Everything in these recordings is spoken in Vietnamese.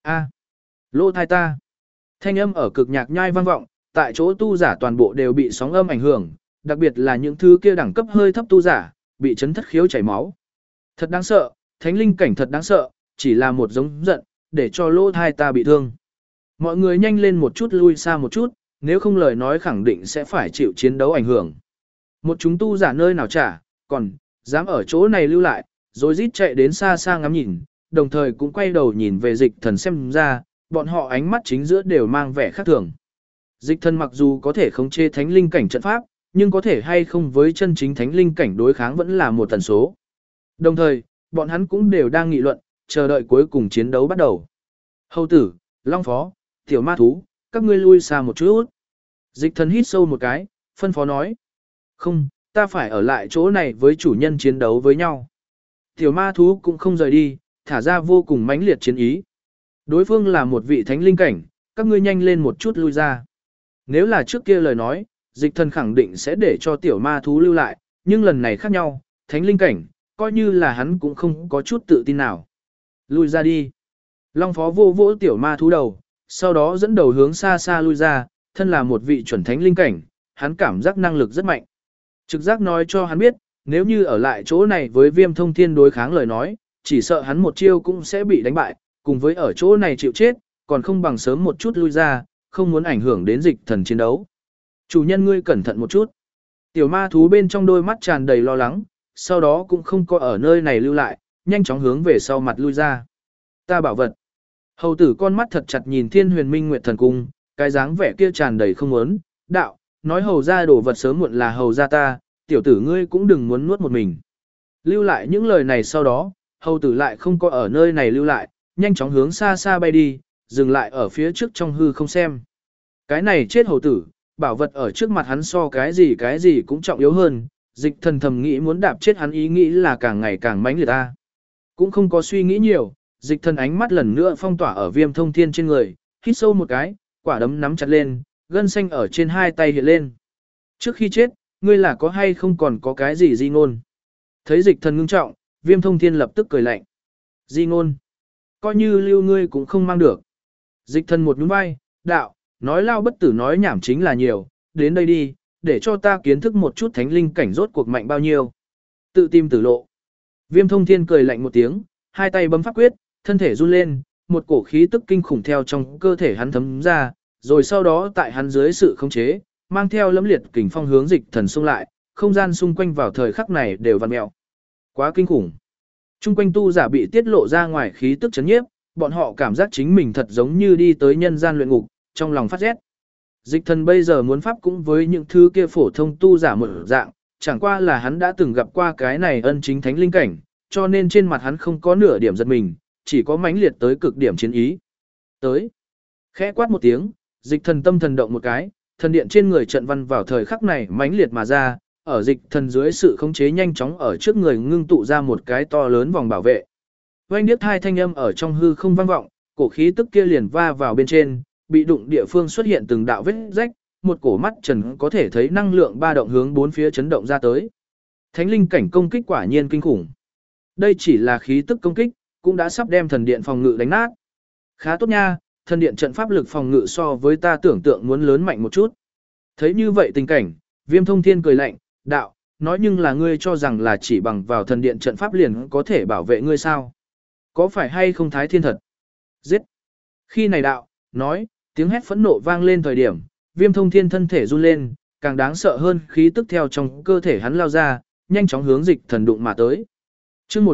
A, lỗ thai ta. Thanh âm ở cực nhạc nhai vang vọng, tại chỗ tu giả toàn bộ đều bị sóng âm ảnh hưởng, đặc biệt là những thứ kia đẳng cấp hơi thấp tu giả, bị chấn thất khiếu chảy máu. Thật đáng sợ, thánh linh cảnh thật đáng sợ, chỉ là một giống giận, để cho lỗ thai ta bị thương. Mọi người nhanh lên một chút lui xa một chút, nếu không lời nói khẳng định sẽ phải chịu chiến đấu ảnh hưởng. Một chúng tu giả nơi nào trả, còn, dám ở chỗ này lưu lại, rồi rít chạy đến xa xa ngắm nhìn, đồng thời cũng quay đầu nhìn về dịch thần xem ra, bọn họ ánh mắt chính giữa đều mang vẻ khác thường. Dịch thần mặc dù có thể khống chế thánh linh cảnh trận pháp, nhưng có thể hay không với chân chính thánh linh cảnh đối kháng vẫn là một tần số. Đồng thời, bọn hắn cũng đều đang nghị luận, chờ đợi cuối cùng chiến đấu bắt đầu. Hầu tử, Long Phó, Tiểu Ma Thú, các ngươi lui xa một chút. Dịch thần hít sâu một cái, phân phó nói. Không, ta phải ở lại chỗ này với chủ nhân chiến đấu với nhau. Tiểu Ma Thú cũng không rời đi, thả ra vô cùng mãnh liệt chiến ý. Đối phương là một vị thánh linh cảnh, các ngươi nhanh lên một chút lui ra. Nếu là trước kia lời nói, dịch thần khẳng định sẽ để cho tiểu ma thú lưu lại, nhưng lần này khác nhau, thánh linh cảnh, coi như là hắn cũng không có chút tự tin nào. Lui ra đi. Long Phó vô vỗ tiểu ma thú đầu, sau đó dẫn đầu hướng xa xa lui ra, thân là một vị chuẩn thánh linh cảnh, hắn cảm giác năng lực rất mạnh. Trực giác nói cho hắn biết, nếu như ở lại chỗ này với Viêm Thông Thiên đối kháng lời nói, chỉ sợ hắn một chiêu cũng sẽ bị đánh bại, cùng với ở chỗ này chịu chết, còn không bằng sớm một chút lui ra, không muốn ảnh hưởng đến dịch thần chiến đấu. Chủ nhân ngươi cẩn thận một chút. Tiểu ma thú bên trong đôi mắt tràn đầy lo lắng, sau đó cũng không có ở nơi này lưu lại, nhanh chóng hướng về sau mặt lui ra. Ta bảo vật. Hầu tử con mắt thật chặt nhìn Thiên Huyền Minh Nguyệt Thần Cung, cái dáng vẻ kia tràn đầy không muốn, đạo, nói hầu ra đồ vật sớm muộn là hầu ra ta, tiểu tử ngươi cũng đừng muốn nuốt một mình. Lưu lại những lời này sau đó, hầu tử lại không có ở nơi này lưu lại, nhanh chóng hướng xa xa bay đi, dừng lại ở phía trước trong hư không xem. Cái này chết hầu tử, bảo vật ở trước mặt hắn so cái gì cũng trọng yếu hơn, dịch thần thầm nghĩ muốn đạp chết hắn ý nghĩ là càng ngày càng mãnh liệt ta. Cũng không có suy nghĩ nhiều, dịch thần ánh mắt lần nữa phong tỏa ở Viêm Thông Thiên trên người, hít sâu một cái, quả đấm nắm chặt lên, gân xanh ở trên hai tay hiện lên. Trước khi chết, ngươi là có hay không còn có cái gì di ngôn? Thấy dịch thần ngưng trọng, Viêm Thông Thiên lập tức cười lạnh. Di ngôn? Coi như lưu ngươi cũng không mang được. Dịch thần một nhún vai, đạo, nói lao bất tử nói nhảm chính là nhiều, đến đây đi, để cho ta kiến thức một chút thánh linh cảnh rốt cuộc mạnh bao nhiêu. Tự tìm tử lộ. Viêm Thông Thiên cười lạnh một tiếng, hai tay bấm pháp quyết, thân thể run lên, một cổ khí tức kinh khủng theo trong cơ thể hắn thấm ra, rồi sau đó tại hắn dưới sự khống chế, mang theo lẫm liệt kình phong hướng dịch thần xung lại, không gian xung quanh vào thời khắc này đều vặn mèo. Quá kinh khủng. Trung quanh tu giả bị tiết lộ ra ngoài khí tức chấn nhiếp, bọn họ cảm giác chính mình thật giống như đi tới nhân gian luyện ngục, trong lòng phát rét. Dịch thần bây giờ muốn pháp cũng với những thứ kia phổ thông tu giả một dạng, chẳng qua là hắn đã từng gặp qua cái này ân chính thánh linh cảnh, cho nên trên mặt hắn không có nửa điểm giật mình, chỉ có mãnh liệt tới cực điểm chiến ý. Tới. Khẽ quát một tiếng, dịch thần tâm thần động một cái, thần điện trên người trận văn vào thời khắc này mãnh liệt mà ra, ở dịch thần dưới sự khống chế nhanh chóng ở trước người ngưng tụ ra một cái to lớn vòng bảo vệ. Oanh điếc hai thanh âm ở trong hư không vang vọng, cổ khí tức kia liền va vào bên trên, bị đụng địa phương xuất hiện từng đạo vết rách, một cổ mắt trần có thể thấy năng lượng ba động hướng bốn phía chấn động ra tới. Thánh linh cảnh công kích quả nhiên kinh khủng. Đây chỉ là khí tức công kích, cũng đã sắp đem thần điện phòng ngự đánh nát. Khá tốt nha, thần điện trận pháp lực phòng ngự so với ta tưởng tượng muốn lớn mạnh một chút. Thấy như vậy tình cảnh, Viêm Thông Thiên cười lạnh, đạo, nói nhưng là ngươi cho rằng là chỉ bằng vào thần điện trận pháp liền có thể bảo vệ ngươi sao? Có phải hay không thái thiên thật? Giết! Khi này đạo, nói, tiếng hét phẫn nộ vang lên thời điểm, Viêm Thông Thiên thân thể run lên, càng đáng sợ hơn khí tức theo trong cơ thể hắn lao ra, nhanh chóng hướng dịch thần đụng mà tới. Chương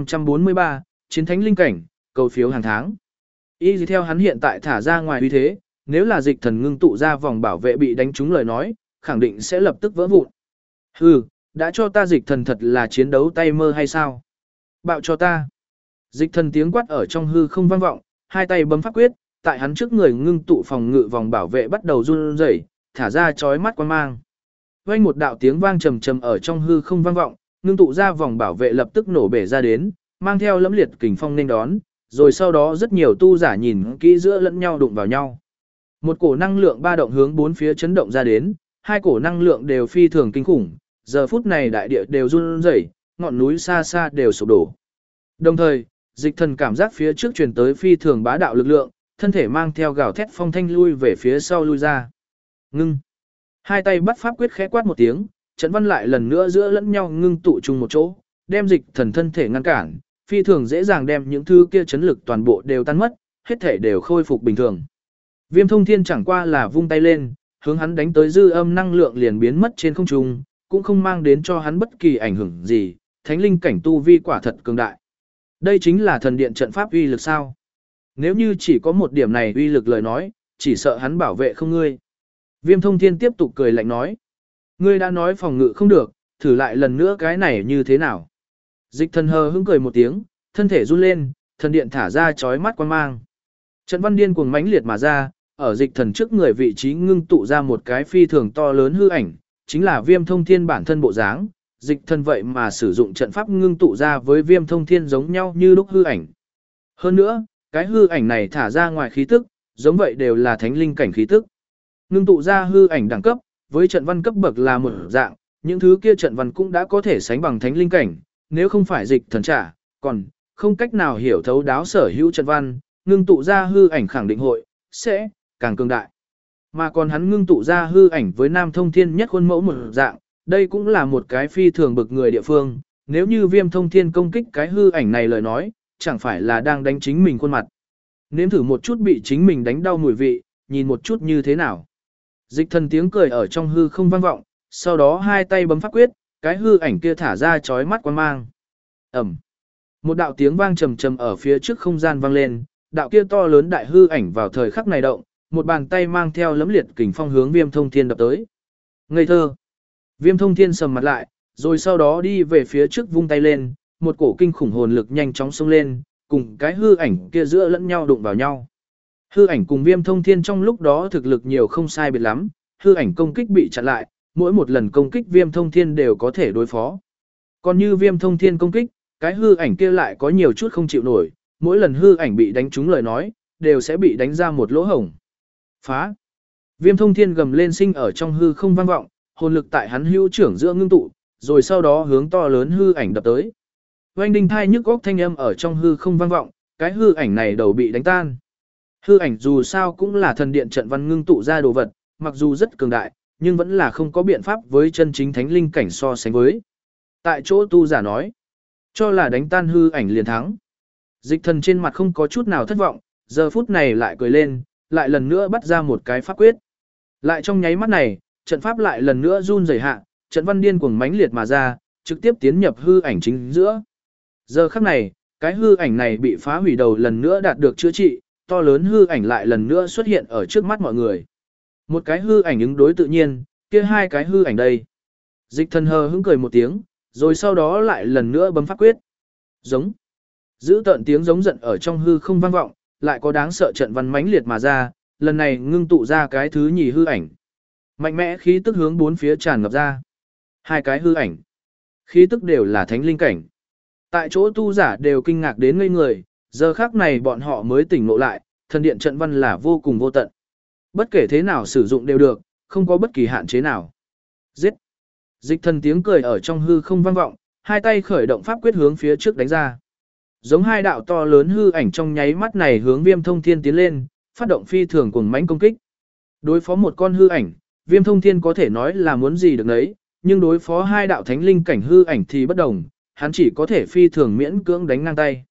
1543, Chiến thánh linh cảnh, cầu phiếu hàng tháng. Y theo hắn hiện tại thả ra ngoài uy thế, nếu là dịch thần ngưng tụ ra vòng bảo vệ bị đánh trúng lời nói, khẳng định sẽ lập tức vỡ vụn. Hừ, đã cho ta dịch thần thật là chiến đấu tay mơ hay sao? Bạo cho ta. Dịch thần tiếng quát ở trong hư không vang vọng, hai tay bấm pháp quyết, tại hắn trước người ngưng tụ phòng ngự vòng bảo vệ bắt đầu run rẩy, thả ra chói mắt quang mang. Vang một đạo tiếng vang trầm trầm ở trong hư không vang vọng, ngưng tụ ra vòng bảo vệ lập tức nổ bể ra đến, mang theo lẫm liệt kình phong nên đón, rồi sau đó rất nhiều tu giả nhìn kỹ giữa lẫn nhau đụng vào nhau. Một cổ năng lượng ba động hướng bốn phía chấn động ra đến, hai cổ năng lượng đều phi thường kinh khủng, giờ phút này đại địa đều run rẩy, ngọn núi xa xa đều sụp đổ. Đồng thời, dịch thần cảm giác phía trước truyền tới phi thường bá đạo lực lượng, thân thể mang theo gào thét phong thanh lui về phía sau lui ra. Ngưng. Hai tay bắt pháp quyết khẽ quát một tiếng, trận văn lại lần nữa giữa lẫn nhau ngưng tụ chung một chỗ, đem dịch thần thân thể ngăn cản, phi thường dễ dàng đem những thứ kia chấn lực toàn bộ đều tan mất, hết thể đều khôi phục bình thường. Viêm Thông Thiên chẳng qua là vung tay lên, hướng hắn đánh tới dư âm năng lượng liền biến mất trên không trung, cũng không mang đến cho hắn bất kỳ ảnh hưởng gì, thánh linh cảnh tu vi quả thật cường đại. Đây chính là thần điện trận pháp uy lực sao? Nếu như chỉ có một điểm này uy lực lời nói, chỉ sợ hắn bảo vệ không ngươi. Viêm Thông Thiên tiếp tục cười lạnh nói. Ngươi đã nói phòng ngự không được, thử lại lần nữa cái này như thế nào? Dịch thần hờ hững cười một tiếng, thân thể run lên, thần điện thả ra chói mắt quang mang. Trận văn điên cuồng mãnh liệt mà ra, ở dịch thần trước người vị trí ngưng tụ ra một cái phi thường to lớn hư ảnh, chính là Viêm Thông Thiên bản thân bộ dáng. Dịch thần vậy mà sử dụng trận pháp ngưng tụ ra với Viêm Thông Thiên giống nhau như lúc hư ảnh. Hơn nữa, cái hư ảnh này thả ra ngoài khí tức, giống vậy đều là thánh linh cảnh khí tức. Ngưng tụ ra hư ảnh đẳng cấp, với trận văn cấp bậc là một dạng, những thứ kia trận văn cũng đã có thể sánh bằng thánh linh cảnh, nếu không phải dịch thần trả, còn không cách nào hiểu thấu đáo sở hữu trận văn, ngưng tụ ra hư ảnh khẳng định hội sẽ càng cường đại. Mà còn hắn ngưng tụ ra hư ảnh với Nam Thông Thiên nhất khuôn mẫu một dạng, đây cũng là một cái phi thường bực người địa phương, nếu như Viêm Thông Thiên công kích cái hư ảnh này lời nói, chẳng phải là đang đánh chính mình khuôn mặt. Nếm thử một chút bị chính mình đánh đau mùi vị, nhìn một chút như thế nào. Dịch thần tiếng cười ở trong hư không vang vọng, sau đó hai tay bấm pháp quyết, cái hư ảnh kia thả ra chói mắt quang mang. Ẩm. Một đạo tiếng vang trầm trầm ở phía trước không gian vang lên, đạo kia to lớn đại hư ảnh vào thời khắc này động, một bàn tay mang theo lấm liệt kình phong hướng Viêm Thông Thiên đập tới. Ngây thơ. Viêm Thông Thiên sầm mặt lại, rồi sau đó đi về phía trước vung tay lên, một cổ kinh khủng hồn lực nhanh chóng xông lên, cùng cái hư ảnh kia giữa lẫn nhau đụng vào nhau. Hư ảnh cùng Viêm Thông Thiên trong lúc đó thực lực nhiều không sai biệt lắm, hư ảnh công kích bị chặn lại, mỗi một lần công kích Viêm Thông Thiên đều có thể đối phó. Còn như Viêm Thông Thiên công kích, cái hư ảnh kia lại có nhiều chút không chịu nổi, mỗi lần hư ảnh bị đánh trúng lời nói, đều sẽ bị đánh ra một lỗ hổng. Phá! Viêm Thông Thiên gầm lên sinh ở trong hư không vang vọng, hồn lực tại hắn hữu trưởng giữa ngưng tụ, rồi sau đó hướng to lớn hư ảnh đập tới. Oanh đinh thai nhức góc thanh âm ở trong hư không vang vọng, cái hư ảnh này đầu bị đánh tan. Hư ảnh dù sao cũng là thần điện trận văn ngưng tụ ra đồ vật, mặc dù rất cường đại, nhưng vẫn là không có biện pháp với chân chính thánh linh cảnh so sánh với. Tại chỗ tu giả nói, cho là đánh tan hư ảnh liền thắng. Dịch thần trên mặt không có chút nào thất vọng, giờ phút này lại cười lên, lại lần nữa bắt ra một cái pháp quyết. Lại trong nháy mắt này, trận pháp lại lần nữa run rẩy hạ, trận văn điên cuồng mãnh liệt mà ra, trực tiếp tiến nhập hư ảnh chính giữa. Giờ khắc này, cái hư ảnh này bị phá hủy đầu lần nữa đạt được chữa trị, to lớn hư ảnh lại lần nữa xuất hiện ở trước mắt mọi người. Một cái hư ảnh ứng đối tự nhiên, kia hai cái hư ảnh đây. Dịch thần hờ hững cười một tiếng, rồi sau đó lại lần nữa bấm pháp quyết. Giống. Giữ tợn tiếng giống giận ở trong hư không vang vọng, lại có đáng sợ trận văn mãnh liệt mà ra, lần này ngưng tụ ra cái thứ nhì hư ảnh. Mạnh mẽ khí tức hướng bốn phía tràn ngập ra. Hai cái hư ảnh. Khí tức đều là thánh linh cảnh. Tại chỗ tu giả đều kinh ngạc đến ngây người, giờ khác này bọn họ mới tỉnh ngộ lại, thần điện trận văn là vô cùng vô tận. Bất kể thế nào sử dụng đều được, không có bất kỳ hạn chế nào. Giết! Dịch thần tiếng cười ở trong hư không vang vọng, hai tay khởi động pháp quyết hướng phía trước đánh ra. Giống hai đạo to lớn hư ảnh trong nháy mắt này hướng Viêm Thông Thiên tiến lên, phát động phi thường cuồng mãnh công kích. Đối phó một con hư ảnh, Viêm Thông Thiên có thể nói là muốn gì được nấy, nhưng đối phó hai đạo thánh linh cảnh hư ảnh thì bất đồng, hắn chỉ có thể phi thường miễn cưỡng đánh ngang tay.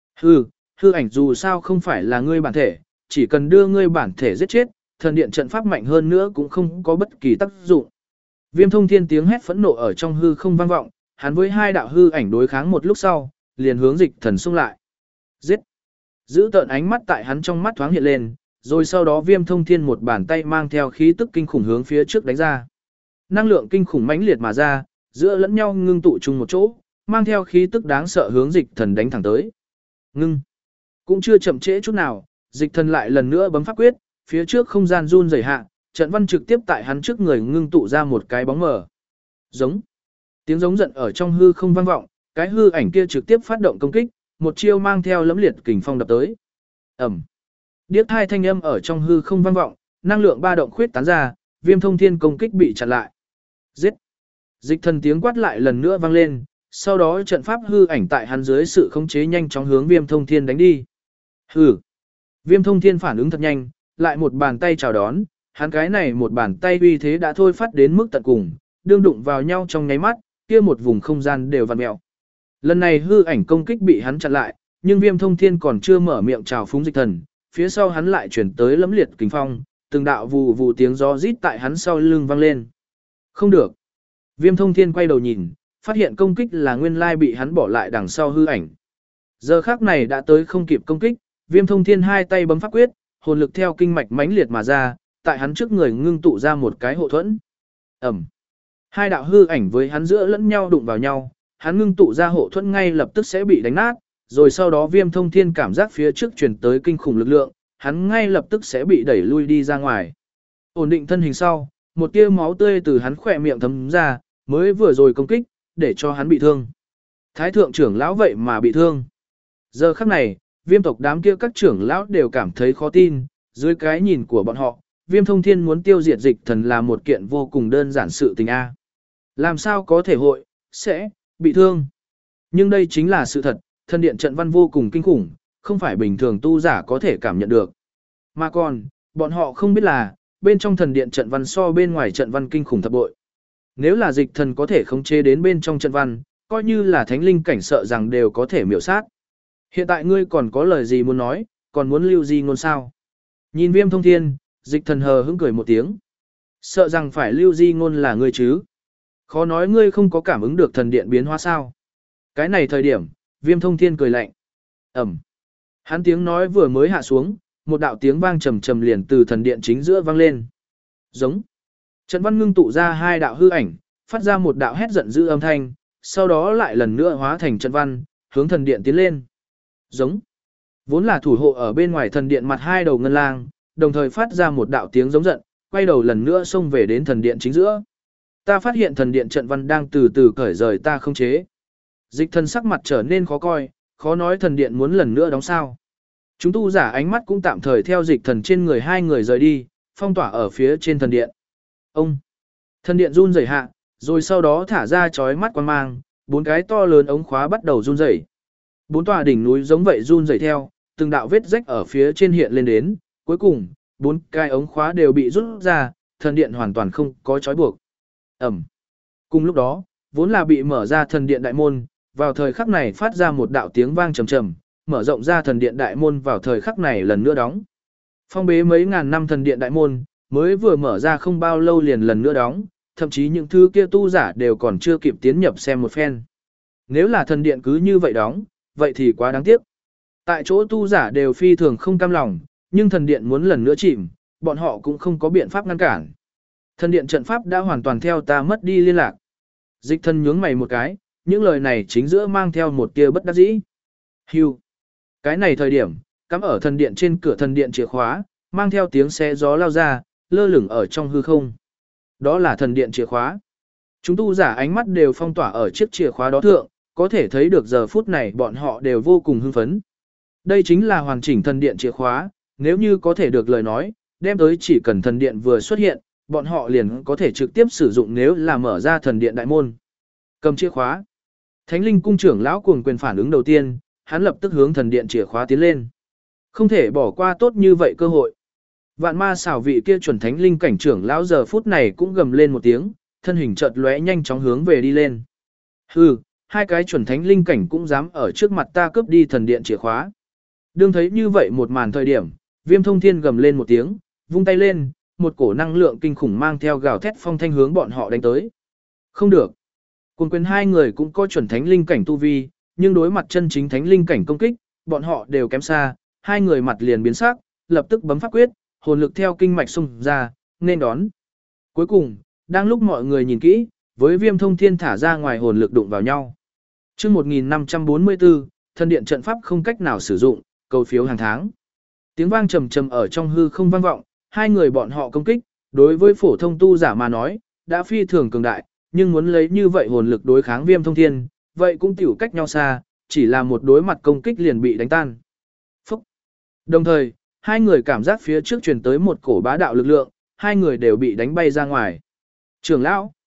Hư ảnh dù sao không phải là ngươi bản thể, chỉ cần đưa ngươi bản thể giết chết, thần điện trận pháp mạnh hơn nữa cũng không có bất kỳ tác dụng. Viêm Thông Thiên tiếng hét phẫn nộ ở trong hư không vang vọng, hắn với hai đạo hư ảnh đối kháng một lúc sau, liền hướng dịch thần xung lại. Giết! Giữ tợn ánh mắt tại hắn trong mắt thoáng hiện lên, rồi sau đó Viêm Thông Thiên một bàn tay mang theo khí tức kinh khủng hướng phía trước đánh ra. Năng lượng kinh khủng mãnh liệt mà ra, giữa lẫn nhau ngưng tụ chung một chỗ, mang theo khí tức đáng sợ hướng dịch thần đánh thẳng tới. Ngưng! Cũng chưa chậm trễ chút nào, dịch thần lại lần nữa bấm pháp quyết, phía trước không gian run rẩy hạ, trận văn trực tiếp tại hắn trước người ngưng tụ ra một cái bóng mờ. Giống. Tiếng giống giận ở trong hư không vang vọng, cái hư ảnh kia trực tiếp phát động công kích, một chiêu mang theo lẫm liệt kình phong đập tới. Ầm. Điếc hai thanh âm ở trong hư không vang vọng, năng lượng ba động khuyết tán ra, Viêm Thông Thiên công kích bị chặn lại. Giết. Dịch thần tiếng quát lại lần nữa vang lên, Sau đó trận pháp hư ảnh tại hắn dưới sự khống chế nhanh chóng hướng Viêm Thông Thiên đánh đi. Hừ. Viêm Thông Thiên phản ứng thật nhanh, lại một bàn tay chào đón, hắn cái này một bàn tay uy thế đã thôi phát đến mức tận cùng, đương đụng vào nhau trong nháy mắt, kia một vùng không gian đều vặn mèo. Lần này hư ảnh công kích bị hắn chặn lại, nhưng Viêm Thông Thiên còn chưa mở miệng chào phúng Dịch Thần, phía sau hắn lại chuyển tới lẫm liệt kình phong, từng đạo vù vù tiếng gió rít tại hắn sau lưng vang lên. Không được. Viêm Thông Thiên quay đầu nhìn, phát hiện công kích là nguyên lai bị hắn bỏ lại đằng sau hư ảnh. Giờ khắc này đã tới không kịp công kích, Viêm Thông Thiên hai tay bấm pháp quyết, hồn lực theo kinh mạch mãnh liệt mà ra, tại hắn trước người ngưng tụ ra một cái hộ thuẫn. Ầm. Hai đạo hư ảnh với hắn giữa lẫn nhau đụng vào nhau, hắn ngưng tụ ra hộ thuẫn ngay lập tức sẽ bị đánh nát, rồi sau đó Viêm Thông Thiên cảm giác phía trước truyền tới kinh khủng lực lượng, hắn ngay lập tức sẽ bị đẩy lui đi ra ngoài. Ổn định thân hình sau, một tia máu tươi từ hắn khỏe miệng thấm ra, mới vừa rồi công kích, để cho hắn bị thương. Thái thượng trưởng lão vậy mà bị thương. Giờ khắc này, Viêm tộc đám kia các trưởng lão đều cảm thấy khó tin, dưới cái nhìn của bọn họ, Viêm Thông Thiên muốn tiêu diệt Dịch Thần là một kiện vô cùng đơn giản sự tình a. Làm sao có thể sẽ bị thương? Nhưng đây chính là sự thật, thần điện trận văn vô cùng kinh khủng, không phải bình thường tu giả có thể cảm nhận được. Mà còn, bọn họ không biết là, bên trong thần điện trận văn so bên ngoài trận văn kinh khủng thập bội. Nếu là Dịch Thần có thể khống chế đến bên trong trận văn, coi như là thánh linh cảnh sợ rằng đều có thể miểu sát. Hiện tại ngươi còn có lời gì muốn nói, còn muốn lưu gì ngôn sao? Nhìn Viêm Thông Thiên, Dịch Thần hờ hững cười một tiếng. Sợ rằng phải lưu di ngôn là ngươi chứ? Khó nói ngươi không có cảm ứng được thần điện biến hóa sao? Cái này thời điểm, Viêm Thông Thiên cười lạnh. Ẩm. Hắn tiếng nói vừa mới hạ xuống, một đạo tiếng vang trầm trầm liền từ thần điện chính giữa vang lên. Giống. Trận văn ngưng tụ ra hai đạo hư ảnh, phát ra một đạo hét giận dữ âm thanh, sau đó lại lần nữa hóa thành trận văn, hướng thần điện tiến lên. Giống. Vốn là thủ hộ ở bên ngoài thần điện mặt hai đầu ngân lang, đồng thời phát ra một đạo tiếng giống giận, quay đầu lần nữa xông về đến thần điện chính giữa. Ta phát hiện thần điện trận văn đang từ từ cởi rời ta không chế. Dịch Thần sắc mặt trở nên khó coi, khó nói thần điện muốn lần nữa đóng sao. Chúng tu giả ánh mắt cũng tạm thời theo Dịch Thần trên người hai người rời đi, phong tỏa ở phía trên thần điện. Ông. Thần điện run rẩy hạ, rồi sau đó thả ra chói mắt quang mang, bốn cái to lớn ống khóa bắt đầu run rẩy. Bốn tòa đỉnh núi giống vậy run rẩy theo, từng đạo vết rách ở phía trên hiện lên đến, cuối cùng, bốn cái ống khóa đều bị rút ra, thần điện hoàn toàn không có trói buộc. Ẩm. Cùng lúc đó, vốn là bị mở ra thần điện đại môn, vào thời khắc này phát ra một đạo tiếng vang trầm trầm, mở rộng ra thần điện đại môn vào thời khắc này lần nữa đóng. Phong bế mấy ngàn năm thần điện đại môn, mới vừa mở ra không bao lâu liền lần nữa đóng, thậm chí những thứ kia tu giả đều còn chưa kịp tiến nhập xem một phen. Nếu là thần điện cứ như vậy đóng, vậy thì quá đáng tiếc. Tại chỗ tu giả đều phi thường không cam lòng, nhưng thần điện muốn lần nữa chìm, bọn họ cũng không có biện pháp ngăn cản. Thần điện trận pháp đã hoàn toàn theo ta mất đi liên lạc. Dịch Thần nhướng mày một cái, những lời này chính giữa mang theo một tia bất đắc dĩ. Hưu. Cái này thời điểm, cắm ở thần điện trên cửa thần điện chìa khóa, mang theo tiếng xé gió lao ra, lơ lửng ở trong hư không. Đó là thần điện chìa khóa. Chúng tu giả ánh mắt đều phong tỏa ở chiếc chìa khóa đó thượng, có thể thấy được giờ phút này bọn họ đều vô cùng hưng phấn. Đây chính là hoàn chỉnh thần điện chìa khóa, nếu như có thể được lời nói, đem tới chỉ cần thần điện vừa xuất hiện, bọn họ liền có thể trực tiếp sử dụng nếu là mở ra thần điện đại môn. Cầm chìa khóa. Thánh linh cung trưởng lão cuồng quyền phản ứng đầu tiên, hắn lập tức hướng thần điện chìa khóa tiến lên. Không thể bỏ qua tốt như vậy cơ hội. Vạn ma xảo vị kia chuẩn thánh linh cảnh trưởng lão giờ phút này cũng gầm lên một tiếng, thân hình chợt lóe nhanh chóng hướng về đi lên. Hừ, hai cái chuẩn thánh linh cảnh cũng dám ở trước mặt ta cướp đi thần điện chìa khóa. Đương thấy như vậy một màn thời điểm, Viêm Thông Thiên gầm lên một tiếng, vung tay lên, một cổ năng lượng kinh khủng mang theo gào thét phong thanh hướng bọn họ đánh tới. Không được. Cùng quyền hai người cũng có chuẩn thánh linh cảnh tu vi, nhưng đối mặt chân chính thánh linh cảnh công kích, bọn họ đều kém xa, hai người mặt liền biến sắc, lập tức bấm pháp quyết, hồn lực theo kinh mạch xung ra, nên đón. Cuối cùng, đang lúc mọi người nhìn kỹ, với Viêm Thông Thiên thả ra ngoài hồn lực đụng vào nhau. Chương 1544, thần điện trận pháp không cách nào sử dụng, cầu phiếu hàng tháng. Tiếng vang trầm trầm ở trong hư không vang vọng, hai người bọn họ công kích, đối với phổ thông tu giả mà nói, đã phi thường cường đại, nhưng muốn lấy như vậy hồn lực đối kháng Viêm Thông Thiên, vậy cũng tiểu cách nhau xa, chỉ là một đối mặt công kích liền bị đánh tan. Phúc. Đồng thời, hai người cảm giác phía trước truyền tới một cổ bá đạo lực lượng, hai người đều bị đánh bay ra ngoài. Trưởng lão.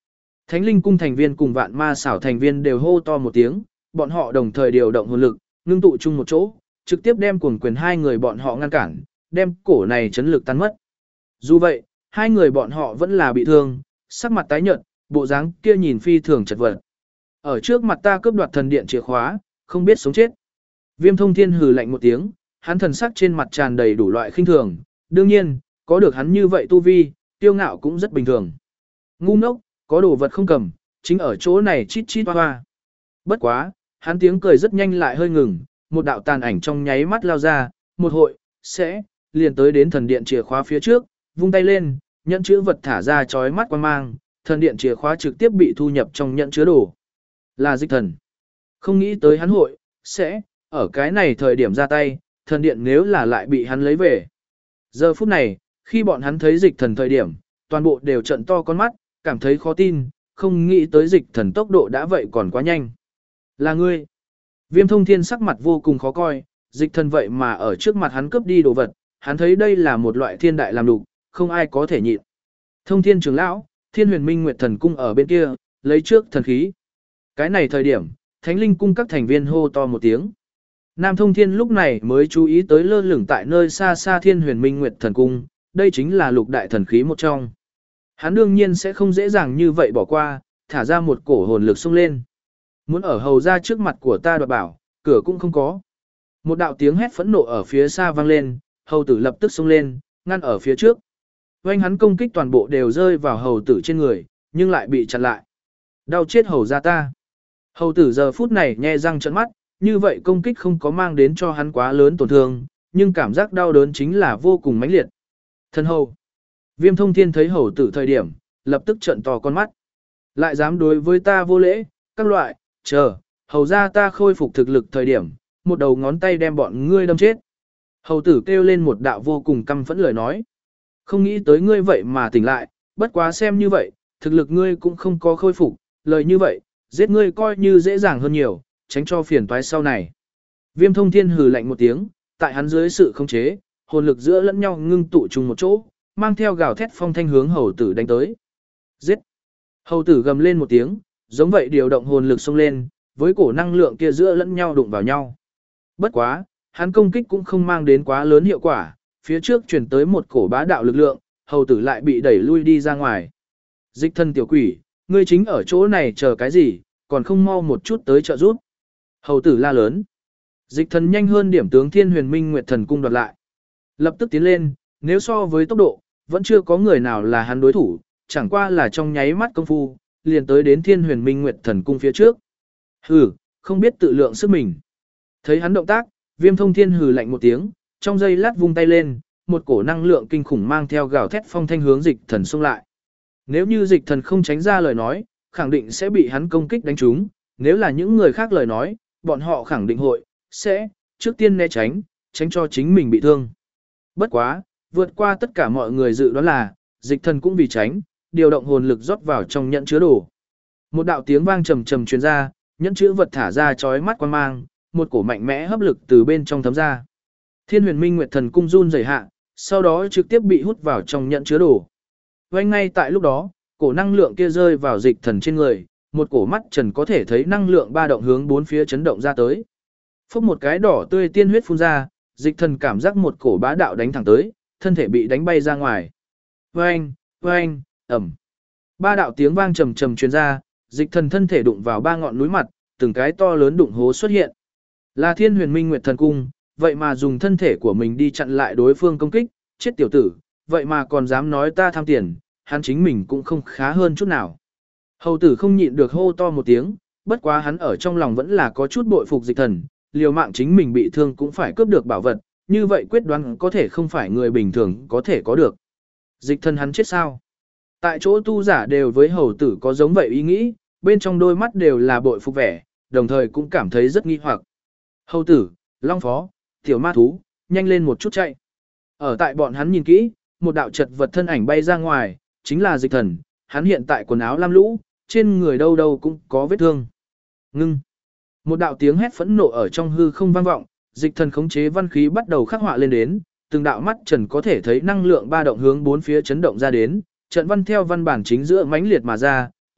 Thánh linh cung thành viên cùng vạn ma xảo thành viên đều hô to một tiếng, bọn họ đồng thời điều động hồn lực, ngưng tụ chung một chỗ, trực tiếp đem cuồng quyền hai người bọn họ ngăn cản, đem cổ này chấn lực tan mất. Dù vậy, hai người bọn họ vẫn là bị thương, sắc mặt tái nhợt, bộ dáng kia nhìn phi thường chật vật. Ở trước mặt ta cướp đoạt thần điện chìa khóa, không biết sống chết. Viêm Thông Thiên hừ lạnh một tiếng, hắn thần sắc trên mặt tràn đầy đủ loại khinh thường, đương nhiên, có được hắn như vậy tu vi, tiêu ngạo cũng rất bình thường. Ngu ngốc, có đồ vật không cầm, chính ở chỗ này chít chít hoa hoa. Bất quá, hắn tiếng cười rất nhanh lại hơi ngừng, một đạo tàn ảnh trong nháy mắt lao ra, một hội, sẽ, liền tới đến thần điện chìa khóa phía trước, vung tay lên, nhẫn chữ vật thả ra chói mắt quang mang, thần điện chìa khóa trực tiếp bị thu nhập trong nhẫn chứa đồ. Là Dịch Thần. Không nghĩ tới hắn hội, sẽ, ở cái này thời điểm ra tay, thần điện nếu là lại bị hắn lấy về. Giờ phút này, khi bọn hắn thấy Dịch Thần thời điểm, toàn bộ đều trợn to con mắt, cảm thấy khó tin, không nghĩ tới Dịch Thần tốc độ đã vậy còn quá nhanh. Là ngươi. Viêm Thông Thiên sắc mặt vô cùng khó coi, Dịch Thần vậy mà ở trước mặt hắn cướp đi đồ vật, hắn thấy đây là một loại thiên đại làm đủ, không ai có thể nhịn. Thông Thiên trưởng lão, Thiên Huyền Minh Nguyệt Thần cung ở bên kia, lấy trước thần khí. Cái này thời điểm, Thánh Linh cung các thành viên hô to một tiếng. Nam Thông Thiên lúc này mới chú ý tới lơ lửng tại nơi xa xa Thiên Huyền Minh Nguyệt Thần cung, đây chính là lục đại thần khí một trong. Hắn đương nhiên sẽ không dễ dàng như vậy bỏ qua, thả ra một cổ hồn lực xông lên. Muốn ở hầu ra trước mặt của ta đoạt bảo, cửa cũng không có. Một đạo tiếng hét phẫn nộ ở phía xa vang lên, hầu tử lập tức xông lên, ngăn ở phía trước. Oanh hắn công kích toàn bộ đều rơi vào hầu tử trên người, nhưng lại bị chặn lại. Đau chết hầu ra ta. Hầu tử giờ phút này nhe răng trợn mắt, như vậy công kích không có mang đến cho hắn quá lớn tổn thương, nhưng cảm giác đau đớn chính là vô cùng mãnh liệt. Thân hầu. Viêm Thông Thiên thấy hầu tử thời điểm, lập tức trợn to con mắt. Lại dám đối với ta vô lễ, các loại, chờ, hầu ra ta khôi phục thực lực thời điểm, một đầu ngón tay đem bọn ngươi đâm chết. Hầu tử kêu lên một đạo vô cùng căm phẫn lời nói. Không nghĩ tới ngươi vậy mà tỉnh lại, bất quá xem như vậy, thực lực ngươi cũng không có khôi phục, lời như vậy, giết ngươi coi như dễ dàng hơn nhiều, tránh cho phiền toái sau này. Viêm Thông Thiên hừ lạnh một tiếng, tại hắn dưới sự khống chế, hồn lực giữa lẫn nhau ngưng tụ chung một chỗ, mang theo gào thét phong thanh hướng hầu tử đánh tới. Giết! Hầu tử gầm lên một tiếng, giống vậy điều động hồn lực xông lên, với cổ năng lượng kia giữa lẫn nhau đụng vào nhau. Bất quá, hắn công kích cũng không mang đến quá lớn hiệu quả, phía trước chuyển tới một cổ bá đạo lực lượng, hầu tử lại bị đẩy lui đi ra ngoài. Dịch Thần tiểu quỷ, ngươi chính ở chỗ này chờ cái gì, còn không mau một chút tới trợ giúp. Hầu tử la lớn. Dịch Thần nhanh hơn điểm tướng Thiên Huyền Minh Nguyệt Thần cung đoạt lại. Lập tức tiến lên, nếu so với tốc độ, vẫn chưa có người nào là hắn đối thủ, chẳng qua là trong nháy mắt công phu, liền tới đến Thiên Huyền Minh Nguyệt Thần cung phía trước. Hừ, không biết tự lượng sức mình. Thấy hắn động tác, Viêm Thông Thiên hừ lạnh một tiếng, trong giây lát vung tay lên, một cổ năng lượng kinh khủng mang theo gào thét phong thanh hướng Dịch Thần xông lại. Nếu như Dịch Thần không tránh ra lời nói, khẳng định sẽ bị hắn công kích đánh trúng, nếu là những người khác lời nói, bọn họ khẳng định hội, sẽ, trước tiên né tránh, tránh cho chính mình bị thương. Bất quá, vượt qua tất cả mọi người dự đoán là, Dịch Thần cũng vì tránh, điều động hồn lực rót vào trong nhẫn chứa đồ. Một đạo tiếng vang trầm trầm truyền ra, nhẫn chứa vật thả ra chói mắt quang mang, một cổ mạnh mẽ hấp lực từ bên trong thấm ra. Thiên Huyền Minh Nguyệt Thần cung run rẩy hạ, sau đó trực tiếp bị hút vào trong nhẫn chứa đồ. Ngay ngay tại lúc đó, cổ năng lượng kia rơi vào Dịch Thần trên người, một cổ mắt trần có thể thấy năng lượng ba động hướng bốn phía chấn động ra tới. Phốc một cái đỏ tươi tiên huyết phun ra, Dịch Thần cảm giác một cổ bá đạo đánh thẳng tới, thân thể bị đánh bay ra ngoài. Oeng, oeng, ầm. Ba đạo tiếng vang trầm trầm truyền ra, Dịch Thần thân thể đụng vào ba ngọn núi mặt, từng cái to lớn đụng hố xuất hiện. Là Thiên Huyền Minh Nguyệt Thần cung, vậy mà dùng thân thể của mình đi chặn lại đối phương công kích, chết tiểu tử, vậy mà còn dám nói ta tham tiền, hắn chính mình cũng không khá hơn chút nào. Hầu tử không nhịn được hô to một tiếng, bất quá hắn ở trong lòng vẫn là có chút bội phục Dịch Thần, liều mạng chính mình bị thương cũng phải cướp được bảo vật, như vậy quyết đoán có thể không phải người bình thường có thể có được. Dịch Thần hắn chết sao? Tại chỗ tu giả đều với hầu tử có giống vậy ý nghĩ, bên trong đôi mắt đều là bội phục vẻ, đồng thời cũng cảm thấy rất nghi hoặc. Hầu tử, Long Phó, tiểu ma thú, nhanh lên một chút chạy. Ở tại bọn hắn nhìn kỹ, một đạo chật vật thân ảnh bay ra ngoài, chính là Dịch Thần, hắn hiện tại quần áo lam lũ, trên người đâu đâu cũng có vết thương. Ngưng. Một đạo tiếng hét phẫn nộ ở trong hư không vang vọng, Dịch Thần khống chế văn khí bắt đầu khắc họa lên đến, từng đạo mắt trần có thể thấy năng lượng ba động hướng bốn phía chấn động ra đến, trận văn theo văn bản chính giữa mãnh liệt mà ra,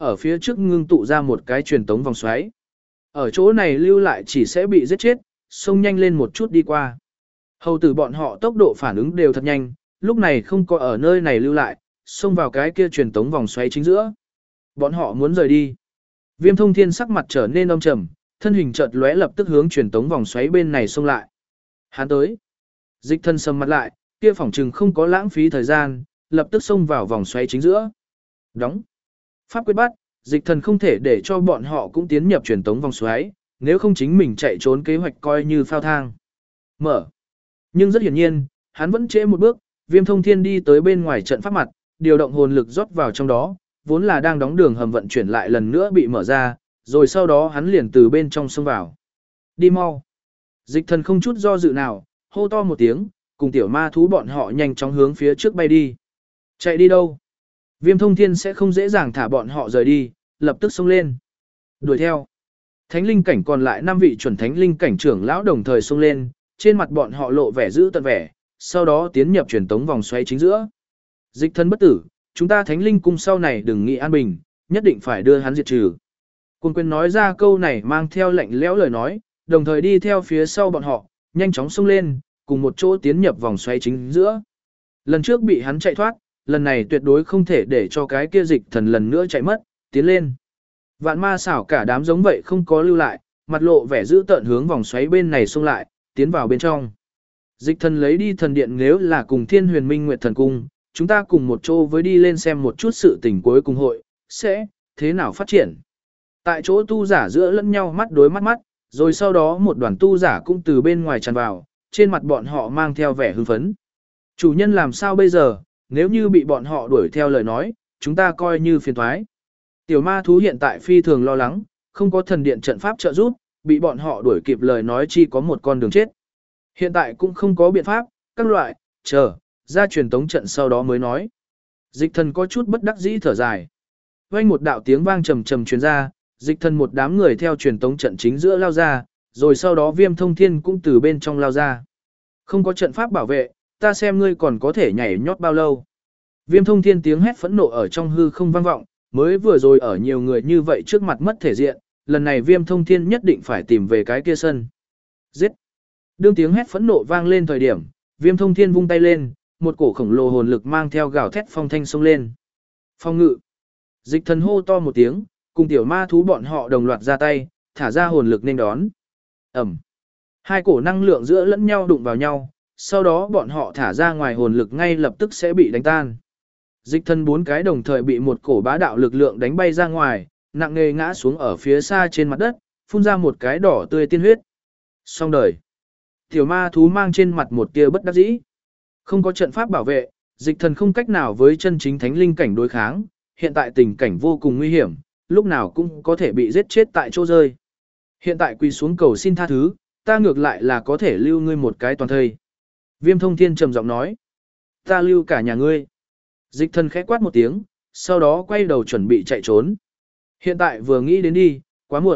ở phía trước ngưng tụ ra một cái truyền tống vòng xoáy. Ở chỗ này lưu lại chỉ sẽ bị giết chết, xông nhanh lên một chút đi qua. Hầu tử bọn họ tốc độ phản ứng đều thật nhanh, lúc này không có ở nơi này lưu lại, xông vào cái kia truyền tống vòng xoáy chính giữa. Bọn họ muốn rời đi. Viêm Thông Thiên sắc mặt trở nên âm trầm, thân hình chợt lóe lập tức hướng truyền tống vòng xoáy bên này xông lại. Hắn tới. Dịch thân sầm mặt lại, kia phỏng trừng không có lãng phí thời gian, lập tức xông vào vòng xoáy chính giữa. Đóng. Pháp quyết bắt, dịch thần không thể để cho bọn họ cũng tiến nhập truyền tống vòng xoáy, nếu không chính mình chạy trốn kế hoạch coi như phao thang. Mở. Nhưng rất hiển nhiên, hắn vẫn trễ một bước, Viêm Thông Thiên đi tới bên ngoài trận pháp mặt, điều động hồn lực rót vào trong đó, vốn là đang đóng đường hầm vận chuyển lại lần nữa bị mở ra, rồi sau đó hắn liền từ bên trong xông vào. Đi mau. Dịch thần không chút do dự nào, hô to một tiếng, cùng tiểu ma thú bọn họ nhanh chóng hướng phía trước bay đi. Chạy đi đâu? Viêm Thông Thiên sẽ không dễ dàng thả bọn họ rời đi, lập tức xông lên. Đuổi theo. Thánh linh cảnh còn lại 5 vị chuẩn thánh linh cảnh trưởng lão đồng thời xông lên, trên mặt bọn họ lộ vẻ giữ tận vẻ, sau đó tiến nhập truyền tống vòng xoáy chính giữa. Dịch thân bất tử, chúng ta thánh linh cung sau này đừng nghĩ an bình, nhất định phải đưa hắn diệt trừ. Cung quyền nói ra câu này mang theo lạnh lẽo lời nói, đồng thời đi theo phía sau bọn họ, nhanh chóng xông lên, cùng một chỗ tiến nhập vòng xoáy chính giữa. Lần trước bị hắn chạy thoát, lần này tuyệt đối không thể để cho cái kia dịch thần lần nữa chạy mất, tiến lên. Vạn ma xảo cả đám giống vậy không có lưu lại, mặt lộ vẻ giữ tợn hướng vòng xoáy bên này xông lại, tiến vào bên trong. Dịch thần lấy đi thần điện nếu là cùng Thiên Huyền Minh Nguyệt thần cung, chúng ta cùng một chỗ với đi lên xem một chút sự tình cuối cùng hội, sẽ thế nào phát triển. Tại chỗ tu giả giữa lẫn nhau mắt đối mắt mắt, rồi sau đó một đoàn tu giả cũng từ bên ngoài tràn vào, trên mặt bọn họ mang theo vẻ hưng phấn. Chủ nhân làm sao bây giờ, nếu như bị bọn họ đuổi theo lời nói, chúng ta coi như phiền toái. Tiểu ma thú hiện tại phi thường lo lắng, không có thần điện trận pháp trợ giúp, bị bọn họ đuổi kịp lời nói chi có một con đường chết. Hiện tại cũng không có biện pháp, các loại, chờ, ra truyền tống trận sau đó mới nói. Dịch thần có chút bất đắc dĩ thở dài. Vang một đạo tiếng vang trầm trầm truyền ra, dịch thần một đám người theo truyền tống trận chính giữa lao ra, rồi sau đó Viêm Thông Thiên cũng từ bên trong lao ra. Không có trận pháp bảo vệ, ta xem ngươi còn có thể nhảy nhót bao lâu. Viêm Thông Thiên tiếng hét phẫn nộ ở trong hư không vang vọng, mới vừa rồi ở nhiều người như vậy trước mặt mất thể diện, lần này Viêm Thông Thiên nhất định phải tìm về cái kia sân. Giết! Đương tiếng hét phẫn nộ vang lên thời điểm, Viêm Thông Thiên vung tay lên, một cổ khổng lồ hồn lực mang theo gào thét phong thanh xông lên. Phong ngự! Dịch thần hô to một tiếng, cùng tiểu ma thú bọn họ đồng loạt ra tay, thả ra hồn lực nên đón. Ẩm! Hai cổ năng lượng giữa lẫn nhau đụng vào nhau, sau đó bọn họ thả ra ngoài hồn lực ngay lập tức sẽ bị đánh tan. Dịch thần 4 cái đồng thời bị một cổ bá đạo lực lượng đánh bay ra ngoài, nặng nề ngã xuống ở phía xa trên mặt đất, phun ra một cái đỏ tươi tiên huyết. Xong đời. Tiểu ma thú mang trên mặt một tia bất đắc dĩ. Không có trận pháp bảo vệ, dịch thần không cách nào với chân chính thánh linh cảnh đối kháng, hiện tại tình cảnh vô cùng nguy hiểm, lúc nào cũng có thể bị giết chết tại chỗ rơi. Hiện tại quỳ xuống cầu xin tha thứ, ta ngược lại là có thể lưu ngươi một cái toàn thây. Viêm Thông Thiên trầm giọng nói. Ta lưu cả nhà ngươi. Dịch thần khẽ quát một tiếng, sau đó quay đầu chuẩn bị chạy trốn. Hiện tại vừa nghĩ đến đi, quá muộn.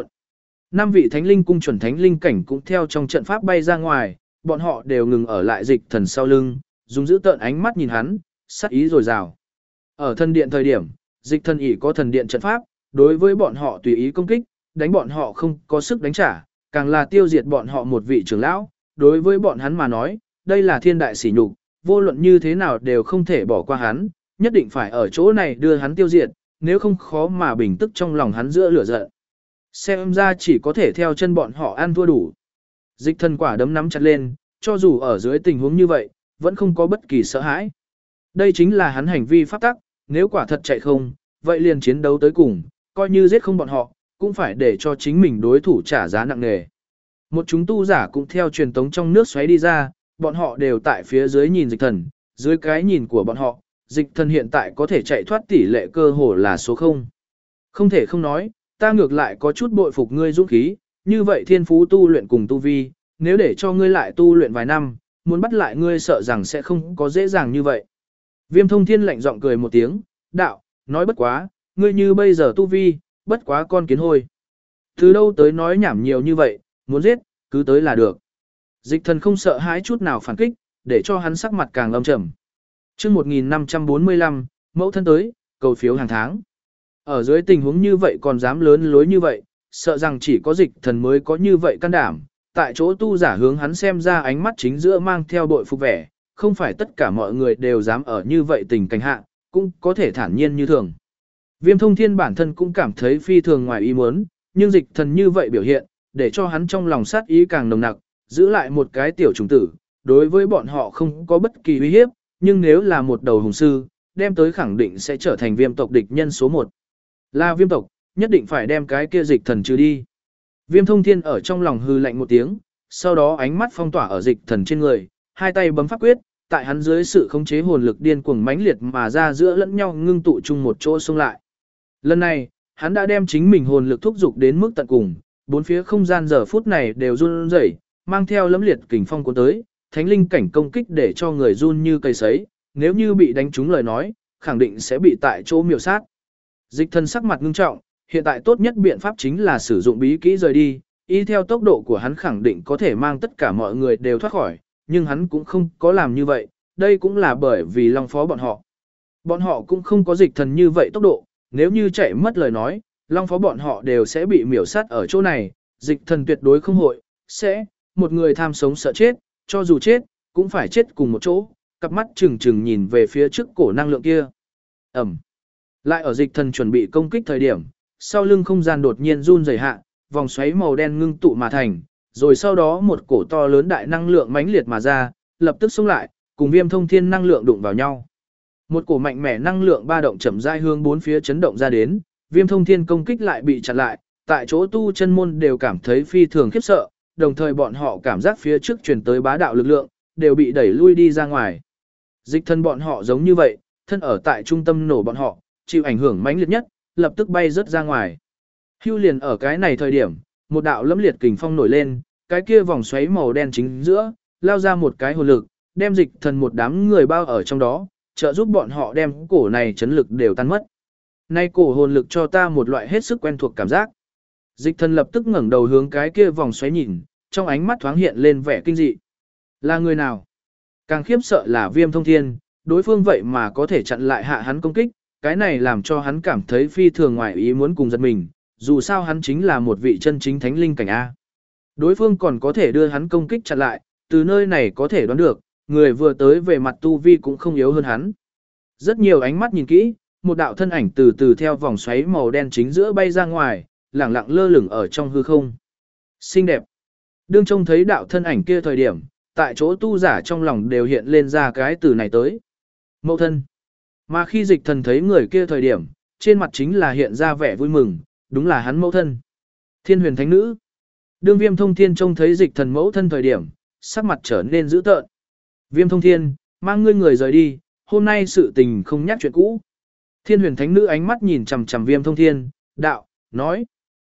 5 vị thánh linh cung chuẩn thánh linh cảnh cũng theo trong trận pháp bay ra ngoài, bọn họ đều ngừng ở lại dịch thần sau lưng, dùng giữ tợn ánh mắt nhìn hắn, sát ý rồi rào. Ở thần điện thời điểm, dịch thần ỷ có thần điện trận pháp, đối với bọn họ tùy ý công kích, đánh bọn họ không có sức đánh trả, càng là tiêu diệt bọn họ một vị trưởng lão, đối với bọn hắn mà nói, đây là thiên đại sỉ nhục, vô luận như thế nào đều không thể bỏ qua hắn, nhất định phải ở chỗ này đưa hắn tiêu diệt, nếu không khó mà bình tức trong lòng hắn giữa lửa giận. Xem ra chỉ có thể theo chân bọn họ ăn thua đủ. Dịch thần quả đấm nắm chặt lên, cho dù ở dưới tình huống như vậy, vẫn không có bất kỳ sợ hãi. Đây chính là hắn hành vi pháp tắc, nếu quả thật chạy không, vậy liền chiến đấu tới cùng, coi như giết không bọn họ, cũng phải để cho chính mình đối thủ trả giá nặng nề. Một chúng tu giả cũng theo truyền tống trong nước xoáy đi ra, bọn họ đều tại phía dưới nhìn dịch thần, dưới cái nhìn của bọn họ, dịch thần hiện tại có thể chạy thoát tỷ lệ cơ hồ là số 0. Không thể không nói, ta ngược lại có chút bội phục ngươi dũng khí, như vậy thiên phú tu luyện cùng tu vi, nếu để cho ngươi lại tu luyện vài năm, muốn bắt lại ngươi sợ rằng sẽ không có dễ dàng như vậy. Viêm Thông Thiên lạnh giọng cười một tiếng, đạo, nói bất quá, ngươi như bây giờ tu vi, bất quá con kiến hôi. Từ đâu tới nói nhảm nhiều như vậy, muốn giết, cứ tới là được. Dịch thần không sợ hãi chút nào phản kích, để cho hắn sắc mặt càng âm trầm. Trước 1545, mẫu thân tới, cầu phiếu hàng tháng. Ở dưới tình huống như vậy còn dám lớn lối như vậy, sợ rằng chỉ có dịch thần mới có như vậy can đảm. Tại chỗ tu giả hướng hắn xem ra ánh mắt chính giữa mang theo bội phục vẻ, không phải tất cả mọi người đều dám ở như vậy tình cảnh hạ, cũng có thể thản nhiên như thường. Viêm Thông Thiên bản thân cũng cảm thấy phi thường ngoài ý muốn, nhưng dịch thần như vậy biểu hiện, để cho hắn trong lòng sát ý càng nồng nặc, giữ lại một cái tiểu trùng tử, đối với bọn họ không có bất kỳ uy hiếp, nhưng nếu là một đầu hùng sư, đem tới khẳng định sẽ trở thành viêm tộc địch nhân số 1. Là viêm tộc, nhất định phải đem cái kia dịch thần trừ đi. Viêm Thông Thiên ở trong lòng hư lạnh một tiếng, sau đó ánh mắt phong tỏa ở dịch thần trên người, hai tay bấm pháp quyết, tại hắn dưới sự khống chế hồn lực điên cuồng mãnh liệt mà ra giữa lẫn nhau ngưng tụ chung một chỗ xông lại. Lần này, hắn đã đem chính mình hồn lực thúc dục đến mức tận cùng, bốn phía không gian giờ phút này đều run rẩy, mang theo lẫm liệt kình phong cuốn tới, thánh linh cảnh công kích để cho người run như cây sấy, nếu như bị đánh trúng lời nói, khẳng định sẽ bị tại chỗ miểu sát. Dịch thần sắc mặt ngưng trọng, hiện tại tốt nhất biện pháp chính là sử dụng bí kỹ rời đi, y theo tốc độ của hắn khẳng định có thể mang tất cả mọi người đều thoát khỏi, nhưng hắn cũng không có làm như vậy, đây cũng là bởi vì Long Phó bọn họ. Bọn họ cũng không có dịch thần như vậy tốc độ, nếu như chạy mất lời nói, Long Phó bọn họ đều sẽ bị miểu sát ở chỗ này, dịch thần tuyệt đối không hội, sẽ, một người tham sống sợ chết, cho dù chết, cũng phải chết cùng một chỗ, cặp mắt trừng trừng nhìn về phía trước cổ năng lượng kia. Ẩm. Lại ở dịch thần chuẩn bị công kích thời điểm, sau lưng không gian đột nhiên run rẩy hạ, vòng xoáy màu đen ngưng tụ mà thành, rồi sau đó một cổ to lớn đại năng lượng mãnh liệt mà ra, lập tức xông lại, cùng Viêm Thông Thiên năng lượng đụng vào nhau. Một cổ mạnh mẽ năng lượng ba động chậm rãi hướng bốn phía chấn động ra đến, Viêm Thông Thiên công kích lại bị chặn lại, tại chỗ tu chân môn đều cảm thấy phi thường khiếp sợ, đồng thời bọn họ cảm giác phía trước truyền tới bá đạo lực lượng, đều bị đẩy lui đi ra ngoài. Dịch thân bọn họ giống như vậy, thân ở tại trung tâm nổ bọn họ, chịu ảnh hưởng mãnh liệt nhất, lập tức bay rớt ra ngoài. Hưu liền ở cái này thời điểm, một đạo lẫm liệt kình phong nổi lên, cái kia vòng xoáy màu đen chính giữa, lao ra một cái hồn lực, đem dịch thần một đám người bao ở trong đó, trợ giúp bọn họ đem cổ này chấn lực đều tan mất. Nay cổ hồn lực cho ta một loại hết sức quen thuộc cảm giác. Dịch thần lập tức ngẩng đầu hướng cái kia vòng xoáy nhìn, trong ánh mắt thoáng hiện lên vẻ kinh dị. Là người nào? Càng khiếp sợ là Viêm Thông Thiên, đối phương vậy mà có thể chặn lại hạ hắn công kích, cái này làm cho hắn cảm thấy phi thường ngoài ý muốn cùng giật mình, dù sao hắn chính là một vị chân chính thánh linh cảnh A. Đối phương còn có thể đưa hắn công kích chặn lại, từ nơi này có thể đoán được, người vừa tới về mặt tu vi cũng không yếu hơn hắn. Rất nhiều ánh mắt nhìn kỹ, một đạo thân ảnh từ từ theo vòng xoáy màu đen chính giữa bay ra ngoài, lẳng lặng lơ lửng ở trong hư không. Xinh đẹp. Đương trông thấy đạo thân ảnh kia thời điểm, tại chỗ tu giả trong lòng đều hiện lên ra cái từ này tới. Mẫu thân. Mà khi dịch thần thấy người kia thời điểm, trên mặt chính là hiện ra vẻ vui mừng, đúng là hắn mẫu thân. Thiên huyền thánh nữ. Đương Viêm Thông Thiên trông thấy dịch thần mẫu thân thời điểm, sắc mặt trở nên dữ tợn. Viêm Thông Thiên, mang ngươi người rời đi, hôm nay sự tình không nhắc chuyện cũ. Thiên huyền thánh nữ ánh mắt nhìn chằm chằm Viêm Thông Thiên, đạo, nói.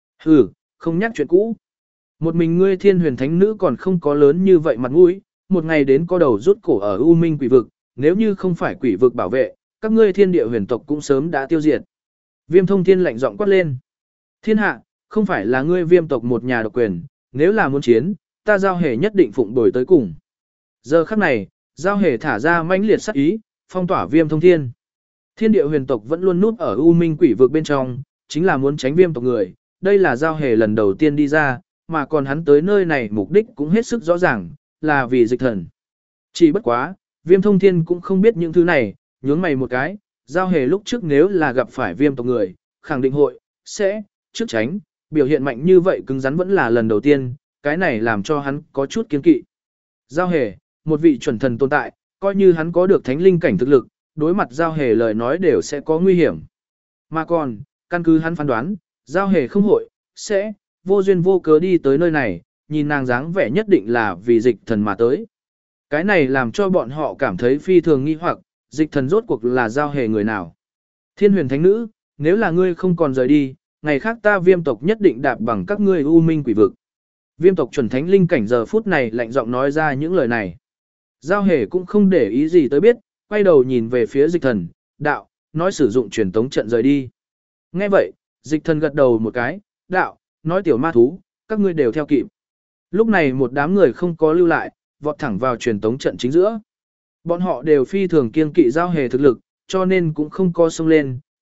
Không nhắc chuyện cũ. Một mình ngươi thiên huyền thánh nữ còn không có lớn như vậy mặt mũi, một ngày đến co đầu rút cổ ở U Minh quỷ vực, nếu như không phải quỷ vực bảo vệ, các ngươi thiên địa huyền tộc cũng sớm đã tiêu diệt. Viêm Thông Thiên lạnh giọng quát lên. Thiên hạ, không phải là ngươi viêm tộc một nhà độc quyền, nếu là muốn chiến, ta giao hề nhất định phụng đổi tới cùng. Giờ khắc này, giao hề thả ra mãnh liệt sát ý, phong tỏa Viêm Thông Thiên. Thiên địa huyền tộc vẫn luôn núp ở U Minh quỷ vực bên trong, chính là muốn tránh viêm tộc người, đây là giao hề lần đầu tiên đi ra, mà còn hắn tới nơi này mục đích cũng hết sức rõ ràng, là vì dịch thần. Chỉ bất quá, Viêm Thông Thiên cũng không biết những thứ này, nhướng mày một cái, giao hề lúc trước nếu là gặp phải viêm tộc người, khẳng định hội, sẽ, trước tránh, biểu hiện mạnh như vậy cứng rắn vẫn là lần đầu tiên, cái này làm cho hắn có chút kiên kỵ. Giao hề, một vị chuẩn thần tồn tại, coi như hắn có được thánh linh cảnh thực lực, đối mặt giao hề lời nói đều sẽ có nguy hiểm. Mà còn, căn cứ hắn phán đoán, giao hề không hội, sẽ, vô duyên vô cớ đi tới nơi này, nhìn nàng dáng vẻ nhất định là vì dịch thần mà tới. Cái này làm cho bọn họ cảm thấy phi thường nghi hoặc, dịch thần rốt cuộc là giao hề người nào. Thiên huyền thánh nữ, nếu là ngươi không còn rời đi, ngày khác ta viêm tộc nhất định đạp bằng các ngươi u minh quỷ vực. Viêm tộc chuẩn thánh linh cảnh giờ phút này lạnh giọng nói ra những lời này. Giao hề cũng không để ý gì tới biết, quay đầu nhìn về phía dịch thần, đạo, nói sử dụng truyền tống trận rời đi. Nghe vậy, dịch thần gật đầu một cái, đạo, nói tiểu ma thú, các ngươi đều theo kịp. Lúc này một đám người không có lưu lại, vọt thẳng vào truyền tống trận chính giữa. Bọn họ đều phi thường kiên kỵ giao hề thực lực, cho nên cũng không co xông lên,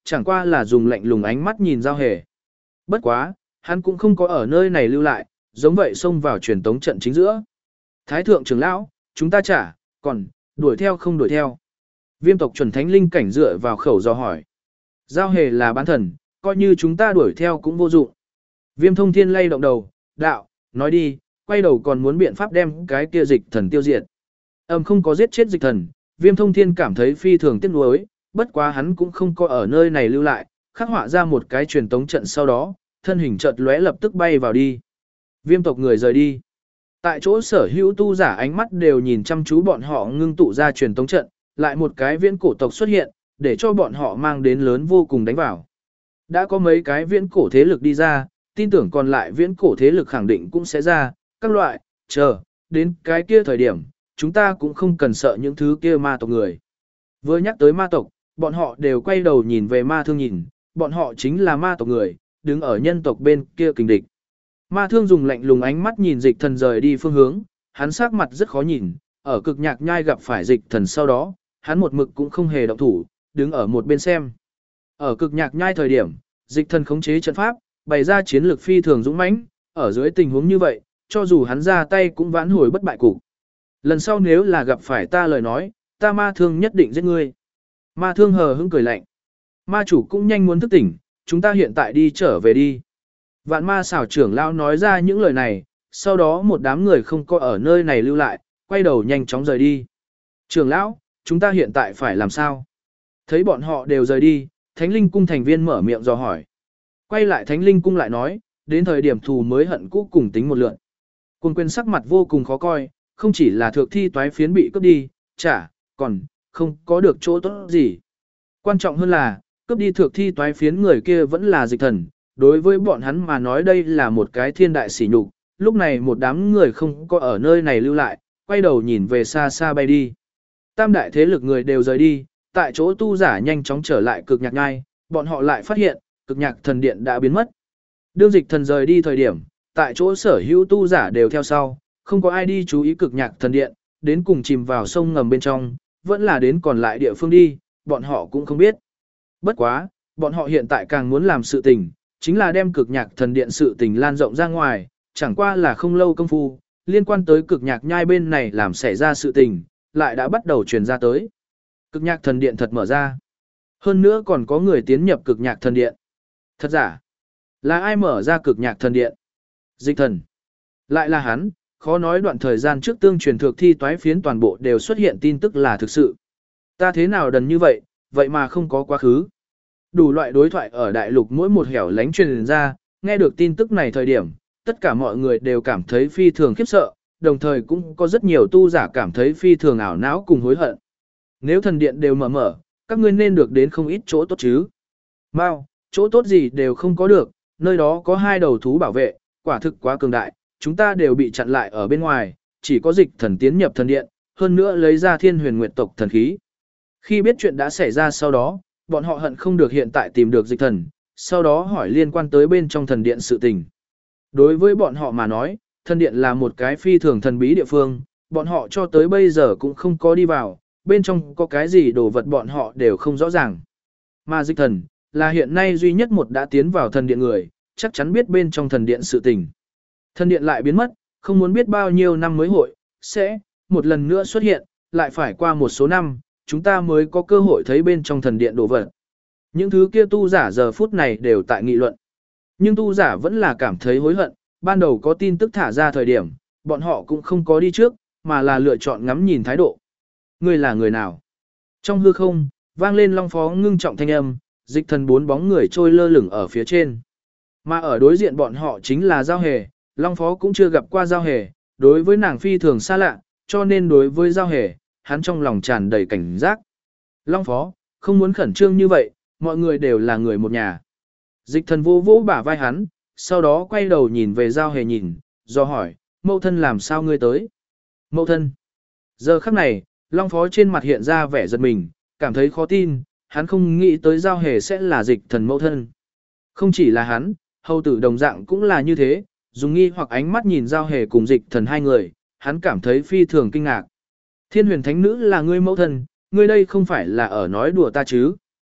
chẳng qua là dùng lạnh lùng ánh mắt nhìn Giao Hề. Bất quá, hắn cũng không có ở nơi này lưu lại, giống vậy xông vào truyền tống trận chính giữa. Thái thượng trưởng lão, chúng ta trả, còn, đuổi theo không đuổi theo. Viêm tộc chuẩn thánh linh cảnh dựa vào khẩu do hỏi. Giao Hề là bán thần, coi như chúng ta đuổi theo cũng vô dụng. Viêm thông thiên lay động đầu, đạo, nói đi, quay đầu còn muốn biện pháp đem cái kia dịch thần tiêu diệt. Không có giết chết dịch thần, viêm thông thiên cảm thấy phi thường tiếc nuối, bất quá hắn cũng không có ở nơi này lưu lại, khắc họa ra một cái truyền tống trận sau đó, thân hình chợt lóe lập tức bay vào đi. Viêm tộc người rời đi. Tại chỗ sở hữu tu giả ánh mắt đều nhìn chăm chú bọn họ ngưng tụ ra truyền tống trận, lại một cái viễn cổ tộc xuất hiện, để cho bọn họ mang đến lớn vô cùng đánh vào. Đã có mấy cái viễn cổ thế lực đi ra, tin tưởng còn lại viễn cổ thế lực khẳng định cũng sẽ ra, các loại, chờ, đến cái kia thời điểm, chúng ta cũng không cần sợ những thứ kia ma tộc người. Vừa nhắc tới ma tộc, bọn họ đều quay đầu nhìn về ma thương nhìn, bọn họ chính là ma tộc người, đứng ở nhân tộc bên kia kình địch. Ma thương dùng lạnh lùng ánh mắt nhìn dịch thần rời đi phương hướng, hắn sắc mặt rất khó nhìn, ở cực nhạc nhai gặp phải dịch thần sau đó, hắn một mực cũng không hề động thủ, đứng ở một bên xem. Ở cực nhạc nhai thời điểm, dịch thần khống chế trận pháp, bày ra chiến lược phi thường dũng mãnh, ở dưới tình huống như vậy, cho dù hắn ra tay cũng vãn hồi bất bại cục. Lần sau nếu là gặp phải ta lời nói, ta ma thương nhất định giết ngươi. Ma thương hờ hững cười lạnh. Ma chủ cũng nhanh muốn thức tỉnh, chúng ta hiện tại đi trở về đi. Vạn ma xảo trưởng lão nói ra những lời này, sau đó một đám người không có ở nơi này lưu lại, quay đầu nhanh chóng rời đi. Trưởng lão, chúng ta hiện tại phải làm sao? Thấy bọn họ đều rời đi, Thánh Linh Cung thành viên mở miệng dò hỏi. Quay lại Thánh Linh Cung lại nói, đến thời điểm thù mới hận cũ cùng tính một lượn. Quân quyền sắc mặt vô cùng khó coi, không chỉ là thượng thi toái phiến bị cướp đi, chả, còn, không có được chỗ tốt gì. Quan trọng hơn là, cướp đi thượng thi toái phiến người kia vẫn là dịch thần, đối với bọn hắn mà nói đây là một cái thiên đại sỉ nhục. Lúc này một đám người không có ở nơi này lưu lại, quay đầu nhìn về xa xa bay đi. Tam đại thế lực người đều rời đi, tại chỗ tu giả nhanh chóng trở lại cực nhạc nhai, bọn họ lại phát hiện, cực nhạc thần điện đã biến mất. Đương dịch thần rời đi thời điểm, tại chỗ sở hữu tu giả đều theo sau, không có ai đi chú ý cực nhạc thần điện, đến cùng chìm vào sông ngầm bên trong, vẫn là đến còn lại địa phương đi, bọn họ cũng không biết. Bất quá, bọn họ hiện tại càng muốn làm sự tình, chính là đem cực nhạc thần điện sự tình lan rộng ra ngoài, chẳng qua là không lâu công phu, liên quan tới cực nhạc nhai bên này làm xảy ra sự tình, lại đã bắt đầu truyền ra tới. Cực nhạc thần điện thật mở ra. Hơn nữa còn có người tiến nhập cực nhạc thần điện. Thật giả? Là ai mở ra cực nhạc thần điện? Dịch thần. Lại là hắn, khó nói đoạn thời gian trước tương truyền thược thi toái phiến toàn bộ đều xuất hiện tin tức là thực sự. Ta thế nào đần như vậy, vậy mà không có quá khứ. Đủ loại đối thoại ở đại lục mỗi một hẻo lánh truyền ra, nghe được tin tức này thời điểm, tất cả mọi người đều cảm thấy phi thường khiếp sợ, đồng thời cũng có rất nhiều tu giả cảm thấy phi thường ảo não cùng hối hận. Nếu thần điện đều mở, các ngươi nên được đến không ít chỗ tốt chứ. Mau, chỗ tốt gì đều không có được, nơi đó có 2 đầu thú bảo vệ, quả thực quá cường đại, chúng ta đều bị chặn lại ở bên ngoài, chỉ có dịch thần tiến nhập thần điện, hơn nữa lấy ra thiên huyền nguyệt tộc thần khí. Khi biết chuyện đã xảy ra sau đó, bọn họ hận không được hiện tại tìm được dịch thần, sau đó hỏi liên quan tới bên trong thần điện sự tình. Đối với bọn họ mà nói, thần điện là một cái phi thường thần bí địa phương, bọn họ cho tới bây giờ cũng không có đi vào, bên trong có cái gì đồ vật bọn họ đều không rõ ràng. Mà dịch thần, là hiện nay duy nhất một đã tiến vào thần điện người, chắc chắn biết bên trong thần điện sự tình. Thần điện lại biến mất, không muốn biết bao nhiêu năm mới hội, sẽ, một lần nữa xuất hiện, lại phải qua một số năm, chúng ta mới có cơ hội thấy bên trong thần điện đồ vật. Những thứ kia tu giả giờ phút này đều tại nghị luận. Nhưng tu giả vẫn là cảm thấy hối hận, ban đầu có tin tức thả ra thời điểm, bọn họ cũng không có đi trước, mà là lựa chọn ngắm nhìn thái độ. Ngươi là người nào? Trong hư không, vang lên Long Phó ngưng trọng thanh âm, dịch thần 4 bóng người trôi lơ lửng ở phía trên. Mà ở đối diện bọn họ chính là Giao Hề, Long Phó cũng chưa gặp qua Giao Hề, đối với nàng phi thường xa lạ, cho nên đối với Giao Hề, hắn trong lòng tràn đầy cảnh giác. Long Phó, không muốn khẩn trương như vậy, mọi người đều là người một nhà. Dịch thần vô vỗ bả vai hắn, sau đó quay đầu nhìn về Giao Hề nhìn, do hỏi, mẫu thân làm sao ngươi tới? Mẫu thân. Giờ khắc này, Long Phó trên mặt hiện ra vẻ giật mình, cảm thấy khó tin, hắn không nghĩ tới Giao Hề sẽ là dịch thần mẫu thân. Không chỉ là hắn, hầu tử đồng dạng cũng là như thế, dùng nghi hoặc ánh mắt nhìn Giao Hề cùng dịch thần 2 người, hắn cảm thấy phi thường kinh ngạc. Thiên huyền thánh nữ là ngươi mẫu thân, ngươi đây không phải là ở nói đùa ta chứ?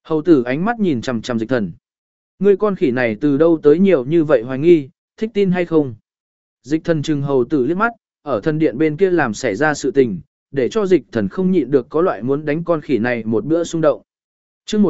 Hầu tử ánh mắt nhìn chằm chằm Dịch Thần. Ngươi con khỉ này từ đâu tới nhiều như vậy hoài nghi, thích tin hay không? Dịch Thần trừng hầu tử liếc mắt, ở thần điện bên kia làm xảy ra sự tình, để cho Dịch Thần không nhịn được có loại muốn đánh con khỉ này một bữa xung động. Chương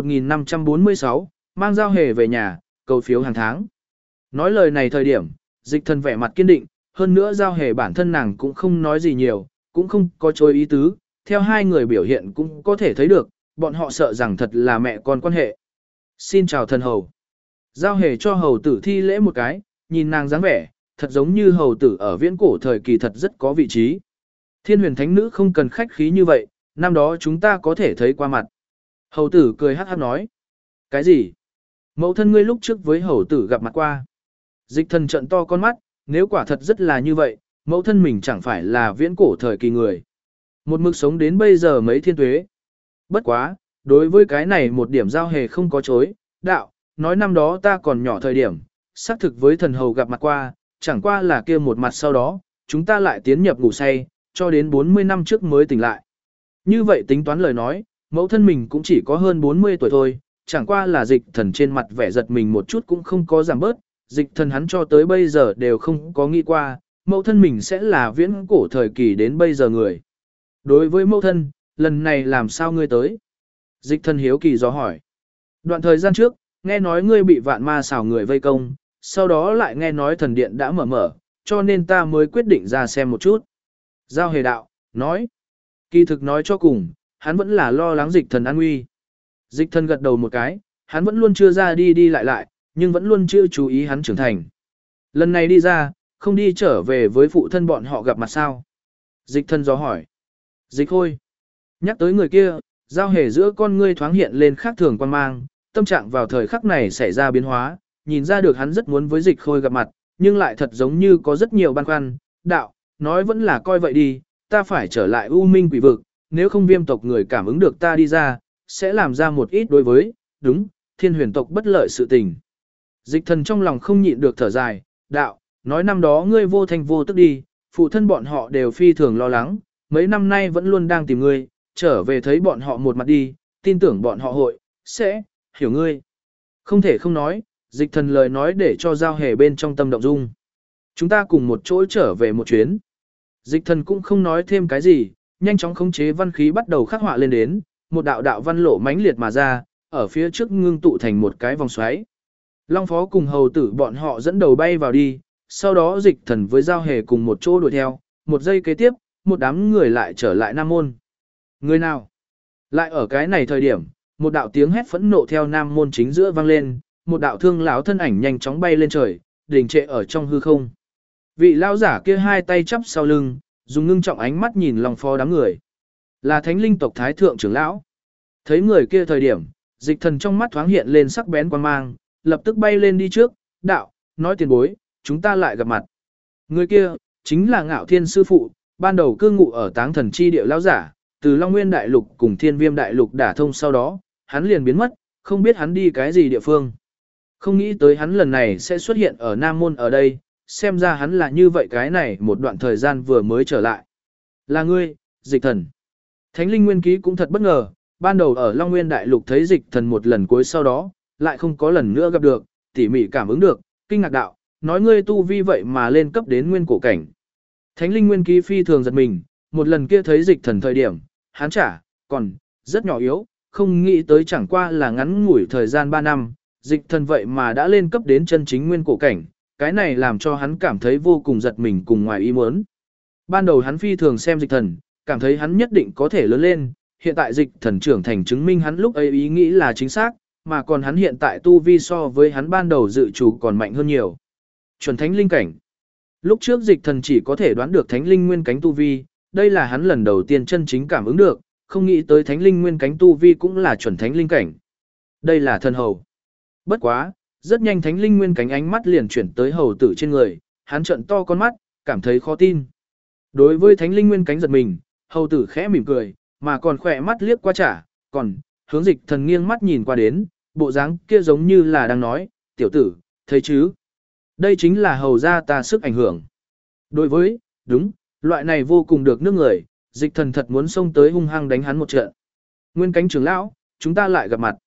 1546, mang Giao Hề về nhà, cầu phiếu hàng tháng. Nói lời này thời điểm, Dịch Thần vẻ mặt kiên định, hơn nữa Giao Hề bản thân nàng cũng không nói gì nhiều, cũng không có chối ý tứ, theo hai người biểu hiện cũng có thể thấy được, bọn họ sợ rằng thật là mẹ con quan hệ. Xin chào thần hầu. Giao Hề cho hầu tử thi lễ một cái, nhìn nàng dáng vẻ, thật giống như hầu tử ở viễn cổ thời kỳ thật rất có vị trí. Thiên huyền thánh nữ không cần khách khí như vậy, năm đó chúng ta có thể thấy qua mặt. Hầu tử cười hát hát nói. Cái gì? Mẫu thân ngươi lúc trước với hầu tử gặp mặt qua. Dịch Thần trận to con mắt, nếu quả thật rất là như vậy, mẫu thân mình chẳng phải là viễn cổ thời kỳ người. Một mực sống đến bây giờ mấy thiên tuế. Bất quá, đối với cái này một điểm Giao Hề không có chối, đạo, nói năm đó ta còn nhỏ thời điểm, xác thực với thần hầu gặp mặt qua, chẳng qua là kia một mặt sau đó, chúng ta lại tiến nhập ngủ say, cho đến 40 năm trước mới tỉnh lại. Như vậy tính toán lời nói, mẫu thân mình cũng chỉ có hơn 40 tuổi thôi, chẳng qua là Dịch Thần trên mặt vẻ giật mình một chút cũng không có giảm bớt, Dịch Thần hắn cho tới bây giờ đều không có nghĩ qua, mẫu thân mình sẽ là viễn cổ thời kỳ đến bây giờ người. Đối với mẫu thân, lần này làm sao ngươi tới? Dịch Thần hiếu kỳ dò hỏi. Đoạn thời gian trước, nghe nói ngươi bị vạn ma xảo người vây công, sau đó lại nghe nói thần điện đã mở, cho nên ta mới quyết định ra xem một chút. Giao Hề đạo, nói. Kỳ thực nói cho cùng, hắn vẫn là lo lắng Dịch Thần an nguy. Dịch Thần gật đầu một cái, hắn vẫn luôn chưa ra đi đi lại, nhưng vẫn luôn chưa chú ý hắn trưởng thành. Lần này đi ra, không đi trở về với phụ thân bọn họ gặp mặt sao? Dịch Thần dò hỏi. Dịch Khôi. Nhắc tới người kia, Giao Hề giữa con ngươi thoáng hiện lên khác thường quan mang, tâm trạng vào thời khắc này xảy ra biến hóa, nhìn ra được hắn rất muốn với Dịch Khôi gặp mặt, nhưng lại thật giống như có rất nhiều băn khoăn, đạo, nói vẫn là coi vậy đi, ta phải trở lại U Minh Quỷ Vực, nếu không Viêm tộc người cảm ứng được ta đi ra, sẽ làm ra một ít đối với, đúng, Thiên Huyền tộc bất lợi sự tình. Dịch Thần trong lòng không nhịn được thở dài, đạo, nói năm đó ngươi vô thành vô tức đi, phụ thân bọn họ đều phi thường lo lắng, mấy năm nay vẫn luôn đang tìm ngươi, trở về thấy bọn họ một mặt đi, tin tưởng bọn họ sẽ hiểu ngươi. Không thể không nói, Dịch Thần lời nói để cho Giao Hề bên trong tâm động dung. Chúng ta cùng một chỗ trở về một chuyến. Dịch Thần cũng không nói thêm cái gì, nhanh chóng khống chế văn khí bắt đầu khắc họa lên đến, một đạo đạo văn lộ mãnh liệt mà ra, ở phía trước ngưng tụ thành một cái vòng xoáy. Long Phó cùng hầu tử bọn họ dẫn đầu bay vào đi, sau đó Dịch Thần với Giao Hề cùng một chỗ đuổi theo, một giây kế tiếp, một đám người lại trở lại Nam Môn. Người nào? Lại ở cái này thời điểm, một đạo tiếng hét phẫn nộ theo Nam Môn chính giữa vang lên, một đạo thương lão thân ảnh nhanh chóng bay lên trời, đình trệ ở trong hư không. Vị lão giả kia hai tay chắp sau lưng, dùng ngưng trọng ánh mắt nhìn Long Phó đám người. Là Thánh Linh tộc Thái thượng trưởng lão. Thấy người kia thời điểm, Dịch Thần trong mắt thoáng hiện lên sắc bén quan mang, lập tức bay lên đi trước, đạo, nói tiền bối, chúng ta lại gặp mặt. Người kia, chính là Ngạo Thiên sư phụ, ban đầu cư ngụ ở Táng Thần chi địa lão giả, từ Long Nguyên đại lục cùng Thiên Viêm đại lục đả thông sau đó, hắn liền biến mất, không biết hắn đi cái gì địa phương. Không nghĩ tới hắn lần này sẽ xuất hiện ở Nam Môn ở đây, xem ra hắn là như vậy cái này một đoạn thời gian vừa mới trở lại. Là ngươi, Dịch Thần. Thánh Linh Nguyên Ký cũng thật bất ngờ, ban đầu ở Long Nguyên đại lục thấy Dịch Thần một lần cuối sau đó, lại không có lần nữa gặp được, tỉ mỉ cảm ứng được, kinh ngạc đạo, nói ngươi tu vi vậy mà lên cấp đến nguyên cổ cảnh. Thánh Linh Nguyên Ký phi thường giật mình, một lần kia thấy Dịch Thần thời điểm, hắn còn rất nhỏ yếu, không nghĩ tới chẳng qua là ngắn ngủi thời gian 3 năm, Dịch Thần vậy mà đã lên cấp đến chân chính nguyên cổ cảnh, cái này làm cho hắn cảm thấy vô cùng giật mình cùng ngoài ý muốn. Ban đầu hắn phi thường xem Dịch Thần, cảm thấy hắn nhất định có thể lớn lên, hiện tại Dịch Thần trưởng thành chứng minh hắn lúc ấy ý nghĩ là chính xác, mà còn hắn hiện tại tu vi so với hắn ban đầu dự chủ còn mạnh hơn nhiều. Chuẩn thánh linh cảnh. Lúc trước Dịch Thần chỉ có thể đoán được thánh linh nguyên cánh tu vi, đây là hắn lần đầu tiên chân chính cảm ứng được, không nghĩ tới thánh linh nguyên cánh tu vi cũng là chuẩn thánh linh cảnh. Đây là thần hầu. Bất quá, rất nhanh thánh linh nguyên cánh ánh mắt liền chuyển tới hầu tử trên người, hắn trợn to con mắt, cảm thấy khó tin. Đối với thánh linh nguyên cánh giật mình, hầu tử khẽ mỉm cười, mà còn khỏe mắt liếc qua còn hướng Dịch Thần nghiêng mắt nhìn qua đến, bộ dáng kia giống như là đang nói, tiểu tử, thấy chứ? Đây chính là hầu ra ta sức ảnh hưởng. Đối với, đúng, loại này vô cùng được nước người, Dịch Thần thật muốn xông tới hung hăng đánh hắn một trận. Nguyên cánh trưởng lão, chúng ta lại gặp mặt.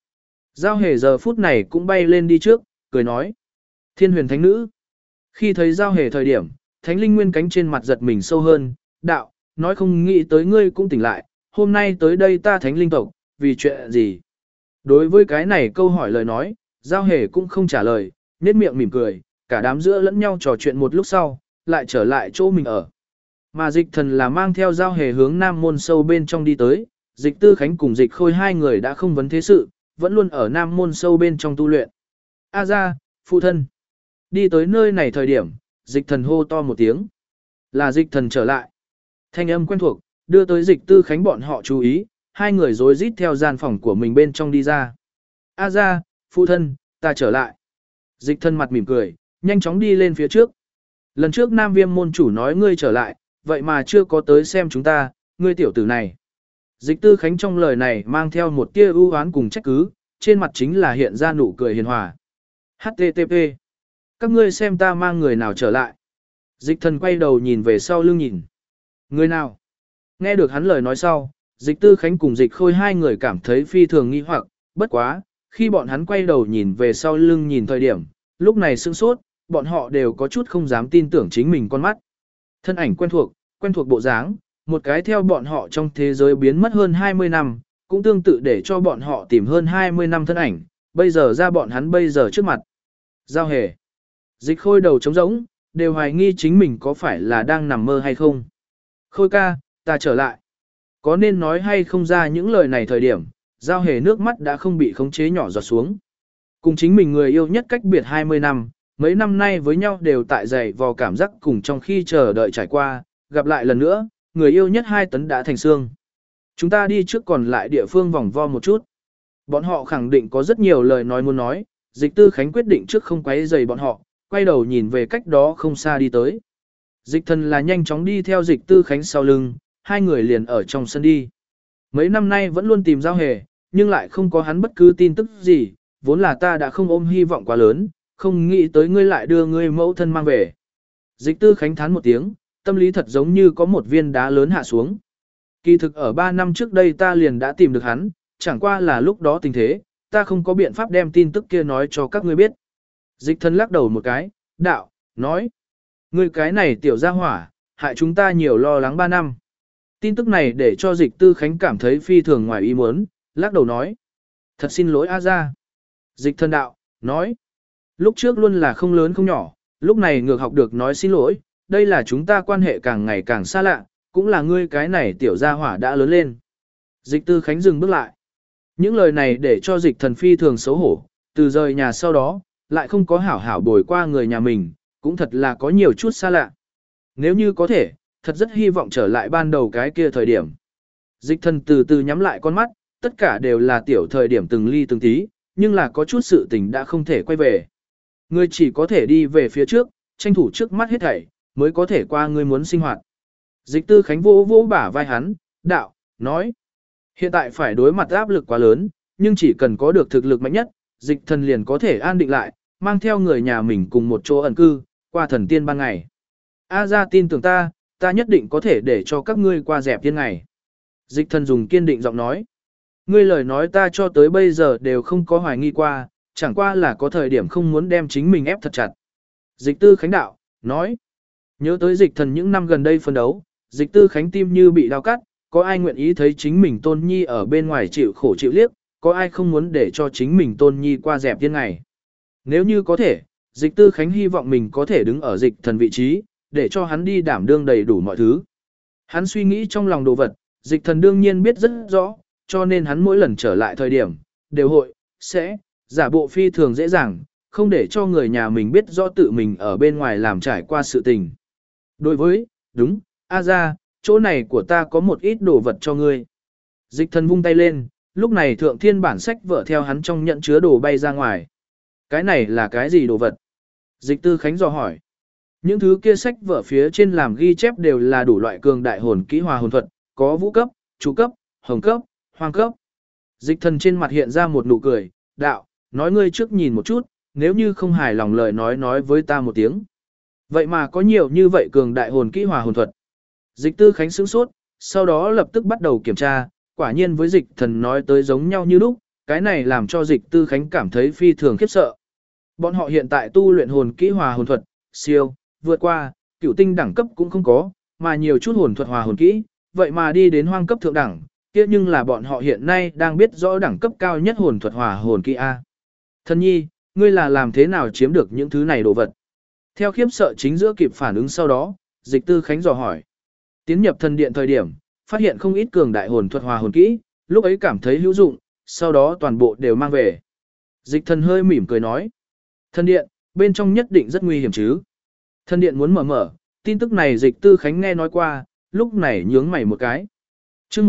Giao hề giờ phút này cũng bay lên đi trước, cười nói. Thiên huyền thánh nữ. Khi thấy giao hề thời điểm, thánh linh nguyên cánh trên mặt giật mình sâu hơn, đạo, nói không nghĩ tới ngươi cũng tỉnh lại, hôm nay tới đây ta thánh linh tộc, vì chuyện gì? Đối với cái này câu hỏi lời nói, giao hề cũng không trả lời, nét miệng mỉm cười, cả đám giữa lẫn nhau trò chuyện một lúc sau, lại trở lại chỗ mình ở. Mà dịch thần là mang theo giao hề hướng nam môn sâu bên trong đi tới, dịch tư khánh cùng dịch khôi hai người đã không vấn thế sự, vẫn luôn ở nam môn sâu bên trong tu luyện. A ra, phụ thân. Đi tới nơi này thời điểm, dịch thần hô to một tiếng. Là dịch thần trở lại. Thanh âm quen thuộc, đưa tới dịch tư khánh bọn họ chú ý, hai người rối rít theo gian phòng của mình bên trong đi ra. A ra, phụ thân, ta trở lại. Dịch thần mặt mỉm cười, nhanh chóng đi lên phía trước. Lần trước Nam Viêm môn chủ nói ngươi trở lại, vậy mà chưa có tới xem chúng ta, ngươi tiểu tử này. Dịch tư khánh trong lời này mang theo một tia ưu oán cùng trách cứ, trên mặt chính là hiện ra nụ cười hiền hòa. HTTP. Các ngươi xem ta mang người nào trở lại. Dịch thần quay đầu nhìn về sau lưng nhìn. Người nào? Nghe được hắn lời nói sau, dịch tư khánh cùng dịch khôi hai người cảm thấy phi thường nghi hoặc, bất quá, khi bọn hắn quay đầu nhìn về sau lưng nhìn thời điểm, lúc này sững sốt, bọn họ đều có chút không dám tin tưởng chính mình con mắt. Thân ảnh quen thuộc bộ dáng, một cái theo bọn họ trong thế giới biến mất hơn 20 năm, cũng tương tự để cho bọn họ tìm hơn 20 năm thân ảnh, bây giờ ra bọn hắn bây giờ trước mặt. Giao hề. Dịch khôi đầu trống rỗng, đều hoài nghi chính mình có phải là đang nằm mơ hay không. Khôi ca, ta trở lại. Có nên nói hay không ra những lời này thời điểm, giao hề nước mắt đã không bị khống chế nhỏ giọt xuống. Cùng chính mình người yêu nhất cách biệt 20 năm, mấy năm nay với nhau đều tại dày vò cảm giác cùng trong khi chờ đợi trải qua, gặp lại lần nữa, người yêu nhất 2 tấn đã thành xương. Chúng ta đi trước còn lại địa phương vòng vo một chút. Bọn họ khẳng định có rất nhiều lời nói muốn nói, dịch tư khánh quyết định trước không quấy rầy bọn họ, quay đầu nhìn về cách đó không xa đi tới. Dịch thần là nhanh chóng đi theo dịch tư khánh sau lưng, hai người liền ở trong sân đi. Mấy năm nay vẫn luôn tìm giao hề, nhưng lại không có hắn bất cứ tin tức gì, vốn là ta đã không ôm hy vọng quá lớn, không nghĩ tới ngươi lại đưa ngươi mẫu thân mang về. Dịch tư khánh thán một tiếng, tâm lý thật giống như có một viên đá lớn hạ xuống. Kỳ thực ở 3 năm trước đây ta liền đã tìm được hắn, chẳng qua là lúc đó tình thế, ta không có biện pháp đem tin tức kia nói cho các ngươi biết. Dịch thần lắc đầu một cái, đạo, nói. Ngươi cái này tiểu gia hỏa, hại chúng ta nhiều lo lắng 3 năm. Tin tức này để cho dịch tư khánh cảm thấy phi thường ngoài ý muốn, lắc đầu nói. Thật xin lỗi A gia. Dịch thần đạo, nói. Lúc trước luôn là không lớn không nhỏ, lúc này ngược học được nói xin lỗi, đây là chúng ta quan hệ càng ngày càng xa lạ, cũng là ngươi cái này tiểu gia hỏa đã lớn lên. Dịch tư khánh dừng bước lại. Những lời này để cho dịch thần phi thường xấu hổ, từ rời nhà sau đó, lại không có hảo hảo bồi qua người nhà mình, cũng thật là có nhiều chút xa lạ. Nếu như có thể, thật rất hy vọng trở lại ban đầu cái kia thời điểm. Dịch thần từ từ nhắm lại con mắt, tất cả đều là tiểu thời điểm từng ly từng tí, nhưng là có chút sự tình đã không thể quay về. Ngươi chỉ có thể đi về phía trước, tranh thủ trước mắt hết thảy, mới có thể qua ngươi muốn sinh hoạt. Dịch tư khánh vỗ vỗ bả vai hắn, đạo, nói. Hiện tại phải đối mặt áp lực quá lớn, nhưng chỉ cần có được thực lực mạnh nhất, dịch thần liền có thể an định lại, mang theo người nhà mình cùng một chỗ ẩn cư, qua thần tiên ban ngày. A ra tin tưởng ta, ta nhất định có thể để cho các ngươi qua dẹp tiên ngày. Dịch thần dùng kiên định giọng nói. Ngươi lời nói ta cho tới bây giờ đều không có hoài nghi qua, chẳng qua là có thời điểm không muốn đem chính mình ép thật chặt. Dịch tư khánh đạo, nói. Nhớ tới dịch thần những năm gần đây phân đấu, dịch tư khánh tim như bị đau cắt, có ai nguyện ý thấy chính mình tôn nhi ở bên ngoài chịu khổ chịu liếc, có ai không muốn để cho chính mình tôn nhi qua dẹp tiên ngày. Nếu như có thể, dịch tư khánh hy vọng mình có thể đứng ở dịch thần vị trí, để cho hắn đi đảm đương đầy đủ mọi thứ. Hắn suy nghĩ trong lòng đồ vật, dịch thần đương nhiên biết rất rõ, cho nên hắn mỗi lần trở lại thời điểm, đều sẽ, giả bộ phi thường dễ dàng, không để cho người nhà mình biết rõ tự mình ở bên ngoài làm trải qua sự tình. Đối với, đúng, A ra, chỗ này của ta có một ít đồ vật cho ngươi. Dịch thần vung tay lên, lúc này thượng thiên bản sách vợ theo hắn trong nhận chứa đồ bay ra ngoài. Cái này là cái gì đồ vật? Dịch tư khánh dò hỏi. Những thứ kia sách vở phía trên làm ghi chép đều là đủ loại cường đại hồn kỹ hòa hồn thuật, có vũ cấp, chú cấp, hồng cấp, hoang cấp. Dịch thần trên mặt hiện ra một nụ cười, đạo, nói ngươi trước nhìn một chút, nếu như không hài lòng lời nói với ta một tiếng. Vậy mà có nhiều như vậy cường đại hồn kỹ hòa hồn thuật. Dịch tư khánh sửng sốt, sau đó lập tức bắt đầu kiểm tra, quả nhiên với dịch thần nói tới giống nhau như lúc, Cái này làm cho Dịch Tư Khánh cảm thấy phi thường khiếp sợ. Bọn họ hiện tại tu luyện hồn kỹ hòa hồn thuật, siêu, vượt qua, cửu tinh đẳng cấp cũng không có, mà nhiều chút hồn thuật hòa hồn kỹ, vậy mà đi đến hoang cấp thượng đẳng, kia nhưng là bọn họ hiện nay đang biết rõ đẳng cấp cao nhất hồn thuật hòa hồn kỹ A. Thân nhi, ngươi là làm thế nào chiếm được những thứ này đồ vật? Theo khiếp sợ chính giữa kịp phản ứng sau đó, Dịch Tư Khánh dò hỏi. Tiến nhập thần điện thời điểm, phát hiện không ít cường đại hồn thuật hòa hồn kỹ, lúc ấy cảm thấy hữu dụng, sau đó toàn bộ đều mang về. Dịch thần hơi mỉm cười nói. Thần điện, bên trong nhất định rất nguy hiểm chứ. Thần điện muốn mở, tin tức này Dịch Tư Khánh nghe nói qua, lúc này nhướng mày một cái. Chương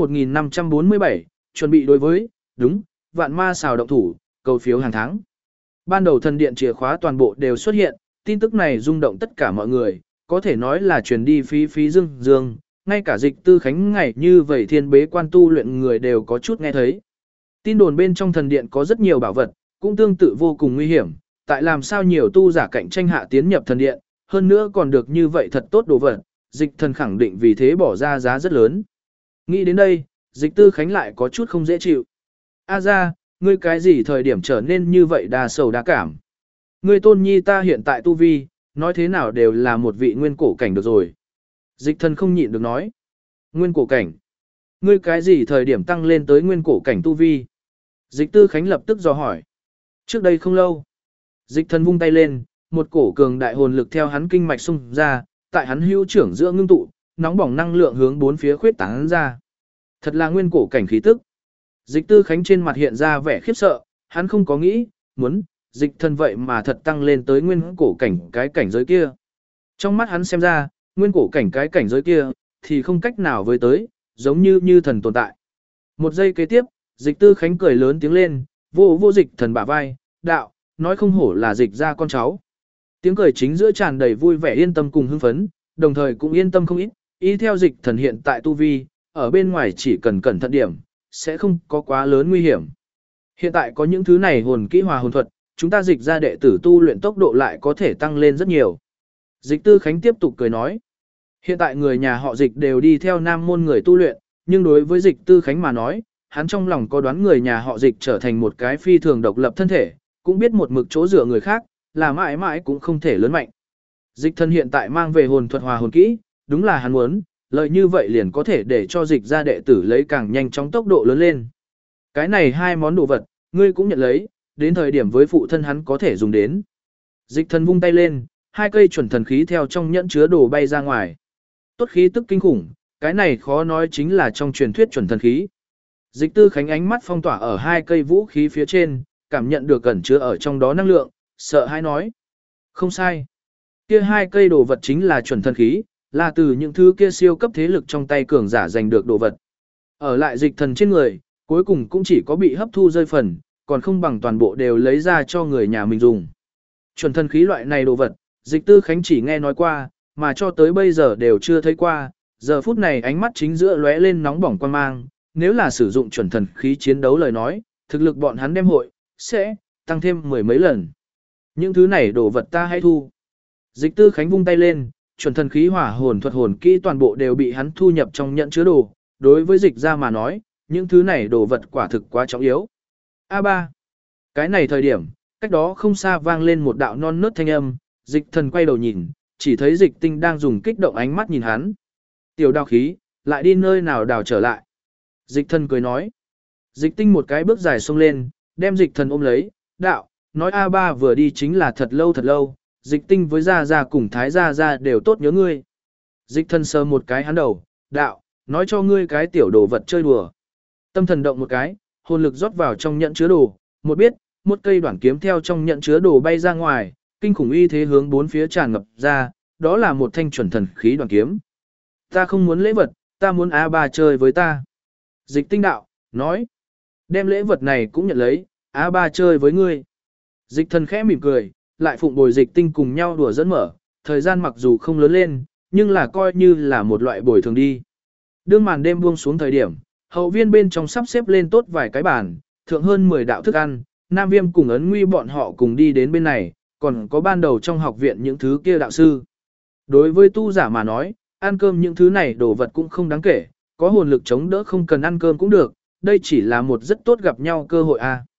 1547, chuẩn bị đối với, đúng, vạn ma xào động thủ, cầu phiếu hàng tháng. Ban đầu thần điện chìa khóa toàn bộ đều xuất hiện, tin tức này rung động tất cả mọi người, có thể nói là truyền đi phí dương, ngay cả Dịch Tư Khánh ngày như vậy thiên bế quan tu luyện người đều có chút nghe thấy. Tin đồn bên trong thần điện có rất nhiều bảo vật, cũng tương tự vô cùng nguy hiểm, tại làm sao nhiều tu giả cạnh tranh hạ tiến nhập thần điện, hơn nữa còn được như vậy thật tốt đồ vật, Dịch thần khẳng định vì thế bỏ ra giá rất lớn. Nghĩ đến đây, Dịch Tư Khánh lại có chút không dễ chịu. A ra, ngươi cái gì thời điểm trở nên như vậy đa sầu đa cảm. Ngươi tôn nhi ta hiện tại tu vi, nói thế nào đều là một vị nguyên cổ cảnh được rồi. Dịch thần không nhịn được nói. Nguyên cổ cảnh. Ngươi cái gì thời điểm tăng lên tới nguyên cổ cảnh tu vi? Dịch Tư Khánh lập tức dò hỏi. Trước đây không lâu. Dịch thần vung tay lên, một cổ cường đại hồn lực theo hắn kinh mạch xung ra, tại hắn hữu trưởng giữa ngưng tụ, nóng bỏng năng lượng hướng bốn phía khuyết tán ra. Thật là nguyên cổ cảnh khí tức. Dịch Tư Khánh trên mặt hiện ra vẻ khiếp sợ, hắn không có nghĩ, muốn, dịch thần vậy mà thật tăng lên tới nguyên cổ cảnh cái cảnh giới kia. Trong mắt hắn xem ra, nguyên cổ cảnh cái cảnh giới kia, thì không cách nào với tới, giống như thần tồn tại. Một giây kế tiếp, Dịch Tư Khánh cười lớn tiếng lên, vô dịch thần bả vai, đạo, nói không hổ là dịch ra con cháu. Tiếng cười chính giữa tràn đầy vui vẻ yên tâm cùng hưng phấn, đồng thời cũng yên tâm không ít, y theo dịch thần hiện tại tu vi, ở bên ngoài chỉ cần cẩn thận điểm, sẽ không có quá lớn nguy hiểm. Hiện tại có những thứ này hồn kỹ hòa hồn thuật, chúng ta dịch ra đệ tử tu luyện tốc độ lại có thể tăng lên rất nhiều. Dịch Tư Khánh tiếp tục cười nói, hiện tại người nhà họ dịch đều đi theo nam môn người tu luyện, nhưng đối với Dịch Tư Khánh mà nói, hắn trong lòng có đoán người nhà họ dịch trở thành một cái phi thường độc lập thân thể, cũng biết một mực chỗ dựa người khác, là mãi mãi cũng không thể lớn mạnh. Dịch thần hiện tại mang về hồn thuật hòa hồn kỹ, đúng là hắn muốn, lợi như vậy liền có thể để cho dịch ra đệ tử lấy càng nhanh chóng tốc độ lớn lên. Cái này hai món đồ vật, ngươi cũng nhận lấy, đến thời điểm với phụ thân hắn có thể dùng đến. Dịch thần vung tay lên, hai cây chuẩn thần khí theo trong nhẫn chứa đồ bay ra ngoài. Tốt khí tức kinh khủng, cái này khó nói chính là trong truyền thuyết chuẩn thần khí. Dịch Tư Khánh ánh mắt phong tỏa ở hai cây vũ khí phía trên, cảm nhận được cẩn chứa ở trong đó năng lượng, sợ hãi nói. Không sai. Kia hai cây đồ vật chính là chuẩn thần khí, là từ những thứ kia siêu cấp thế lực trong tay cường giả giành được đồ vật. Ở lại dịch thần trên người, cuối cùng cũng chỉ có bị hấp thu rơi phần, còn không bằng toàn bộ đều lấy ra cho người nhà mình dùng. Chuẩn thần khí loại này đồ vật, Dịch Tư Khánh chỉ nghe nói qua, mà cho tới bây giờ đều chưa thấy qua, giờ phút này ánh mắt chính giữa lóe lên nóng bỏng quan mang, nếu là sử dụng chuẩn thần khí chiến đấu lời nói, thực lực bọn hắn đem hội, sẽ tăng thêm mười mấy lần. Những thứ này đồ vật ta hãy thu. Dịch Tư Khánh vung tay lên, chuẩn thần khí hỏa hồn thuật hồn kỹ toàn bộ đều bị hắn thu nhập trong nhận chứa đồ, đối với dịch ra mà nói, những thứ này đồ vật quả thực quá trọng yếu. A3. Cái này thời điểm, cách đó không xa vang lên một đạo non nớt thanh âm, dịch thần quay đầu nhìn, chỉ thấy dịch tinh đang dùng kích động ánh mắt nhìn hắn. Tiểu đào khí, lại đi nơi nào đào trở lại. Dịch thần cười nói. Dịch tinh một cái bước dài xông lên, đem dịch thần ôm lấy, đạo, nói A3 vừa đi chính là thật lâu, dịch tinh với Gia Gia cùng Thái Gia Gia đều tốt nhớ ngươi. Dịch thần sờ một cái hắn đầu, đạo, nói cho ngươi cái tiểu đồ vật chơi đùa. Tâm thần động một cái, hồn lực rót vào trong nhận chứa đồ, một biết, một cây đoạn kiếm theo trong nhận chứa đồ bay ra ngoài, kinh khủng uy thế hướng bốn phía tràn ngập ra, đó là một thanh chuẩn thần khí đoạn kiếm. Ta không muốn lễ vật, ta muốn A3 chơi với ta. Dịch tinh đạo, nói, đem lễ vật này cũng nhận lấy, A3 chơi với ngươi. Dịch thần khẽ mỉm cười, lại phụng bồi dịch tinh cùng nhau đùa dẫn mở, thời gian mặc dù không lớn lên, nhưng là coi như là một loại bồi thường đi. Đương màn đêm buông xuống thời điểm, hậu viên bên trong sắp xếp lên tốt vài cái bàn, thượng hơn 10 đạo thức ăn, Nam Viêm cùng Ấn Nguy bọn họ cùng đi đến bên này, còn có ban đầu trong học viện những thứ kia đạo sư. Đối với tu giả mà nói, ăn cơm những thứ này đồ vật cũng không đáng kể, có hồn lực chống đỡ không cần ăn cơm cũng được, đây chỉ là một rất tốt gặp nhau cơ hội a.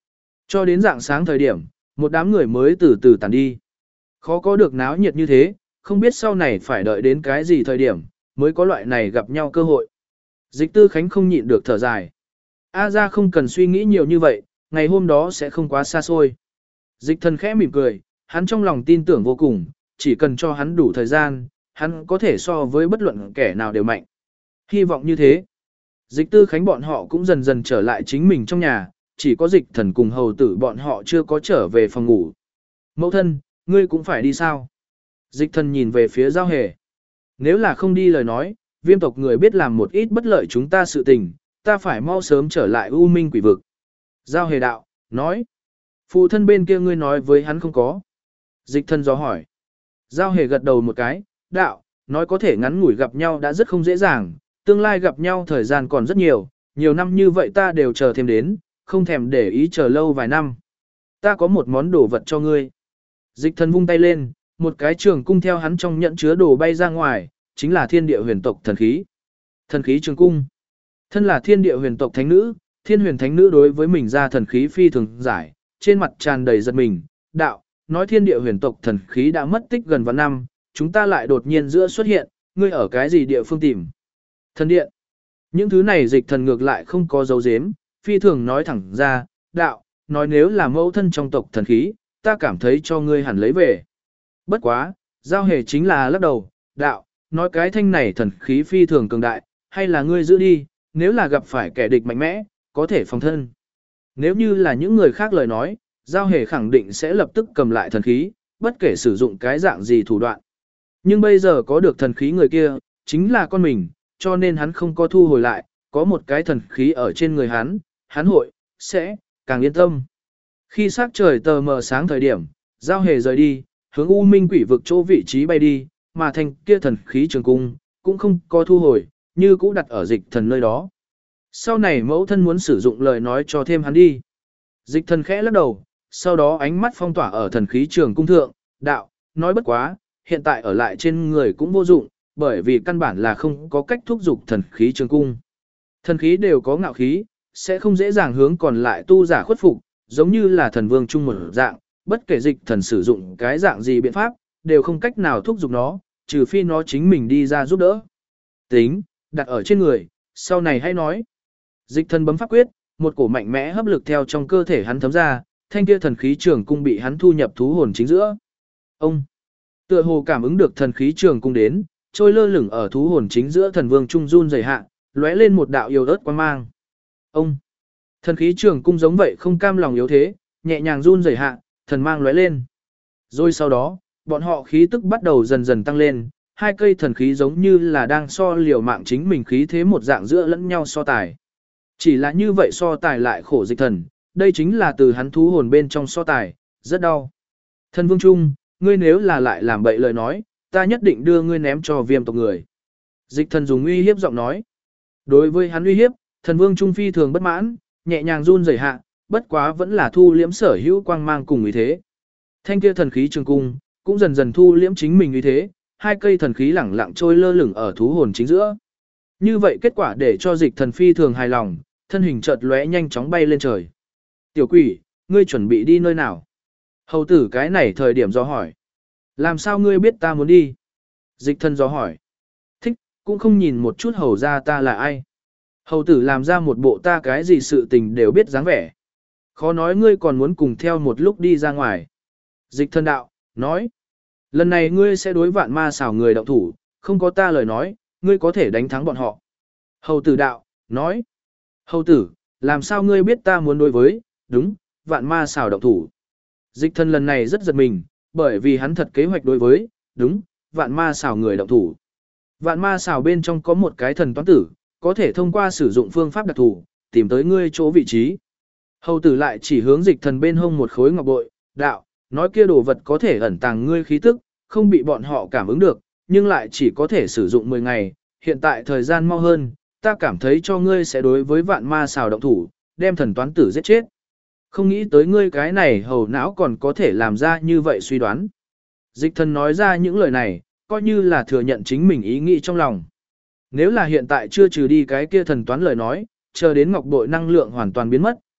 Cho đến rạng sáng thời điểm, một đám người mới từ từ tàn đi. Khó có được náo nhiệt như thế, không biết sau này phải đợi đến cái gì thời điểm, mới có loại này gặp nhau cơ hội. Dịch Tư Khánh không nhịn được thở dài. A ra không cần suy nghĩ nhiều như vậy, ngày hôm đó sẽ không quá xa xôi. Dịch Thần khẽ mỉm cười, hắn trong lòng tin tưởng vô cùng, chỉ cần cho hắn đủ thời gian, hắn có thể so với bất luận kẻ nào đều mạnh. Hy vọng như thế. Dịch Tư Khánh bọn họ cũng dần dần trở lại chính mình trong nhà, chỉ có Dịch Thần cùng hầu tử bọn họ chưa có trở về phòng ngủ. Mẫu thân, ngươi cũng phải đi sao? Dịch Thần nhìn về phía Giao Hề. Nếu là không đi lời nói, Viêm tộc người biết làm một ít bất lợi chúng ta sự tình, ta phải mau sớm trở lại U Minh Quỷ vực. Giao Hề đạo, nói. Phụ thân bên kia ngươi nói với hắn không có. Dịch Thần dò hỏi. Giao Hề gật đầu một cái, đạo, nói có thể ngắn ngủi gặp nhau đã rất không dễ dàng, tương lai gặp nhau thời gian còn rất nhiều, nhiều năm như vậy ta đều chờ thêm đến, không thèm để ý chờ lâu vài năm. Ta có một món đồ vật cho ngươi. Dịch Thần vung tay lên, một cái trường cung theo hắn trong nhận chứa đồ bay ra ngoài, chính là thiên địa huyền tộc thần khí. Thần khí trường cung. Thân là thiên địa huyền tộc thánh nữ, thiên huyền thánh nữ đối với mình ra thần khí phi thường giải, trên mặt tràn đầy giật mình, đạo, nói thiên địa huyền tộc thần khí đã mất tích gần vạn năm, chúng ta lại đột nhiên giữa xuất hiện, ngươi ở cái gì địa phương tìm? Thần điện. Những thứ này Dịch Thần ngược lại không có dấu dếm, phi thường nói thẳng ra, đạo, nói nếu là mẫu thân trong tộc thần khí, ta cảm thấy cho ngươi hẳn lấy về. Bất quá, Giao Hề chính là lắc đầu, đạo, nói cái thanh này thần khí phi thường cường đại, hay là ngươi giữ đi, nếu là gặp phải kẻ địch mạnh mẽ, có thể phòng thân. Nếu như là những người khác lời nói, Giao Hề khẳng định sẽ lập tức cầm lại thần khí, bất kể sử dụng cái dạng gì thủ đoạn. Nhưng bây giờ có được thần khí người kia, chính là con mình, cho nên hắn không có thu hồi lại, có một cái thần khí ở trên người hắn hội, sẽ, càng yên tâm. Khi sắc trời tờ mờ sáng thời điểm, Giao Hề rời đi, hướng U Minh Quỷ vực chỗ vị trí bay đi, mà thành kia thần khí trường cung, cũng không có thu hồi, như cũ đặt ở Dịch Thần nơi đó. Sau này mẫu thân muốn sử dụng lời nói cho thêm hắn đi. Dịch Thần khẽ lắc đầu, sau đó ánh mắt phong tỏa ở thần khí trường cung thượng, đạo, nói bất quá, hiện tại ở lại trên người cũng vô dụng, bởi vì căn bản là không có cách thúc giục thần khí trường cung. Thần khí đều có ngạo khí, sẽ không dễ dàng hướng còn lại tu giả khuất phục, giống như là thần vương chung một dạng, bất kể Dịch Thần sử dụng cái dạng gì biện pháp, đều không cách nào thúc giục nó, trừ phi nó chính mình đi ra giúp đỡ. Tính, đặt ở trên người, sau này hãy nói. Dịch Thần bấm pháp quyết, một cổ mạnh mẽ hấp lực theo trong cơ thể hắn thấm ra, thanh kia thần khí trường cung bị hắn thu nhập thú hồn chính giữa. Ông tựa hồ cảm ứng được thần khí trường cung đến, trôi lơ lửng ở thú hồn chính giữa thần vương trung run rẩy hạ, lóe lên một đạo yêu ớt quang mang. Ông thần khí trường cung giống vậy không cam lòng yếu thế, nhẹ nhàng run rẩy hạ, thần mang lóe lên. Rồi sau đó, bọn họ khí tức bắt đầu dần dần tăng lên, hai cây thần khí giống như là đang so liều mạng chính mình khí thế một dạng giữa lẫn nhau so tài. Chỉ là như vậy so tài lại khổ Dịch Thần, đây chính là từ hắn thú hồn bên trong so tài, rất đau. Thần vương trung, ngươi nếu là lại làm bậy lời nói, ta nhất định đưa ngươi ném cho Viêm tộc người. Dịch Thần dùng uy hiếp giọng nói. Đối với hắn uy hiếp, thần vương trung phi thường bất mãn, nhẹ nhàng run rẩy hạ, bất quá vẫn là thu liễm sở hữu quang mang cùng uy thế. Thanh kia thần khí trường cung, cũng dần dần thu liễm chính mình uy thế, hai cây thần khí lẳng lặng trôi lơ lửng ở thú hồn chính giữa. Như vậy kết quả để cho Dịch Thần phi thường hài lòng, thân hình chợt lóe nhanh chóng bay lên trời. Tiểu quỷ, ngươi chuẩn bị đi nơi nào? Hầu tử cái này thời điểm do hỏi. Làm sao ngươi biết ta muốn đi? Dịch Thần do hỏi. Thích, cũng không nhìn một chút hầu ra ta là ai. Hầu tử làm ra một bộ ta cái gì sự tình đều biết dáng vẻ. Khó nói ngươi còn muốn cùng theo một lúc đi ra ngoài. Dịch Thần đạo, nói. Lần này ngươi sẽ đối vạn ma xảo người động thủ, không có ta lời nói, ngươi có thể đánh thắng bọn họ. Hầu tử đạo, nói. Hầu tử, làm sao ngươi biết ta muốn đối với, đúng, vạn ma xảo động thủ. Dịch Thần lần này rất giật mình, bởi vì hắn thật kế hoạch đối với, đúng, vạn ma xảo người động thủ. Vạn ma xảo bên trong có một cái thần toán tử, có thể thông qua sử dụng phương pháp đặc thù, tìm tới ngươi chỗ vị trí. Hầu tử lại chỉ hướng Dịch Thần bên hông một khối ngọc bội, đạo, nói kia đồ vật có thể ẩn tàng ngươi khí tức, không bị bọn họ cảm ứng được, nhưng lại chỉ có thể sử dụng 10 ngày, hiện tại thời gian mau hơn, ta cảm thấy cho ngươi sẽ đối với vạn ma xào động thủ, đem thần toán tử giết chết. Không nghĩ tới ngươi cái này hầu não còn có thể làm ra như vậy suy đoán. Dịch Thần nói ra những lời này, coi như là thừa nhận chính mình ý nghĩ trong lòng. Nếu là hiện tại chưa trừ đi cái kia thần toán lời nói, chờ đến ngọc bội năng lượng hoàn toàn biến mất,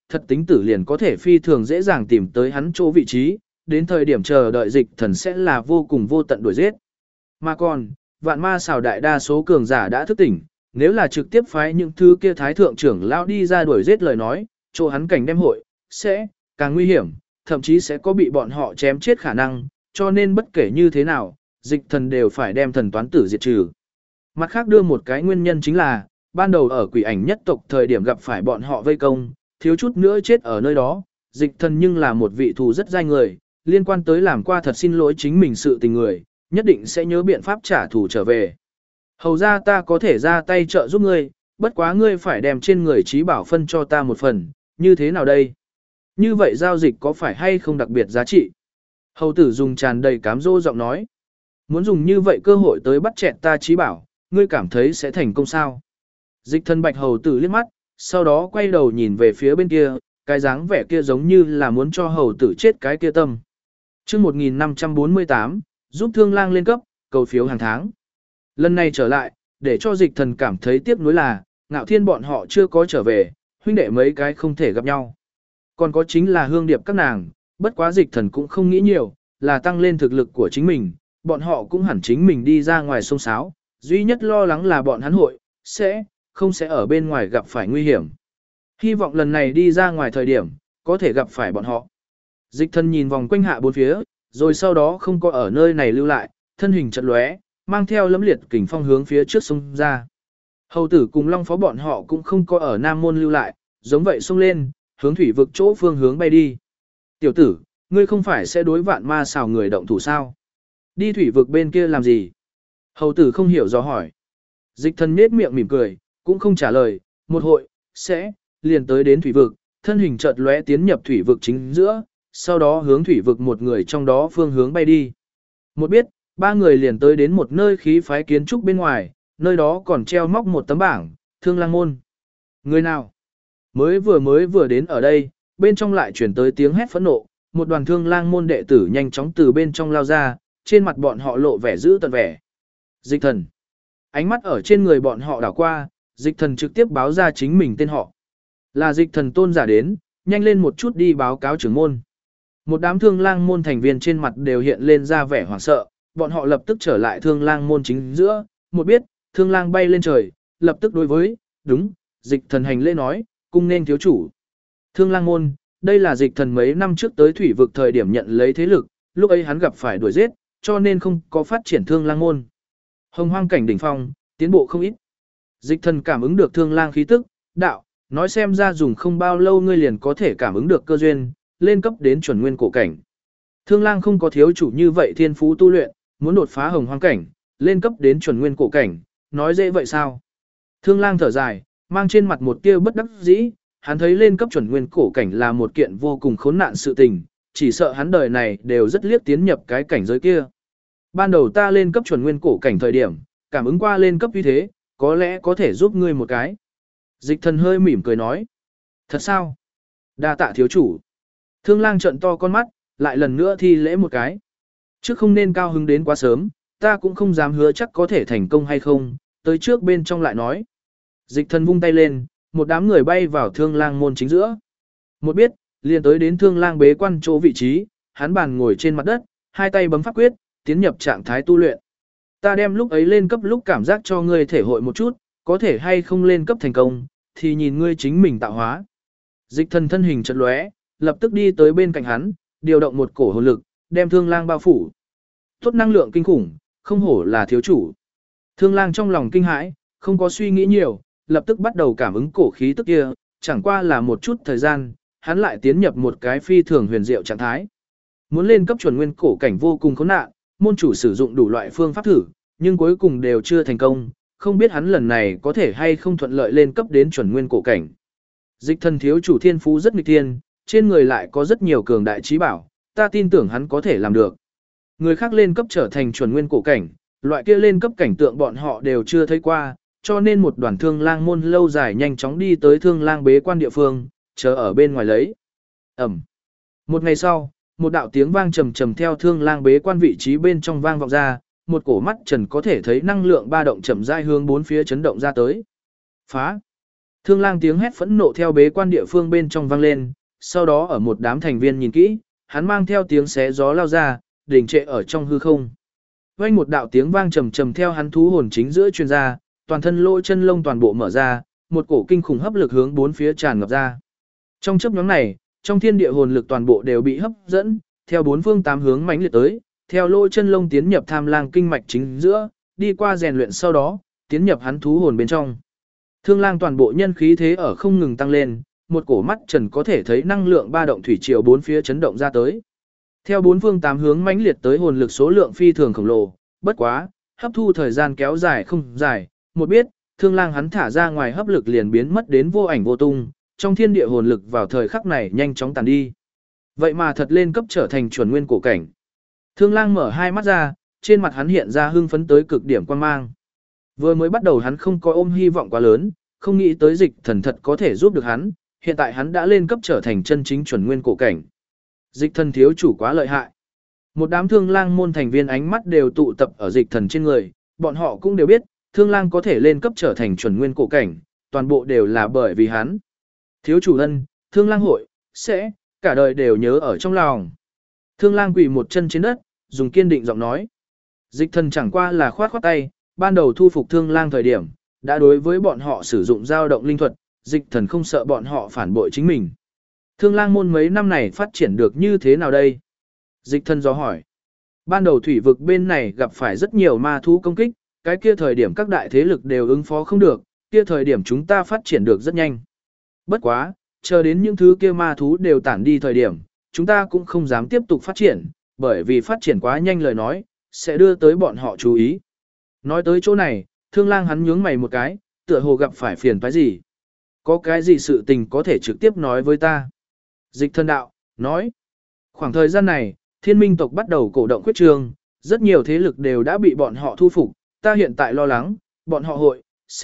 thật tính tử liền có thể phi thường dễ dàng tìm tới hắn chỗ vị trí, đến thời điểm chờ đợi dịch thần sẽ là vô cùng vô tận đuổi giết. Mà còn, vạn ma xào đại đa số cường giả đã thức tỉnh, nếu là trực tiếp phái những thứ kia thái thượng trưởng lão đi ra đuổi giết lời nói, chỗ hắn cảnh đem hội, sẽ càng nguy hiểm, thậm chí sẽ có bị bọn họ chém chết khả năng, cho nên bất kể như thế nào, dịch thần đều phải đem thần toán tử diệt trừ. Mặt khác đưa một cái nguyên nhân chính là, ban đầu ở quỷ ảnh nhất tộc thời điểm gặp phải bọn họ vây công, thiếu chút nữa chết ở nơi đó, dịch thần nhưng là một vị thù rất dai người, liên quan tới làm qua thật xin lỗi chính mình sự tình người, nhất định sẽ nhớ biện pháp trả thù trở về. Hầu ra ta có thể ra tay trợ giúp ngươi, bất quá ngươi phải đem trên người trí bảo phân cho ta một phần, như thế nào đây? Như vậy giao dịch có phải hay không đặc biệt giá trị? Hầu tử dùng tràn đầy cám dỗ giọng nói. Muốn dùng như vậy cơ hội tới bắt chẹt ta trí bảo, ngươi cảm thấy sẽ thành công sao? Dịch thần bạch hầu tử liếc mắt, sau đó quay đầu nhìn về phía bên kia, cái dáng vẻ kia giống như là muốn cho hầu tử chết cái kia tâm. Trước 1548, giúp thương lang lên cấp, cầu phiếu hàng tháng. Lần này trở lại, để cho dịch thần cảm thấy tiếc nuối là, ngạo thiên bọn họ chưa có trở về, huynh đệ mấy cái không thể gặp nhau. Còn có chính là hương điệp các nàng, bất quá dịch thần cũng không nghĩ nhiều, là tăng lên thực lực của chính mình, bọn họ cũng hẳn chính mình đi ra ngoài sông sáo, duy nhất lo lắng là bọn hắn hội, không sẽ ở bên ngoài gặp phải nguy hiểm. Hy vọng lần này đi ra ngoài thời điểm, có thể gặp phải bọn họ. Dịch thần nhìn vòng quanh hạ bốn phía, rồi sau đó không có ở nơi này lưu lại, thân hình chật lóe, mang theo lấm liệt kình phong hướng phía trước sông ra. Hầu tử cùng Long Phó bọn họ cũng không có ở Nam Môn lưu lại, giống vậy xông lên, hướng thủy vực chỗ phương hướng bay đi. Tiểu tử, ngươi không phải sẽ đối vạn ma xào người động thủ sao? Đi thủy vực bên kia làm gì? Hầu tử không hiểu do hỏi. Dịch thần nết miệng mỉm cười, cũng không trả lời, một hội, liền tới đến thủy vực, thân hình chợt lóe tiến nhập thủy vực chính giữa, sau đó hướng thủy vực một người trong đó phương hướng bay đi. Một biết, ba người liền tới đến một nơi khí phái kiến trúc bên ngoài, nơi đó còn treo móc một tấm bảng, Thương Lang Môn. Người nào? Mới vừa đến ở đây, bên trong lại chuyển tới tiếng hét phẫn nộ, một đoàn Thương Lang Môn đệ tử nhanh chóng từ bên trong lao ra, trên mặt bọn họ lộ vẻ dữ tợn vẻ. Dịch thần. Ánh mắt ở trên người bọn họ đảo qua, dịch thần trực tiếp báo ra chính mình tên họ. Là dịch thần tôn giả đến, nhanh lên một chút đi báo cáo trưởng môn. Một đám Thương Lang Môn thành viên trên mặt đều hiện lên ra vẻ hoảng sợ, bọn họ lập tức trở lại Thương Lang Môn chính giữa, một biết, Thương Lang bay lên trời, lập tức đối với, đúng, dịch thần hành lễ nói, cung nên thiếu chủ. Thương Lang Môn, đây là dịch thần mấy năm trước tới thủy vực thời điểm nhận lấy thế lực, lúc ấy hắn gặp phải đuổi giết, cho nên không có phát triển Thương Lang Môn. Hồng hoang cảnh đỉnh phong, tiến bộ không ít. Dịch thần cảm ứng được Thương Lang khí tức, đạo, nói xem ra dùng không bao lâu ngươi liền có thể cảm ứng được cơ duyên, lên cấp đến chuẩn nguyên cổ cảnh. Thương Lang không có thiếu chủ như vậy thiên phú tu luyện, muốn đột phá hồng hoang cảnh, lên cấp đến chuẩn nguyên cổ cảnh, nói dễ vậy sao? Thương Lang thở dài, mang trên mặt một tia bất đắc dĩ, hắn thấy lên cấp chuẩn nguyên cổ cảnh là một kiện vô cùng khốn nạn sự tình, chỉ sợ hắn đời này đều rất liếc tiến nhập cái cảnh giới kia. Ban đầu ta lên cấp chuẩn nguyên cổ cảnh thời điểm, cảm ứng qua lên cấp như thế, có lẽ có thể giúp ngươi một cái. Dịch thần hơi mỉm cười nói. Thật sao? Đa tạ thiếu chủ. Thương Lang trợn to con mắt, lại lần nữa thi lễ một cái. Trước không nên cao hứng đến quá sớm, ta cũng không dám hứa chắc có thể thành công hay không, tới trước bên trong lại nói. Dịch thần vung tay lên, một đám người bay vào Thương Lang môn chính giữa. Một biết, liền tới đến Thương Lang bế quan chỗ vị trí, hắn bàn ngồi trên mặt đất, hai tay bấm pháp quyết, tiến nhập trạng thái tu luyện. Ta đem lúc ấy lên cấp lúc cảm giác cho ngươi thể hội một chút, có thể hay không lên cấp thành công, thì nhìn ngươi chính mình tạo hóa. Dịch thần thân hình chợt lóe, lập tức đi tới bên cạnh hắn, điều động một cổ hồn lực, đem Thương Lang bao phủ. Tốt năng lượng kinh khủng, không hổ là thiếu chủ. Thương Lang trong lòng kinh hãi, không có suy nghĩ nhiều, lập tức bắt đầu cảm ứng cổ khí tức kia, chẳng qua là một chút thời gian, hắn lại tiến nhập một cái phi thường huyền diệu trạng thái. Muốn lên cấp chuẩn nguyên cổ cảnh vô cùng khốn nạn, môn chủ sử dụng đủ loại phương pháp thử, nhưng cuối cùng đều chưa thành công, không biết hắn lần này có thể hay không thuận lợi lên cấp đến chuẩn nguyên cổ cảnh. Dịch thần thiếu chủ thiên phú rất nghịch thiên, trên người lại có rất nhiều cường đại trí bảo, ta tin tưởng hắn có thể làm được. Người khác lên cấp trở thành chuẩn nguyên cổ cảnh, loại kia lên cấp cảnh tượng bọn họ đều chưa thấy qua, cho nên một đoàn Thương Lang môn lâu dài nhanh chóng đi tới Thương Lang bế quan địa phương, chờ ở bên ngoài lấy. Ẩm. Một ngày sau, một đạo tiếng vang trầm trầm theo Thương Lang bế quan vị trí bên trong vang vọng ra, một cổ mắt trần có thể thấy năng lượng ba động chậm rãi hướng bốn phía chấn động ra tới. Phá. Thương lang tiếng hét phẫn nộ theo bế quan địa phương bên trong vang lên, sau đó ở một đám thành viên nhìn kỹ, hắn mang theo tiếng xé gió lao ra, đình trệ ở trong hư không. Vang một đạo tiếng vang trầm trầm theo hắn thú hồn chính giữa truyền ra, toàn thân lỗ chân lông toàn bộ mở ra, một cổ kinh khủng hấp lực hướng bốn phía tràn ngập ra. Trong chớp nhoáng này, trong thiên địa hồn lực toàn bộ đều bị hấp dẫn, theo bốn phương tám hướng mãnh liệt tới, theo lỗ chân lông tiến nhập tham lang kinh mạch chính giữa, đi qua rèn luyện sau đó, tiến nhập hắn thú hồn bên trong. Thương lang toàn bộ nhân khí thế ở không ngừng tăng lên, một cổ mắt trần có thể thấy năng lượng ba động thủy triều bốn phía chấn động ra tới. Theo bốn phương tám hướng mãnh liệt tới hồn lực số lượng phi thường khổng lồ, bất quá, hấp thu thời gian kéo dài không dài, một biết, thương lang hắn thả ra ngoài hấp lực liền biến mất đến vô ảnh vô tung, trong thiên địa hồn lực vào thời khắc này nhanh chóng tàn đi. Vậy mà thật lên cấp trở thành chuẩn nguyên cổ cảnh. Thương lang mở hai mắt ra, trên mặt hắn hiện ra hưng phấn tới cực điểm quan mang. Vừa mới bắt đầu hắn không có ôm hy vọng quá lớn, không nghĩ tới dịch thần thật có thể giúp được hắn, hiện tại hắn đã lên cấp trở thành chân chính chuẩn nguyên cổ cảnh. Dịch thần thiếu chủ quá lợi hại. Một đám thương lang môn thành viên ánh mắt đều tụ tập ở dịch thần trên người, bọn họ cũng đều biết, thương lang có thể lên cấp trở thành chuẩn nguyên cổ cảnh, toàn bộ đều là bởi vì hắn. Thiếu chủ ân, thương lang hội, sẽ, cả đời đều nhớ ở trong lòng. Thương lang quỳ một chân trên đất, dùng kiên định giọng nói. Dịch thần chẳng qua là khoát khoát tay, ban đầu thu phục thương lang thời điểm, đã đối với bọn họ sử dụng dao động linh thuật, dịch thần không sợ bọn họ phản bội chính mình. Thương lang môn mấy năm này phát triển được như thế nào đây? Dịch thần do hỏi. Ban đầu thủy vực bên này gặp phải rất nhiều ma thú công kích, cái kia thời điểm các đại thế lực đều ứng phó không được, kia thời điểm chúng ta phát triển được rất nhanh. Bất quá, chờ đến những thứ kia ma thú đều tản đi thời điểm, chúng ta cũng không dám tiếp tục phát triển, bởi vì phát triển quá nhanh lời nói, sẽ đưa tới bọn họ chú ý. Nói tới chỗ này, thương lang hắn nhướng mày một cái, tựa hồ gặp phải phiền toái gì. Có cái gì sự tình có thể trực tiếp nói với ta. Dịch thần đạo, nói. Khoảng thời gian này, thiên minh tộc bắt đầu cổ động khuyết trương, rất nhiều thế lực đều đã bị bọn họ thu phục, ta hiện tại lo lắng, bọn họ hội,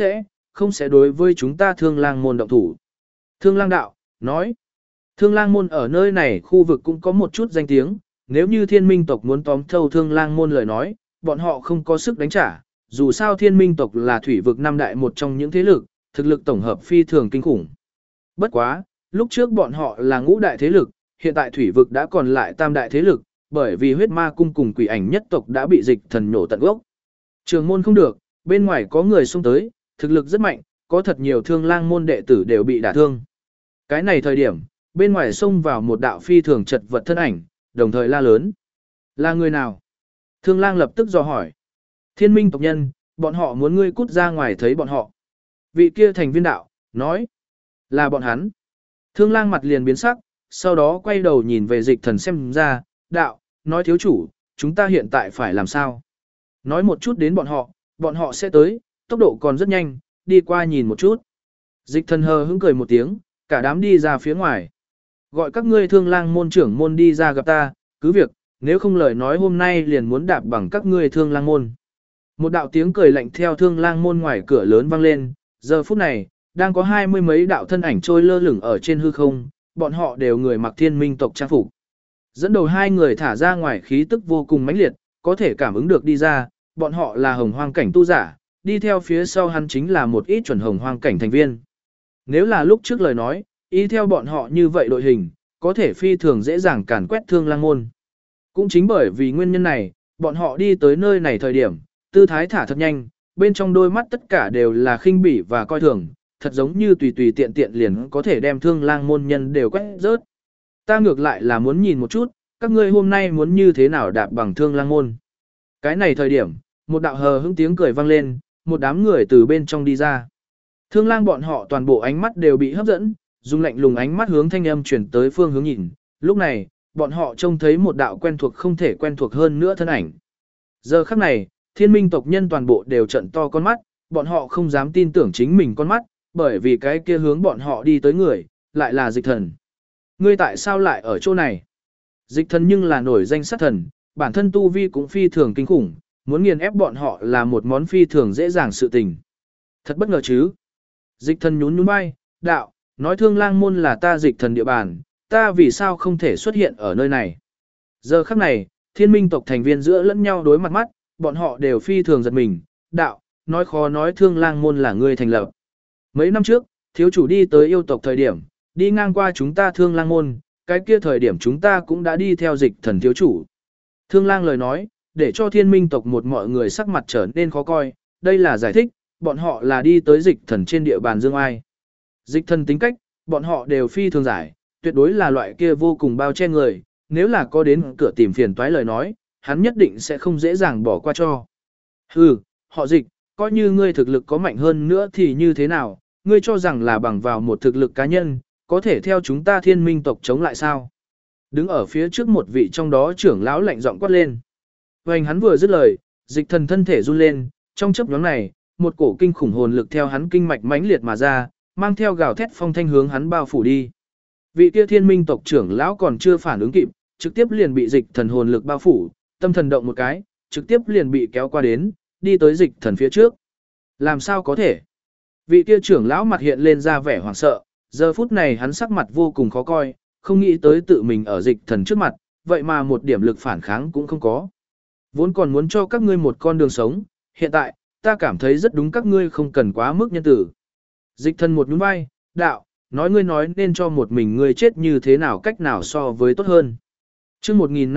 không sẽ đối với chúng ta thương lang môn động thủ. Thương lang đạo, nói. Thương lang môn ở nơi này khu vực cũng có một chút danh tiếng, nếu như thiên minh tộc muốn tóm thâu thương lang môn lời nói, bọn họ không có sức đánh trả, dù sao thiên minh tộc là thủy vực năm đại một trong những thế lực, thực lực tổng hợp phi thường kinh khủng. Bất quá, lúc trước bọn họ là ngũ đại thế lực, hiện tại thủy vực đã còn lại tam đại thế lực, bởi vì huyết ma cung cùng quỷ ảnh nhất tộc đã bị dịch thần nổ tận gốc. Trường môn không được, bên ngoài có người xông tới, thực lực rất mạnh, có thật nhiều thương lang môn đệ tử đều bị đả thương. Cái này thời điểm, bên ngoài xông vào một đạo phi thường chật vật thân ảnh, đồng thời la lớn. Là người nào? Thương lang lập tức dò hỏi. Thiên minh tộc nhân, bọn họ muốn ngươi cút ra ngoài thấy bọn họ. Vị kia thành viên đạo, nói. Là bọn hắn. Thương lang mặt liền biến sắc, sau đó quay đầu nhìn về dịch thần xem ra, đạo, nói thiếu chủ, chúng ta hiện tại phải làm sao? Nói một chút đến bọn họ sẽ tới, tốc độ còn rất nhanh, đi qua nhìn một chút. Dịch thần hờ hững cười một tiếng, cả đám đi ra phía ngoài. Gọi các ngươi thương lang môn trưởng môn đi ra gặp ta, cứ việc, nếu không lời nói hôm nay liền muốn đạp bằng các ngươi thương lang môn. Một đạo tiếng cười lạnh theo thương lang môn ngoài cửa lớn vang lên, giờ phút này, đang có 20 mấy đạo thân ảnh trôi lơ lửng ở trên hư không, bọn họ đều người mặc thiên minh tộc trang phục. Dẫn đầu hai người thả ra ngoài khí tức vô cùng mãnh liệt, có thể cảm ứng được đi ra, bọn họ là hồng hoang cảnh tu giả, đi theo phía sau hắn chính là một ít chuẩn hồng hoang cảnh thành viên. Nếu là lúc trước lời nói, y theo bọn họ như vậy đội hình, có thể phi thường dễ dàng càn quét thương lang môn. Cũng chính bởi vì nguyên nhân này, bọn họ đi tới nơi này thời điểm, tư thái thả thật nhanh, bên trong đôi mắt tất cả đều là khinh bỉ và coi thường, thật giống như tùy tùy tiện tiện liền có thể đem thương lang môn nhân đều quét rớt. Ta ngược lại là muốn nhìn một chút, các ngươi hôm nay muốn như thế nào đạp bằng thương lang môn. Cái này thời điểm, một đạo hờ hững tiếng cười vang lên, một đám người từ bên trong đi ra. Thương lang bọn họ toàn bộ ánh mắt đều bị hấp dẫn, dùng lạnh lùng ánh mắt hướng thanh âm chuyển tới phương hướng nhìn. Lúc này, bọn họ trông thấy một đạo quen thuộc không thể quen thuộc hơn nữa thân ảnh. Giờ khắc này, thiên minh tộc nhân toàn bộ đều trận to con mắt, bọn họ không dám tin tưởng chính mình con mắt, bởi vì cái kia hướng bọn họ đi tới người, lại là dịch thần. Ngươi tại sao lại ở chỗ này? Dịch thần nhưng là nổi danh sát thần, bản thân tu vi cũng phi thường kinh khủng, muốn nghiền ép bọn họ là một món phi thường dễ dàng sự tình. Thật bất ngờ chứ? Dịch thần nhún nhún vai, đạo, nói thương lang môn là ta dịch thần địa bàn, ta vì sao không thể xuất hiện ở nơi này? Giờ khắc này, thiên minh tộc thành viên giữa lẫn nhau đối mặt mắt, bọn họ đều phi thường giật mình, đạo, nói khó nói thương lang môn là ngươi thành lập. Mấy năm trước, thiếu chủ đi tới yêu tộc thời điểm, đi ngang qua chúng ta Thương Lang môn, cái kia thời điểm chúng ta cũng đã đi theo dịch thần thiếu chủ. Thương Lang lời nói, để cho thiên minh tộc một mọi người sắc mặt trở nên khó coi, đây là giải thích, bọn họ là đi tới dịch thần trên địa bàn Dương Ai. Dịch thần tính cách, bọn họ đều phi thường giải, tuyệt đối là loại kia vô cùng bao che người, nếu là có đến cửa tìm phiền toái lời nói, hắn nhất định sẽ không dễ dàng bỏ qua cho. Hừ, họ dịch, coi như ngươi thực lực có mạnh hơn nữa thì như thế nào, ngươi cho rằng là bằng vào một thực lực cá nhân, có thể theo chúng ta thiên minh tộc chống lại sao? Đứng ở phía trước một vị trong đó trưởng lão lạnh giọng quát lên. Vành hắn vừa dứt lời, dịch thần thân thể run lên, trong chớp nhoáng này, một cổ kinh khủng hồn lực theo hắn kinh mạch mãnh liệt mà ra, mang theo gào thét phong thanh hướng hắn bao phủ đi. Vị kia thiên minh tộc trưởng lão còn chưa phản ứng kịp, trực tiếp liền bị dịch thần hồn lực bao phủ, tâm thần động một cái, trực tiếp liền bị kéo qua đến, đi tới dịch thần phía trước. Làm sao có thể? Vị kia trưởng lão mặt hiện lên ra vẻ hoảng sợ, giờ phút này hắn sắc mặt vô cùng khó coi, không nghĩ tới tự mình ở dịch thần trước mặt, vậy mà một điểm lực phản kháng cũng không có. Vốn còn muốn cho các ngươi một con đường sống, hiện tại, ta cảm thấy rất đúng các ngươi không cần quá mức nhân tử. Dịch thần một nhún vai, đạo, nói ngươi nói nên cho một mình ngươi chết như thế nào cách nào so với tốt hơn. Trước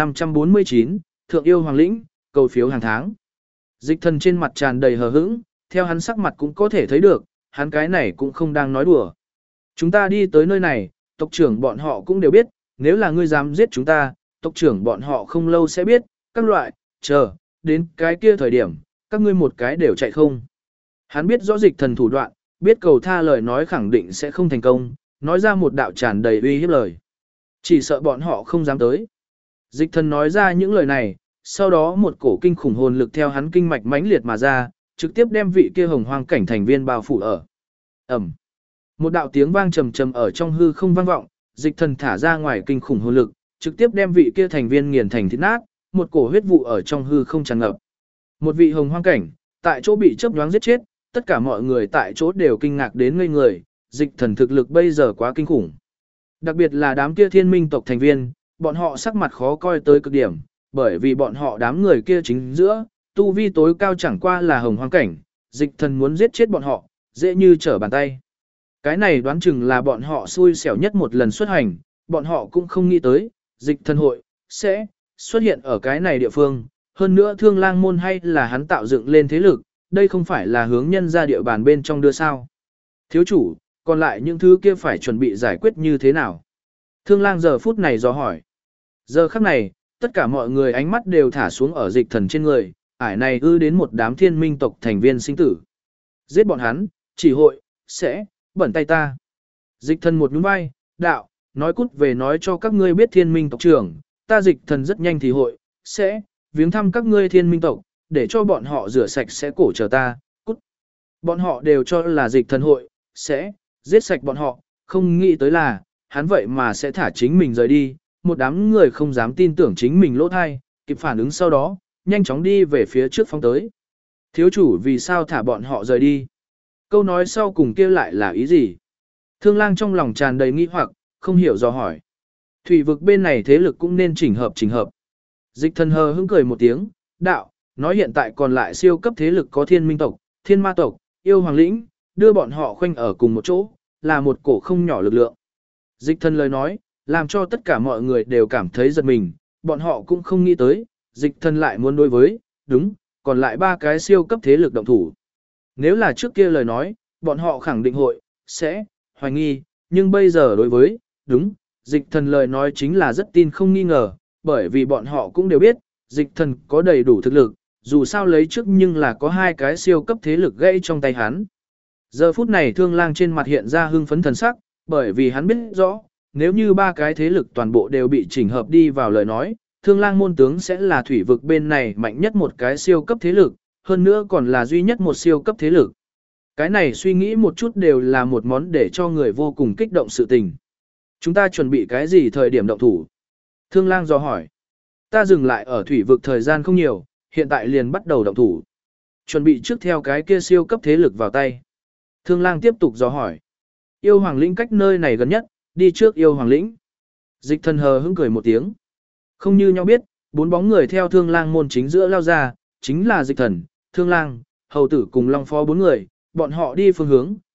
1549, Thượng yêu Hoàng Lĩnh, cầu phiếu hàng tháng. Dịch thần trên mặt tràn đầy hờ hững, theo hắn sắc mặt cũng có thể thấy được, hắn cái này cũng không đang nói đùa. Chúng ta đi tới nơi này, tộc trưởng bọn họ cũng đều biết, nếu là ngươi dám giết chúng ta, tộc trưởng bọn họ không lâu sẽ biết, các loại, chờ, đến cái kia thời điểm, các ngươi một cái đều chạy không. Hắn biết rõ dịch thần thủ đoạn, biết cầu tha lời nói khẳng định sẽ không thành công, nói ra một đạo tràn đầy uy hiếp lời. Chỉ sợ bọn họ không dám tới. Dịch thần nói ra những lời này, sau đó một cổ kinh khủng hồn lực theo hắn kinh mạch mãnh liệt mà ra, trực tiếp đem vị kia hồng hoang cảnh thành viên bao phủ ở. Ẩm. Một đạo tiếng vang trầm trầm ở trong hư không vang vọng, dịch thần thả ra ngoài kinh khủng hồn lực, trực tiếp đem vị kia thành viên nghiền thành thịt nát, một cổ huyết vụ ở trong hư không tràn ngập. Một vị hồng hoang cảnh, tại chỗ bị chớp nhoáng giết chết, tất cả mọi người tại chỗ đều kinh ngạc đến ngây người, dịch thần thực lực bây giờ quá kinh khủng. Đặc biệt là đám kia thiên minh tộc thành viên, bọn họ sắc mặt khó coi tới cực điểm, bởi vì bọn họ đám người kia chính giữa, tu vi tối cao chẳng qua là hồng hoang cảnh, dịch thần muốn giết chết bọn họ, dễ như trở bàn tay. Cái này đoán chừng là bọn họ xui xẻo nhất một lần xuất hành, bọn họ cũng không nghĩ tới, dịch thần hội, sẽ xuất hiện ở cái này địa phương, hơn nữa Thương Lang môn hay là hắn tạo dựng lên thế lực, đây không phải là hướng nhân ra địa bàn bên trong đưa sao. Thiếu chủ, còn lại những thứ kia phải chuẩn bị giải quyết như thế nào? Thương Lang giờ phút này dò hỏi. Giờ khắc này, tất cả mọi người ánh mắt đều thả xuống ở dịch thần trên người, ải này đến một đám thiên minh tộc thành viên sinh tử. Giết bọn hắn, chỉ hội, sẽ, bẩn tay ta. Dịch thần một nhún vai, đạo, nói cút về nói cho các ngươi biết thiên minh tộc trưởng, ta dịch thần rất nhanh thì hội, sẽ, viếng thăm các ngươi thiên minh tộc, để cho bọn họ rửa sạch sẽ cổ chờ ta, cút. Bọn họ đều cho là dịch thần hội, sẽ, giết sạch bọn họ, không nghĩ tới là, hắn vậy mà sẽ thả chính mình rời đi, một đám người không dám tin tưởng chính mình lỗ thai, kịp phản ứng sau đó, nhanh chóng đi về phía trước phóng tới. Thiếu chủ vì sao thả bọn họ rời đi? Câu nói sau cùng kia lại là ý gì? Thương Lang trong lòng tràn đầy nghi hoặc, không hiểu do hỏi. Thủy vực bên này thế lực cũng nên chỉnh hợp. Dịch thần hờ hững cười một tiếng, đạo, nói hiện tại còn lại siêu cấp thế lực có thiên minh tộc, thiên ma tộc, yêu hoàng lĩnh, đưa bọn họ khoanh ở cùng một chỗ, là một cổ không nhỏ lực lượng. Dịch thần lời nói, làm cho tất cả mọi người đều cảm thấy giật mình, bọn họ cũng không nghĩ tới, dịch thần lại muốn đối với, đúng, còn lại 3 cái siêu cấp thế lực động thủ. Nếu là trước kia lời nói, bọn họ khẳng định hội, sẽ, hoài nghi, nhưng bây giờ đối với, đúng, dịch thần lời nói chính là rất tin không nghi ngờ, bởi vì bọn họ cũng đều biết, dịch thần có đầy đủ thực lực, dù sao lấy trước nhưng là có 2 cái siêu cấp thế lực gãy trong tay hắn. Giờ phút này Thương Lang trên mặt hiện ra hưng phấn thần sắc, bởi vì hắn biết rõ, nếu như 3 cái thế lực toàn bộ đều bị chỉnh hợp đi vào lời nói, Thương Lang môn tướng sẽ là thủy vực bên này mạnh nhất một cái siêu cấp thế lực, hơn nữa còn là duy nhất một siêu cấp thế lực. Cái này suy nghĩ một chút đều là một món để cho người vô cùng kích động sự tình. Chúng ta chuẩn bị cái gì thời điểm động thủ? Thương Lang dò hỏi. Ta dừng lại ở thủy vực thời gian không nhiều, hiện tại liền bắt đầu động thủ. Chuẩn bị trước theo cái kia siêu cấp thế lực vào tay. Thương Lang tiếp tục dò hỏi. Yêu Hoàng Lĩnh cách nơi này gần nhất, đi trước Yêu Hoàng Lĩnh. Dịch thần hờ hững cười một tiếng. Không như nhau biết, 4 bóng người theo Thương Lang môn chính giữa lao ra, chính là dịch thần, Thương Lang, hầu tử cùng Long Phó 4 người, bọn họ đi phương hướng,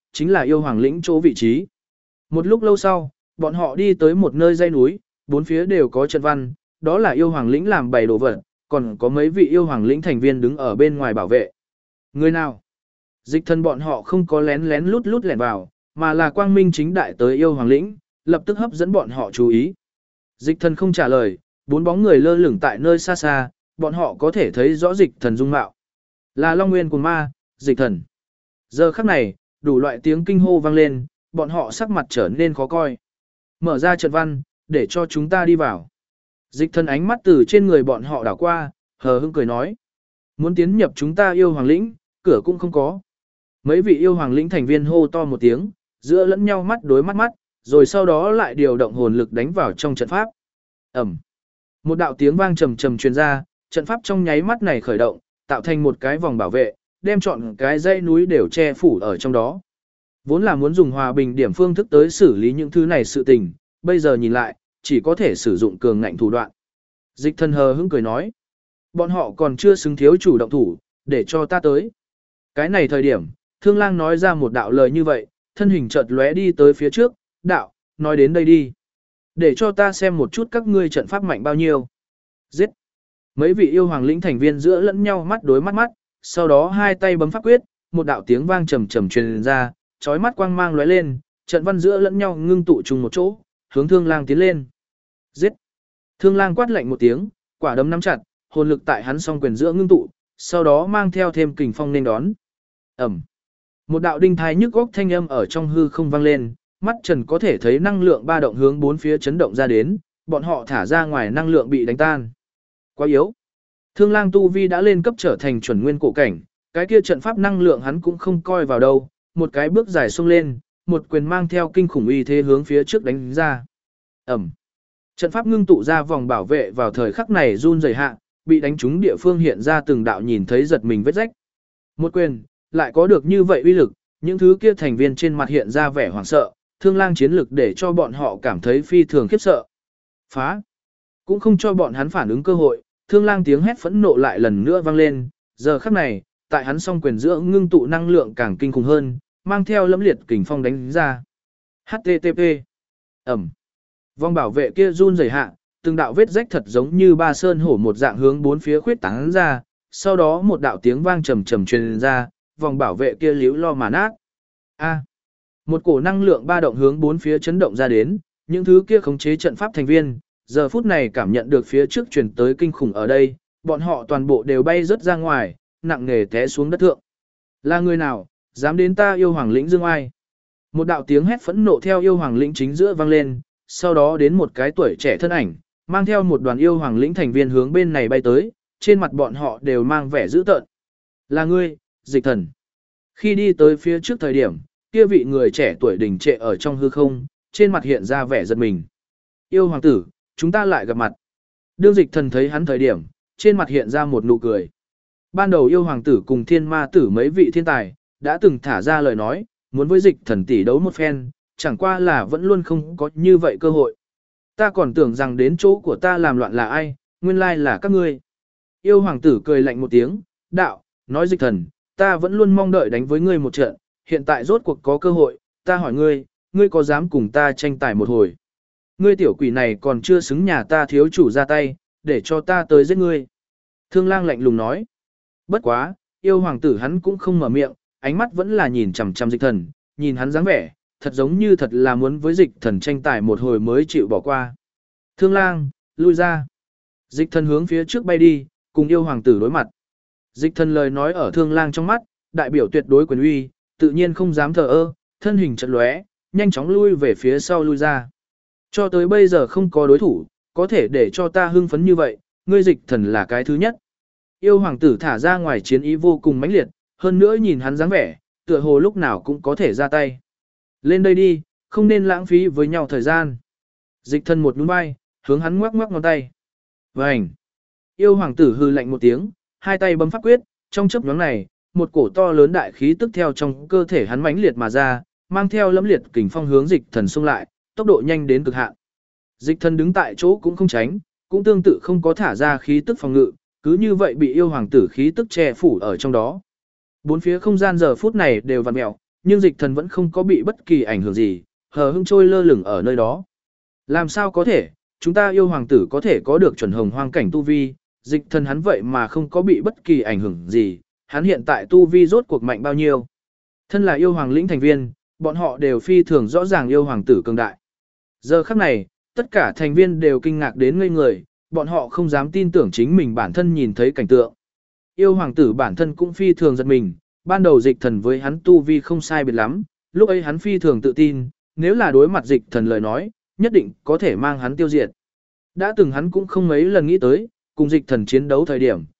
chính là yêu hoàng lĩnh chỗ vị trí. Một lúc lâu sau, bọn họ đi tới một nơi dãy núi, bốn phía đều có trận văn, đó là yêu hoàng lĩnh làm bày đồ vật, còn có mấy vị yêu hoàng lĩnh thành viên đứng ở bên ngoài bảo vệ. Người nào? Dịch thần bọn họ không có lén lén lút lút lẻn vào, mà là quang minh chính đại tới yêu hoàng lĩnh, lập tức hấp dẫn bọn họ chú ý. Dịch thần không trả lời, bốn bóng người lơ lửng tại nơi xa xa, bọn họ có thể thấy rõ dịch thần dung mạo. Là Long Nguyên của ma, dịch thần. Giờ khắc này, đủ loại tiếng kinh hô vang lên, bọn họ sắc mặt trở nên khó coi. Mở ra trận văn, để cho chúng ta đi vào. Dịch thần ánh mắt từ trên người bọn họ đảo qua, hờ hững cười nói. Muốn tiến nhập chúng ta yêu hoàng lĩnh, cửa cũng không có. Mấy vị yêu hoàng lĩnh thành viên hô to một tiếng, giữa lẫn nhau mắt đối mắt mắt, rồi sau đó lại điều động hồn lực đánh vào trong trận pháp. Ẩm. Một đạo tiếng vang trầm trầm truyền ra, trận pháp trong nháy mắt này khởi động, tạo thành một cái vòng bảo vệ, đem trọn cái dãy núi đều che phủ ở trong đó. Vốn là muốn dùng hòa bình điểm phương thức tới xử lý những thứ này sự tình, bây giờ nhìn lại, chỉ có thể sử dụng cường ngạnh thủ đoạn. Dịch thần hờ hững cười nói, bọn họ còn chưa xứng thiếu chủ động thủ, để cho ta tới. Cái này thời điểm, Thương Lang nói ra một đạo lời như vậy, thân hình chợt lóe đi tới phía trước, đạo, nói đến đây đi. Để cho ta xem một chút các ngươi trận pháp mạnh bao nhiêu. Giết. Mấy vị yêu hoàng lĩnh thành viên giữa lẫn nhau mắt đối mắt mắt, sau đó hai tay bấm pháp quyết, một đạo tiếng vang trầm trầm truyền ra, chói mắt quang mang lóe lên, trận văn giữa lẫn nhau ngưng tụ chung một chỗ, hướng Thương Lang tiến lên. Giết. Thương Lang quát lạnh một tiếng, quả đấm nắm chặt, hồn lực tại hắn song quyền giữa ngưng tụ, sau đó mang theo thêm kình phong nên đón. Ầm. Một đạo đinh thai nhức góc thanh âm ở trong hư không vang lên, mắt Trần có thể thấy năng lượng ba động hướng bốn phía chấn động ra đến, bọn họ thả ra ngoài năng lượng bị đánh tan. Quá yếu. Thương Lang tu vi đã lên cấp trở thành chuẩn nguyên cổ cảnh, cái kia trận pháp năng lượng hắn cũng không coi vào đâu, một cái bước dài xông lên, một quyền mang theo kinh khủng uy thế hướng phía trước đánh ra. Ầm. Trận pháp ngưng tụ ra vòng bảo vệ vào thời khắc này run rẩy hạ, bị đánh trúng địa phương hiện ra từng đạo nhìn thấy giật mình vết rách. Một quyền, lại có được như vậy uy lực, những thứ kia thành viên trên mặt hiện ra vẻ hoảng sợ, Thương Lang chiến lực để cho bọn họ cảm thấy phi thường khiếp sợ. Phá! Cũng không cho bọn hắn phản ứng cơ hội, Thương Lang tiếng hét phẫn nộ lại lần nữa vang lên, giờ khắc này, tại hắn song quyền giữa ngưng tụ năng lượng càng kinh khủng hơn, mang theo lẫm liệt kình phong đánh ra. HTTP. Ẩm. Vòng bảo vệ kia run rẩy hạ, từng đạo vết rách thật giống như ba sơn hổ một dạng hướng bốn phía khuyết tán ra, sau đó một đạo tiếng vang trầm trầm truyền ra, vòng bảo vệ kia liễu lo mà nát. A. Một cổ năng lượng ba động hướng bốn phía chấn động ra đến, những thứ kia khống chế trận pháp thành viên, giờ phút này cảm nhận được phía trước truyền tới kinh khủng ở đây, bọn họ toàn bộ đều bay rớt ra ngoài, nặng nề té xuống đất thượng. Là người nào, dám đến ta yêu hoàng lĩnh dương ai? Một đạo tiếng hét phẫn nộ theo yêu hoàng lĩnh chính giữa vang lên, sau đó đến một cái tuổi trẻ thân ảnh, mang theo một đoàn yêu hoàng lĩnh thành viên hướng bên này bay tới, trên mặt bọn họ đều mang vẻ dữ tợn. Là ngươi, dịch thần. Khi đi tới phía trước thời điểm, kia vị người trẻ tuổi đình trệ ở trong hư không, trên mặt hiện ra vẻ giật mình. Yêu hoàng tử, chúng ta lại gặp mặt. Đương dịch thần thấy hắn thời điểm, trên mặt hiện ra một nụ cười. Ban đầu yêu hoàng tử cùng thiên ma tử mấy vị thiên tài, đã từng thả ra lời nói, muốn với dịch thần tỷ đấu một phen, chẳng qua là vẫn luôn không có như vậy cơ hội. Ta còn tưởng rằng đến chỗ của ta làm loạn là ai, nguyên lai là các ngươi. Yêu hoàng tử cười lạnh một tiếng, đạo, nói dịch thần, ta vẫn luôn mong đợi đánh với ngươi một trận, hiện tại rốt cuộc có cơ hội, ta hỏi ngươi, ngươi có dám cùng ta tranh tài một hồi? Ngươi tiểu quỷ này còn chưa xứng nhà ta thiếu chủ ra tay, để cho ta tới giết ngươi. Thương Lang lạnh lùng nói. Bất quá, yêu hoàng tử hắn cũng không mở miệng, ánh mắt vẫn là nhìn chằm chằm dịch thần, nhìn hắn dáng vẻ, thật giống như thật là muốn với dịch thần tranh tài một hồi mới chịu bỏ qua. Thương Lang, lui ra. Dịch thần hướng phía trước bay đi, cùng yêu hoàng tử đối mặt. Dịch thần lời nói ở Thương Lang trong mắt, đại biểu tuyệt đối quyền uy, tự nhiên không dám thờ ơ, thân hình chợt lóe, nhanh chóng lui về phía sau lui ra. Cho tới bây giờ không có đối thủ, có thể để cho ta hưng phấn như vậy, ngươi dịch thần là cái thứ nhất. Yêu hoàng tử thả ra ngoài chiến ý vô cùng mãnh liệt, hơn nữa nhìn hắn dáng vẻ, tựa hồ lúc nào cũng có thể ra tay. Lên đây đi, không nên lãng phí với nhau thời gian. Dịch thần một nhún vai, hướng hắn ngoắc ngoắc ngón tay. Vành. Yêu hoàng tử hư lạnh một tiếng, hai tay bấm pháp quyết, trong chớp nhoáng này, một cổ to lớn đại khí tức theo trong cơ thể hắn mãnh liệt mà ra, mang theo lẫm liệt kình phong hướng dịch thần xung lại, tốc độ nhanh đến cực hạn. Dịch thần đứng tại chỗ cũng không tránh, cũng tương tự không có thả ra khí tức phòng ngự, cứ như vậy bị yêu hoàng tử khí tức che phủ ở trong đó. Bốn phía không gian giờ phút này đều vặn mèo, nhưng dịch thần vẫn không có bị bất kỳ ảnh hưởng gì, hờ hững trôi lơ lửng ở nơi đó. Làm sao có thể, chúng ta yêu hoàng tử có thể có được chuẩn hồng hoang cảnh tu vi, dịch thần hắn vậy mà không có bị bất kỳ ảnh hưởng gì, hắn hiện tại tu vi rốt cuộc mạnh bao nhiêu. Thân là yêu hoàng lĩnh thành viên, bọn họ đều phi thường rõ ràng yêu hoàng tử cường đại. Giờ khắc này, tất cả thành viên đều kinh ngạc đến ngây người, bọn họ không dám tin tưởng chính mình bản thân nhìn thấy cảnh tượng. Yêu hoàng tử bản thân cũng phi thường giật mình, ban đầu dịch thần với hắn tu vi không sai biệt lắm, lúc ấy hắn phi thường tự tin, nếu là đối mặt dịch thần lời nói, nhất định có thể mang hắn tiêu diệt. Đã từng hắn cũng không mấy lần nghĩ tới, cùng dịch thần chiến đấu thời điểm,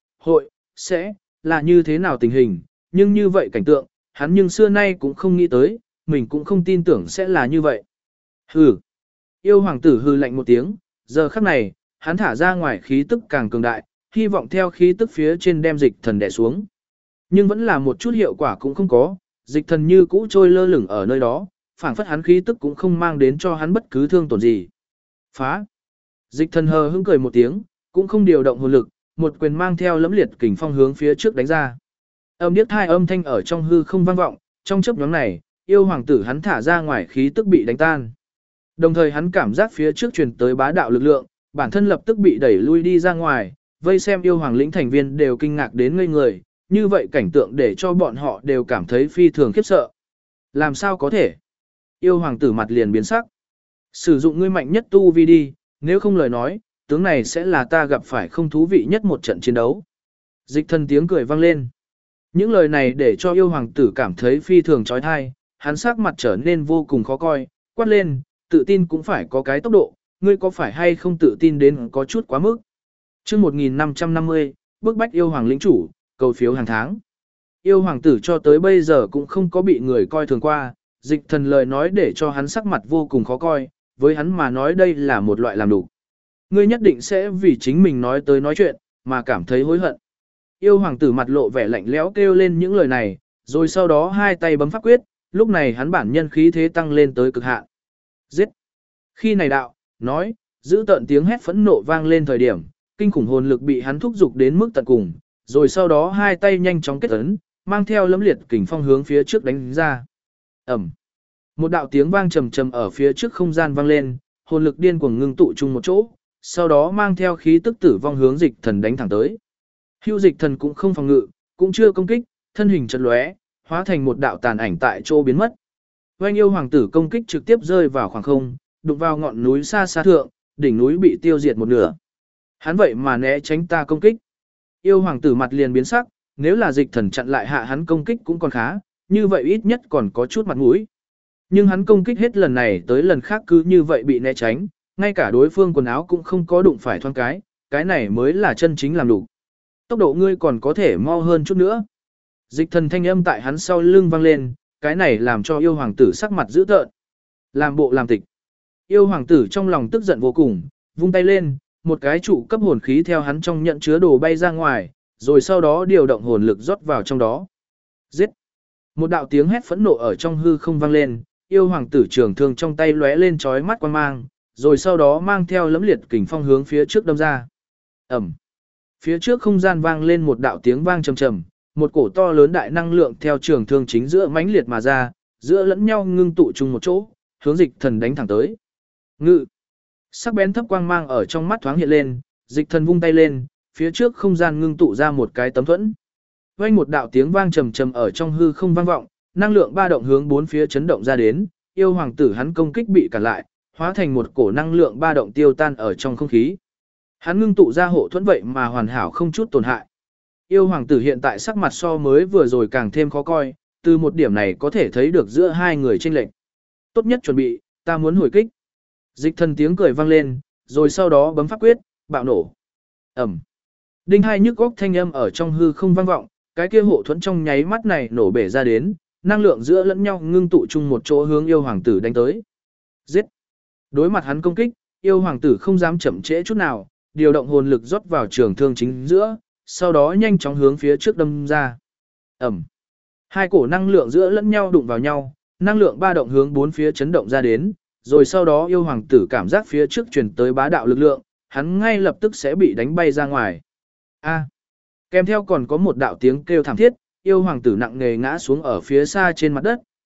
sẽ là như thế nào tình hình, nhưng như vậy cảnh tượng, hắn nhưng xưa nay cũng không nghĩ tới, mình cũng không tin tưởng sẽ là như vậy. Hừ. Yêu hoàng tử hừ lạnh một tiếng, giờ khắc này, hắn thả ra ngoài khí tức càng cường đại, hy vọng theo khí tức phía trên đem dịch thần đè xuống. Nhưng vẫn là một chút hiệu quả cũng không có, dịch thần như cũ trôi lơ lửng ở nơi đó, phảng phất hắn khí tức cũng không mang đến cho hắn bất cứ thương tổn gì. Phá! Dịch thần hờ hững cười một tiếng, cũng không điều động hồn lực, một quyền mang theo lẫm liệt kình phong hướng phía trước đánh ra. Âm điếc hai âm thanh ở trong hư không vang vọng, trong chớp nhoáng này, yêu hoàng tử hắn thả ra ngoài khí tức bị đánh tan. Đồng thời hắn cảm giác phía trước truyền tới bá đạo lực lượng, bản thân lập tức bị đẩy lui đi ra ngoài, vây xem yêu hoàng lĩnh thành viên đều kinh ngạc đến ngây người, như vậy cảnh tượng để cho bọn họ đều cảm thấy phi thường khiếp sợ. Làm sao có thể? Yêu hoàng tử mặt liền biến sắc. Sử dụng ngươi mạnh nhất tu vi đi, nếu không lời nói, tướng này sẽ là ta gặp phải không thú vị nhất một trận chiến đấu. Dịch thần tiếng cười vang lên. Những lời này để cho yêu hoàng tử cảm thấy phi thường trói thai, hắn sắc mặt trở nên vô cùng khó coi, quát lên, tự tin cũng phải có cái tốc độ, ngươi có phải hay không tự tin đến có chút quá mức. Chương 1550, bức bách yêu hoàng lĩnh chủ, cầu phiếu hàng tháng. Yêu hoàng tử cho tới bây giờ cũng không có bị người coi thường qua, dịch thần lời nói để cho hắn sắc mặt vô cùng khó coi, với hắn mà nói đây là một loại làm đủ. Ngươi nhất định sẽ vì chính mình nói tới nói chuyện, mà cảm thấy hối hận. Yêu hoàng tử mặt lộ vẻ lạnh lẽo kêu lên những lời này, rồi sau đó hai tay bấm pháp quyết, lúc này hắn bản nhân khí thế tăng lên tới cực hạn. Giết! Khi này đạo, nói, giữ tận tiếng hét phẫn nộ vang lên thời điểm, kinh khủng hồn lực bị hắn thúc giục đến mức tận cùng, rồi sau đó hai tay nhanh chóng kết ấn, mang theo lẫm liệt kình phong hướng phía trước đánh ra. Ầm. Một đạo tiếng vang trầm trầm ở phía trước không gian vang lên, hồn lực điên cuồng ngưng tụ chung một chỗ, sau đó mang theo khí tức tử vong hướng dịch thần đánh thẳng tới. Hưu dịch thần cũng không phòng ngự, cũng chưa công kích, thân hình chợt lóe, hóa thành một đạo tàn ảnh tại chỗ biến mất. Oanh yêu hoàng tử công kích trực tiếp rơi vào khoảng không, đụng vào ngọn núi xa xa thượng, đỉnh núi bị tiêu diệt một nửa. Hắn vậy mà né tránh ta công kích. Yêu hoàng tử mặt liền biến sắc, nếu là dịch thần chặn lại hạ hắn công kích cũng còn khá, như vậy ít nhất còn có chút mặt mũi. Nhưng hắn công kích hết lần này tới lần khác cứ như vậy bị né tránh, ngay cả đối phương quần áo cũng không có đụng phải thoáng cái này mới là chân chính làm đủ. Tốc độ ngươi còn có thể mau hơn chút nữa. Dịch thần thanh âm tại hắn sau lưng vang lên, cái này làm cho yêu hoàng tử sắc mặt dữ tợn. Làm bộ làm tịch. Yêu hoàng tử trong lòng tức giận vô cùng, vung tay lên, một cái trụ cấp hồn khí theo hắn trong nhận chứa đồ bay ra ngoài, rồi sau đó điều động hồn lực rót vào trong đó. Giết! Một đạo tiếng hét phẫn nộ ở trong hư không vang lên, yêu hoàng tử trường thương trong tay lóe lên chói mắt quang mang, rồi sau đó mang theo lẫm liệt kình phong hướng phía trước đâm ra. Ầm. Phía trước không gian vang lên một đạo tiếng vang trầm trầm, một cổ to lớn đại năng lượng theo trường thương chính giữa mãnh liệt mà ra, giữa lẫn nhau ngưng tụ chung một chỗ, hướng dịch thần đánh thẳng tới. Ngự. Sắc bén thấp quang mang ở trong mắt thoáng hiện lên, dịch thần vung tay lên, phía trước không gian ngưng tụ ra một cái tấm thuẫn. Vang một đạo tiếng vang trầm trầm ở trong hư không vang vọng, năng lượng ba động hướng bốn phía chấn động ra đến, yêu hoàng tử hắn công kích bị cản lại, hóa thành một cổ năng lượng ba động tiêu tan ở trong không khí. Hắn ngưng tụ ra hộ thuẫn vậy mà hoàn hảo không chút tổn hại. Yêu hoàng tử hiện tại sắc mặt so mới vừa rồi càng thêm khó coi, từ một điểm này có thể thấy được giữa hai người chênh lệch. Tốt nhất chuẩn bị, ta muốn hồi kích. Dịch thần tiếng cười vang lên, rồi sau đó bấm pháp quyết, bạo nổ. Ầm. Đinh hai nhức góc thanh âm ở trong hư không vang vọng, cái kia hộ thuẫn trong nháy mắt này nổ bể ra đến, năng lượng giữa lẫn nhau ngưng tụ chung một chỗ hướng yêu hoàng tử đánh tới. Giết. Đối mặt hắn công kích, yêu hoàng tử không dám chậm trễ chút nào, điều động hồn lực rót vào trường thương chính giữa, sau đó nhanh chóng hướng phía trước đâm ra. Ầm. Hai cổ năng lượng giữa lẫn nhau đụng vào nhau, năng lượng ba động hướng bốn phía chấn động ra đến, rồi sau đó yêu hoàng tử cảm giác phía trước truyền tới bá đạo lực lượng, hắn ngay lập tức sẽ bị đánh bay ra ngoài. A. Kèm theo còn có một đạo tiếng kêu thảm thiết, yêu hoàng tử nặng nề ngã xuống ở phía xa trên mặt đất,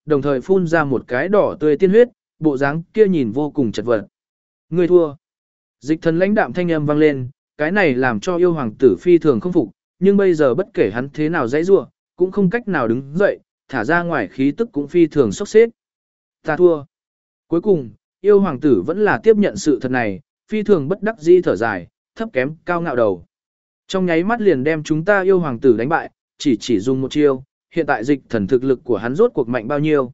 đồng thời phun ra một cái đỏ tươi tiên huyết, bộ dáng kia nhìn vô cùng chật vật. Người thua. Dịch thần lãnh đạm thanh âm vang lên, cái này làm cho yêu hoàng tử phi thường không phục, nhưng bây giờ bất kể hắn thế nào dãy rủa, cũng không cách nào đứng dậy, thả ra ngoài khí tức cũng phi thường sốc xếp. Ta thua. Cuối cùng, yêu hoàng tử vẫn là tiếp nhận sự thật này, phi thường bất đắc dĩ thở dài, thấp kém cao ngạo đầu. Trong nháy mắt liền đem chúng ta yêu hoàng tử đánh bại, chỉ dùng một chiêu, hiện tại dịch thần thực lực của hắn rốt cuộc mạnh bao nhiêu.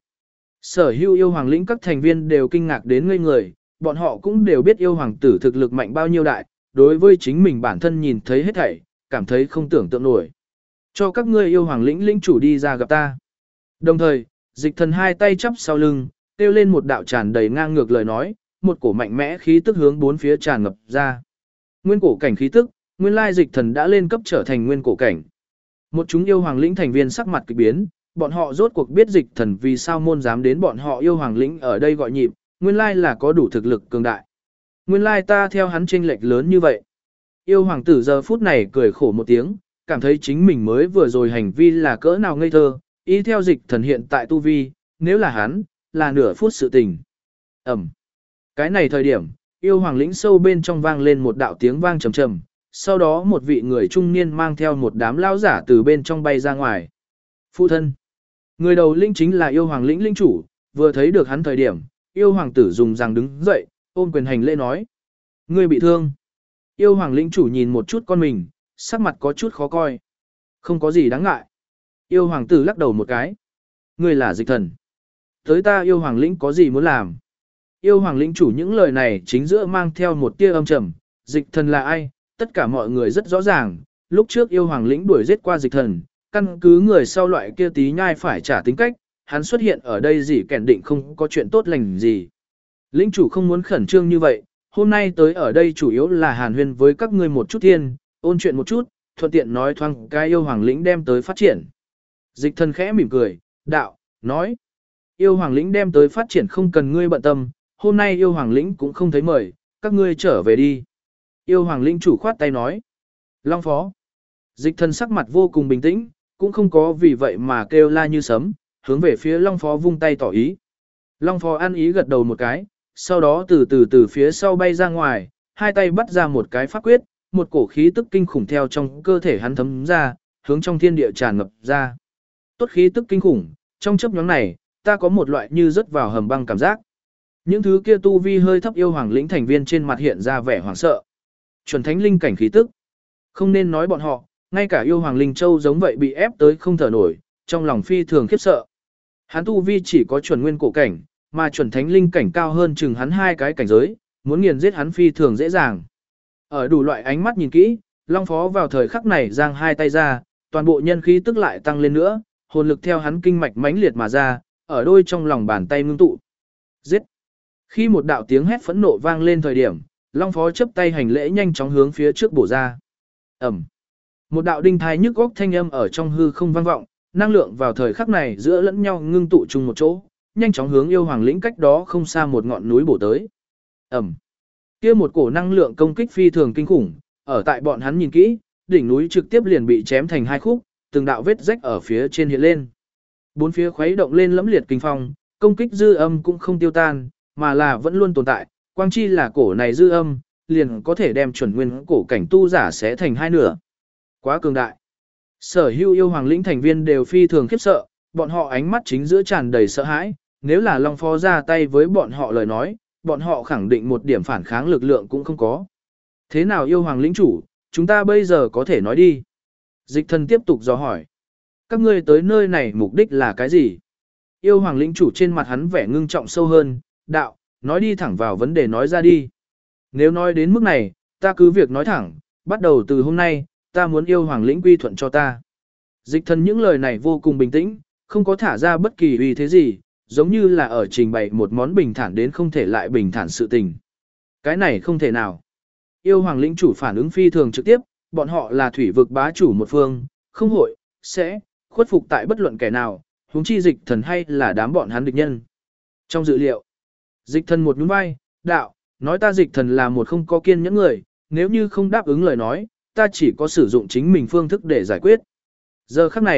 Sở hữu yêu hoàng lĩnh các thành viên đều kinh ngạc đến ngây người, bọn họ cũng đều biết yêu hoàng tử thực lực mạnh bao nhiêu đại, đối với chính mình bản thân nhìn thấy hết thảy, cảm thấy không tưởng tượng nổi. Cho các ngươi yêu hoàng lĩnh lĩnh chủ đi ra gặp ta. Đồng thời, dịch thần hai tay chắp sau lưng, kêu lên một đạo tràn đầy ngang ngược lời nói, một cổ mạnh mẽ khí tức hướng bốn phía tràn ngập ra. Nguyên cổ cảnh khí tức, nguyên lai dịch thần đã lên cấp trở thành nguyên cổ cảnh. Một chúng yêu hoàng lĩnh thành viên sắc mặt kỳ biến, bọn họ rốt cuộc biết dịch thần vì sao môn dám đến bọn họ yêu hoàng lĩnh ở đây gọi nhịp, nguyên lai là có đủ thực lực cường đại. Nguyên lai ta theo hắn chênh lệch lớn như vậy. Yêu hoàng tử giờ phút này cười khổ một tiếng, cảm thấy chính mình mới vừa rồi hành vi là cỡ nào ngây thơ, ý theo dịch thần hiện tại tu vi, nếu là hắn, là nửa phút sự tình. Ẩm. Cái này thời điểm, yêu hoàng lĩnh sâu bên trong vang lên một đạo tiếng vang trầm trầm, sau đó một vị người trung niên mang theo một đám lão giả từ bên trong bay ra ngoài. Phụ thân. Người đầu linh chính là yêu hoàng lĩnh linh chủ, vừa thấy được hắn thời điểm, yêu hoàng tử dùng rằng đứng dậy, ôm quyền hành lễ nói. Ngươi bị thương. Yêu hoàng lĩnh chủ nhìn một chút con mình, sắc mặt có chút khó coi. Không có gì đáng ngại. Yêu hoàng tử lắc đầu một cái. Ngươi là dịch thần. Tới ta yêu hoàng lĩnh có gì muốn làm? Yêu hoàng lĩnh chủ những lời này chính giữa mang theo một tia âm trầm. Dịch thần là ai? Tất cả mọi người rất rõ ràng. Lúc trước yêu hoàng lĩnh đuổi giết qua dịch thần, căn cứ người sau loại kia tí nhai phải trả tính cách, hắn xuất hiện ở đây gì kẻn định không có chuyện tốt lành gì. Lĩnh chủ không muốn khẩn trương như vậy, hôm nay tới ở đây chủ yếu là hàn huyên với các ngươi một chút thiên, ôn chuyện một chút, thuận tiện nói thoáng cái yêu hoàng lĩnh đem tới phát triển. Dịch thần khẽ mỉm cười, đạo, nói. Yêu hoàng lĩnh đem tới phát triển không cần ngươi bận tâm, hôm nay yêu hoàng lĩnh cũng không thấy mời, các ngươi trở về đi. Yêu hoàng lĩnh chủ khoát tay nói. Long phó. Dịch thần sắc mặt vô cùng bình tĩnh, cũng không có vì vậy mà kêu la như sấm, hướng về phía Long phó vung tay tỏ ý. Long phó ăn ý gật đầu một cái, sau đó từ phía sau bay ra ngoài, hai tay bắt ra một cái pháp quyết, một cổ khí tức kinh khủng theo trong cơ thể hắn thấm ra, hướng trong thiên địa tràn ngập ra. Tốt khí tức kinh khủng, trong chớp nhoáng này, ta có một loại như rớt vào hầm băng cảm giác. Những thứ kia tu vi hơi thấp yêu hoàng lĩnh thành viên trên mặt hiện ra vẻ hoảng sợ. Chuẩn thánh linh cảnh khí tức. Không nên nói bọn họ, ngay cả yêu hoàng linh châu giống vậy bị ép tới không thở nổi, trong lòng phi thường khiếp sợ. Hắn tu vi chỉ có chuẩn nguyên cổ cảnh, mà chuẩn thánh linh cảnh cao hơn chừng hắn hai cái cảnh giới, muốn nghiền giết hắn phi thường dễ dàng. Ở đủ loại ánh mắt nhìn kỹ, Long phó vào thời khắc này giang hai tay ra, toàn bộ nhân khí tức lại tăng lên nữa, hồn lực theo hắn kinh mạch mãnh liệt mà ra, ở đôi trong lòng bàn tay ngưng tụ. Giết! Khi một đạo tiếng hét phẫn nộ vang lên thời điểm, Long phó chấp tay hành lễ nhanh chóng hướng phía trước bổ ra. Ẩm! Một đạo đinh thai nhức góc thanh âm ở trong hư không vang vọng, năng lượng vào thời khắc này giữa lẫn nhau ngưng tụ chung một chỗ, nhanh chóng hướng yêu hoàng lĩnh cách đó không xa một ngọn núi bổ tới. Ẩm! Kia một cổ năng lượng công kích phi thường kinh khủng, ở tại bọn hắn nhìn kỹ, đỉnh núi trực tiếp liền bị chém thành hai khúc, từng đạo vết rách ở phía trên hiện lên. Bốn phía khuấy động lên lẫm liệt kinh phong, công kích dư âm cũng không tiêu tan, mà là vẫn luôn tồn tại, quang chi là cổ này dư âm, liền có thể đem chuẩn nguyên cổ cảnh tu giả xé thành hai nửa. Quá cường đại. Sở hữu yêu hoàng lĩnh thành viên đều phi thường khiếp sợ, bọn họ ánh mắt chính giữa tràn đầy sợ hãi, nếu là Long phó ra tay với bọn họ lời nói, bọn họ khẳng định một điểm phản kháng lực lượng cũng không có. Thế nào yêu hoàng lĩnh chủ, chúng ta bây giờ có thể nói đi. Dịch thần tiếp tục dò hỏi. Các ngươi tới nơi này mục đích là cái gì? Yêu hoàng lĩnh chủ trên mặt hắn vẻ ngưng trọng sâu hơn, đạo, nói đi thẳng vào vấn đề nói ra đi. Nếu nói đến mức này, ta cứ việc nói thẳng, bắt đầu từ hôm nay, ta muốn yêu hoàng lĩnh quy thuận cho ta. Dịch thần những lời này vô cùng bình tĩnh, không có thả ra bất kỳ uy thế gì, giống như là ở trình bày một món bình thản đến không thể lại bình thản sự tình. Cái này không thể nào. Yêu hoàng lĩnh chủ phản ứng phi thường trực tiếp, bọn họ là thủy vực bá chủ một phương, không hội, sẽ, khuất phục tại bất luận kẻ nào, huống chi dịch thần hay là đám bọn hắn địch nhân. Trong dự liệu, dịch thần một nhún vai, đạo, nói ta dịch thần là một không có kiên nhẫn người, nếu như không đáp ứng lời nói, ta chỉ có sử dụng chính mình phương thức để giải quyết. Giờ khắc này,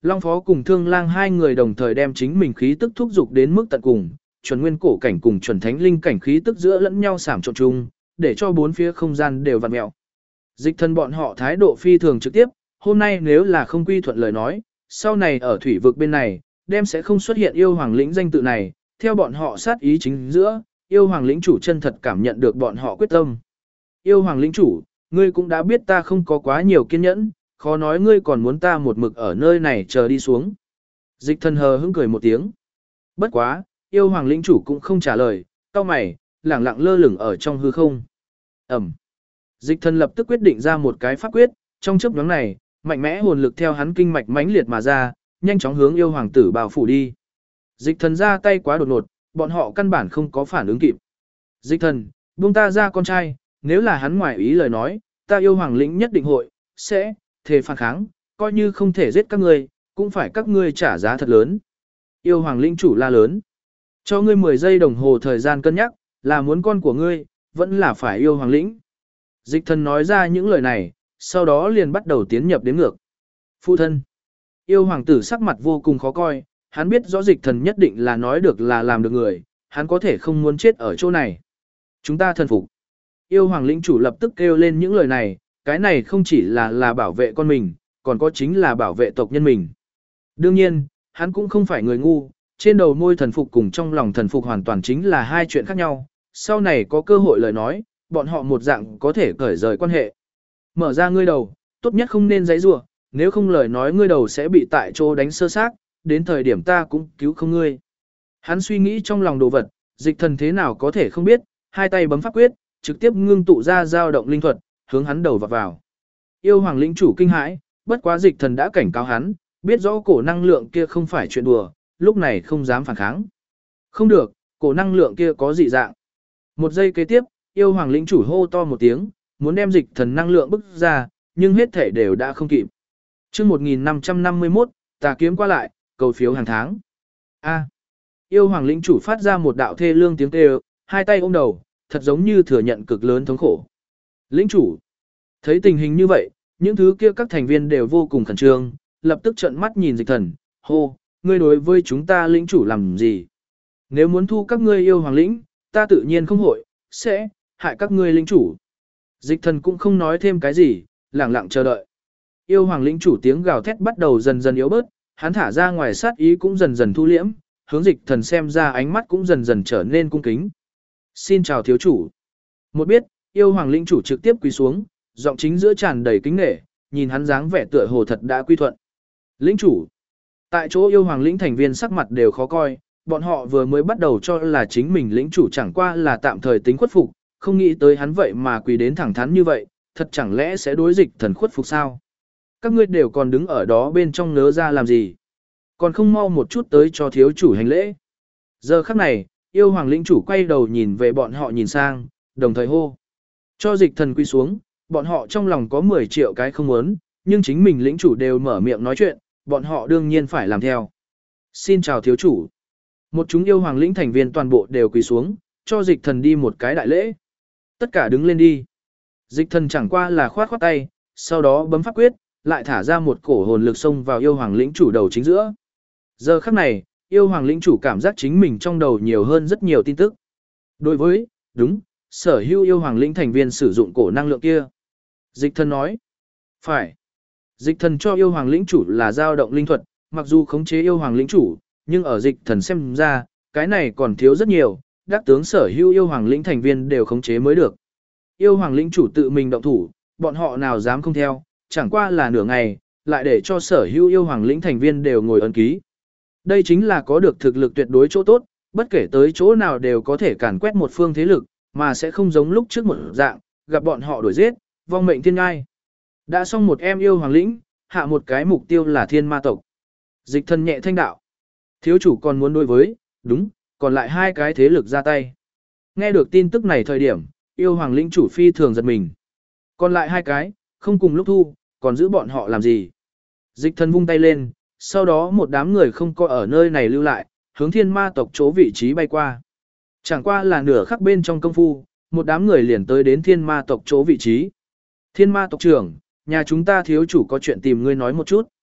Long Phó cùng Thương Lang hai người đồng thời đem chính mình khí tức thúc dục đến mức tận cùng, chuẩn nguyên cổ cảnh cùng chuẩn thánh linh cảnh khí tức giữa lẫn nhau xảm trộn chung, để cho bốn phía không gian đều vặn mèo. Dịch Thần bọn họ thái độ phi thường trực tiếp, hôm nay nếu là không quy thuận lời nói, sau này ở thủy vực bên này, đem sẽ không xuất hiện yêu hoàng lĩnh danh tự này, theo bọn họ sát ý chính giữa, yêu hoàng lĩnh chủ chân thật cảm nhận được bọn họ quyết tâm. Yêu hoàng lĩnh chủ, ngươi cũng đã biết ta không có quá nhiều kiên nhẫn, khó nói ngươi còn muốn ta một mực ở nơi này chờ đi xuống. Dịch Thần hờ hững cười một tiếng. Bất quá, yêu hoàng lĩnh chủ cũng không trả lời, cau mày, lẳng lặng lơ lửng ở trong hư không. Ẩm. Dịch Thần lập tức quyết định ra một cái pháp quyết, trong chớp nhoáng này, mạnh mẽ hồn lực theo hắn kinh mạch mãnh liệt mà ra, nhanh chóng hướng yêu hoàng tử bao phủ đi. Dịch Thần ra tay quá đột ngột, bọn họ căn bản không có phản ứng kịp. Dịch Thần, buông ta ra con trai, nếu là hắn ngoài ý lời nói, ta yêu hoàng lĩnh nhất định sẽ thề phản kháng, coi như không thể giết các ngươi, cũng phải các ngươi trả giá thật lớn. Yêu hoàng lĩnh chủ la lớn. Cho ngươi 10 giây đồng hồ thời gian cân nhắc, là muốn con của ngươi, vẫn là phải yêu hoàng lĩnh. Dịch Thần nói ra những lời này, sau đó liền bắt đầu tiến nhập đến ngược. Phụ thân. Yêu hoàng tử sắc mặt vô cùng khó coi, hắn biết rõ Dịch Thần nhất định là nói được là làm được người, hắn có thể không muốn chết ở chỗ này. Chúng ta thần phục. Yêu hoàng lĩnh chủ lập tức kêu lên những lời này, cái này không chỉ là bảo vệ con mình, còn có chính là bảo vệ tộc nhân mình. Đương nhiên, hắn cũng không phải người ngu, trên đầu môi thần phục cùng trong lòng thần phục hoàn toàn chính là hai chuyện khác nhau, sau này có cơ hội lời nói, bọn họ một dạng có thể cởi rời quan hệ. Mở ra ngươi đầu, tốt nhất không nên giãy giụa, nếu không lời nói ngươi đầu sẽ bị tại chỗ đánh sơ xác, đến thời điểm ta cũng cứu không ngươi. Hắn suy nghĩ trong lòng đồ vật, Dịch Thần thế nào có thể không biết, hai tay bấm pháp quyết, trực tiếp ngưng tụ ra dao động linh thuật, hướng hắn đầu vào. Yêu hoàng lĩnh chủ kinh hãi, bất quá Dịch Thần đã cảnh cáo hắn, biết rõ cổ năng lượng kia không phải chuyện đùa, lúc này không dám phản kháng. Không được, cổ năng lượng kia có dị dạng. Một giây kế tiếp, yêu hoàng lĩnh chủ hô to một tiếng, muốn đem Dịch Thần năng lượng bức ra, nhưng hết thể đều đã không kịp. Chương 1551, tà kiếm qua lại, cầu phiếu hàng tháng. A. Yêu hoàng lĩnh chủ phát ra một đạo thê lương tiếng kêu, hai tay ôm đầu, thật giống như thừa nhận cực lớn thống khổ. Lĩnh chủ. Thấy tình hình như vậy, những thứ kia các thành viên đều vô cùng khẩn trương, lập tức trợn mắt nhìn Dịch Thần, hô, ngươi đối với chúng ta lĩnh chủ làm gì? Nếu muốn thu các ngươi yêu hoàng lĩnh, ta tự nhiên không sẽ hại các ngươi lĩnh chủ. Dịch Thần cũng không nói thêm cái gì, lặng lặng chờ đợi. Yêu hoàng lĩnh chủ tiếng gào thét bắt đầu dần dần yếu bớt, hắn thả ra ngoài sát ý cũng dần dần thu liễm, hướng Dịch Thần xem ra ánh mắt cũng dần dần trở nên cung kính. Xin chào thiếu chủ. Một biết, yêu hoàng lĩnh chủ trực tiếp quỳ xuống, giọng chính giữa tràn đầy kính nể, nhìn hắn dáng vẻ tựa hồ thật đã quy thuận. Lĩnh chủ. Tại chỗ yêu hoàng lĩnh thành viên sắc mặt đều khó coi, bọn họ vừa mới bắt đầu cho là chính mình lĩnh chủ chẳng qua là tạm thời tính khuất phục, không nghĩ tới hắn vậy mà quỳ đến thẳng thắn như vậy, thật chẳng lẽ sẽ đối Dịch Thần khuất phục sao? Các ngươi đều còn đứng ở đó bên trong nớ ra làm gì? Còn không mau một chút tới cho thiếu chủ hành lễ. Giờ khắc này, yêu hoàng lĩnh chủ quay đầu nhìn về bọn họ nhìn sang, đồng thời hô. Cho Dịch Thần quy xuống, bọn họ trong lòng có 10 triệu cái không muốn, nhưng chính mình lĩnh chủ đều mở miệng nói chuyện, bọn họ đương nhiên phải làm theo. Xin chào thiếu chủ. Một chúng yêu hoàng lĩnh thành viên toàn bộ đều quỳ xuống, cho Dịch Thần đi một cái đại lễ. Tất cả đứng lên đi. Dịch Thần chẳng qua là khoát khoát tay, sau đó bấm pháp quyết, lại thả ra một cổ hồn lực xông vào yêu hoàng lĩnh chủ đầu chính giữa. Giờ khắc này, yêu hoàng lĩnh chủ cảm giác chính mình trong đầu nhiều hơn rất nhiều tin tức. Đối với, đúng, sở hữu yêu hoàng lĩnh thành viên sử dụng cổ năng lượng kia. Dịch Thần nói, phải. Dịch Thần cho yêu hoàng lĩnh chủ là dao động linh thuật, mặc dù khống chế yêu hoàng lĩnh chủ, nhưng ở Dịch Thần xem ra, cái này còn thiếu rất nhiều, đắc tướng sở hữu yêu hoàng lĩnh thành viên đều khống chế mới được. Yêu hoàng lĩnh chủ tự mình động thủ, bọn họ nào dám không theo, chẳng qua là nửa ngày, lại để cho sở hữu yêu hoàng lĩnh thành viên đều ngồi ấn ký. Đây chính là có được thực lực tuyệt đối chỗ tốt, bất kể tới chỗ nào đều có thể càn quét một phương thế lực, mà sẽ không giống lúc trước một dạng, gặp bọn họ đuổi giết, vong mệnh thiên ngai. Đã xong một em yêu hoàng lĩnh, hạ một cái mục tiêu là thiên ma tộc. Dịch Thần nhẹ thanh đạo. Thiếu chủ còn muốn đối với, đúng, còn lại hai cái thế lực ra tay. Nghe được tin tức này thời điểm, yêu hoàng lĩnh chủ phi thường giật mình. Còn lại hai cái, không cùng lúc thu, còn giữ bọn họ làm gì? Dịch Thần vung tay lên, sau đó một đám người không có ở nơi này lưu lại, hướng thiên ma tộc chỗ vị trí bay qua. Chẳng qua là nửa khắc bên trong công phu, một đám người liền tới đến thiên ma tộc chỗ vị trí. Thiên ma tộc trưởng, nhà chúng ta thiếu chủ có chuyện tìm ngươi nói một chút.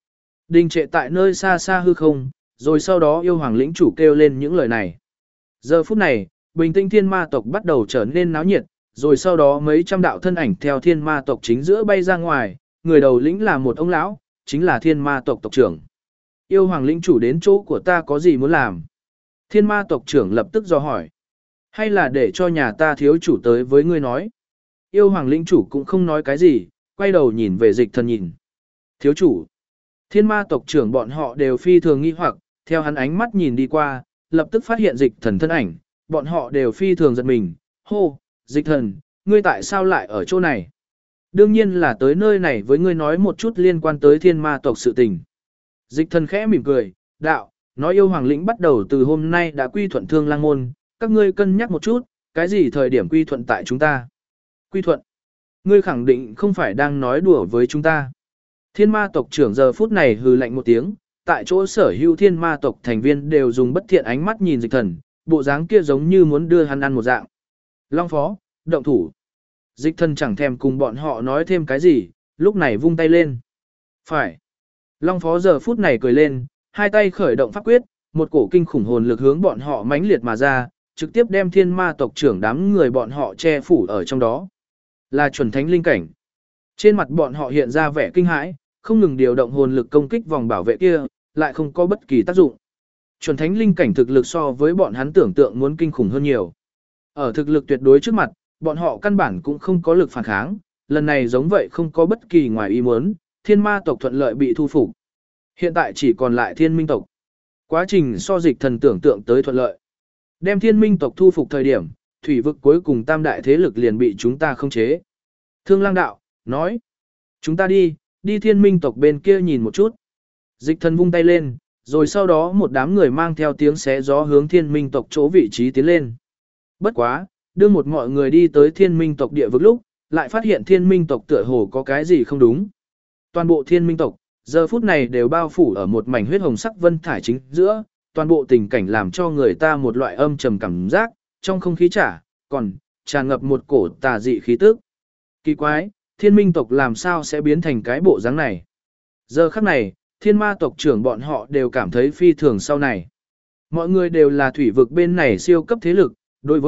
Đình trệ tại nơi xa xa hư không, rồi sau đó yêu hoàng lĩnh chủ kêu lên những lời này. Giờ phút này, bình tinh thiên ma tộc bắt đầu trở nên náo nhiệt, rồi sau đó mấy trăm đạo thân ảnh theo thiên ma tộc chính giữa bay ra ngoài, người đầu lĩnh là một ông lão, chính là thiên ma tộc tộc trưởng. Yêu hoàng lĩnh chủ đến chỗ của ta có gì muốn làm? Thiên ma tộc trưởng lập tức dò hỏi. Hay là để cho nhà ta thiếu chủ tới với ngươi nói? Yêu hoàng lĩnh chủ cũng không nói cái gì, quay đầu nhìn về dịch thần nhìn. Thiếu chủ. Thiên ma tộc trưởng bọn họ đều phi thường nghi hoặc, theo hắn ánh mắt nhìn đi qua, lập tức phát hiện dịch thần thân ảnh, bọn họ đều phi thường giật mình. Hô, dịch thần, ngươi tại sao lại ở chỗ này? Đương nhiên là tới nơi này với ngươi nói một chút liên quan tới thiên ma tộc sự tình. Dịch thần khẽ mỉm cười, đạo, nói yêu hoàng lĩnh bắt đầu từ hôm nay đã quy thuận Thương Lang môn, các ngươi cân nhắc một chút, cái gì thời điểm quy thuận tại chúng ta? Quy thuận? Ngươi khẳng định không phải đang nói đùa với chúng ta. Thiên ma tộc trưởng giờ phút này hừ lạnh một tiếng, tại chỗ sở hữu thiên ma tộc thành viên đều dùng bất thiện ánh mắt nhìn dịch thần, bộ dáng kia giống như muốn đưa hắn ăn một dạng. Long phó, động thủ. Dịch thần chẳng thèm cùng bọn họ nói thêm cái gì, lúc này vung tay lên. Phải. Long phó giờ phút này cười lên, hai tay khởi động pháp quyết, một cổ kinh khủng hồn lực hướng bọn họ mãnh liệt mà ra, trực tiếp đem thiên ma tộc trưởng đám người bọn họ che phủ ở trong đó. Là chuẩn thánh linh cảnh. Trên mặt bọn họ hiện ra vẻ kinh hãi, không ngừng điều động hồn lực công kích vòng bảo vệ kia, lại không có bất kỳ tác dụng. Chuẩn thánh linh cảnh thực lực so với bọn hắn tưởng tượng muốn kinh khủng hơn nhiều. Ở thực lực tuyệt đối trước mặt, bọn họ căn bản cũng không có lực phản kháng, lần này giống vậy không có bất kỳ ngoài ý muốn, thiên ma tộc thuận lợi bị thu phục. Hiện tại chỉ còn lại thiên minh tộc. Quá trình so dịch thần tưởng tượng tới thuận lợi. Đem thiên minh tộc thu phục thời điểm, thủy vực cuối cùng tam đại thế lực liền bị chúng ta khống chế. Thương Lang đạo, nói, chúng ta đi thiên minh tộc bên kia nhìn một chút. Dịch thần vung tay lên, rồi sau đó một đám người mang theo tiếng xé gió hướng thiên minh tộc chỗ vị trí tiến lên. Bất quá, đưa một mọi người đi tới thiên minh tộc địa vực lúc, lại phát hiện thiên minh tộc tựa hồ có cái gì không đúng. Toàn bộ thiên minh tộc, giờ phút này đều bao phủ ở một mảnh huyết hồng sắc vân thải chính giữa, toàn bộ tình cảnh làm cho người ta một loại âm trầm cảm giác, trong không khí còn tràn ngập một cổ tà dị khí tức. Kỳ quái, thiên minh tộc làm sao sẽ biến thành cái bộ dáng này? Giờ khắc này, thiên ma tộc trưởng bọn họ đều cảm thấy phi thường sau này. Mọi người đều là thủy vực bên này siêu cấp thế lực, đối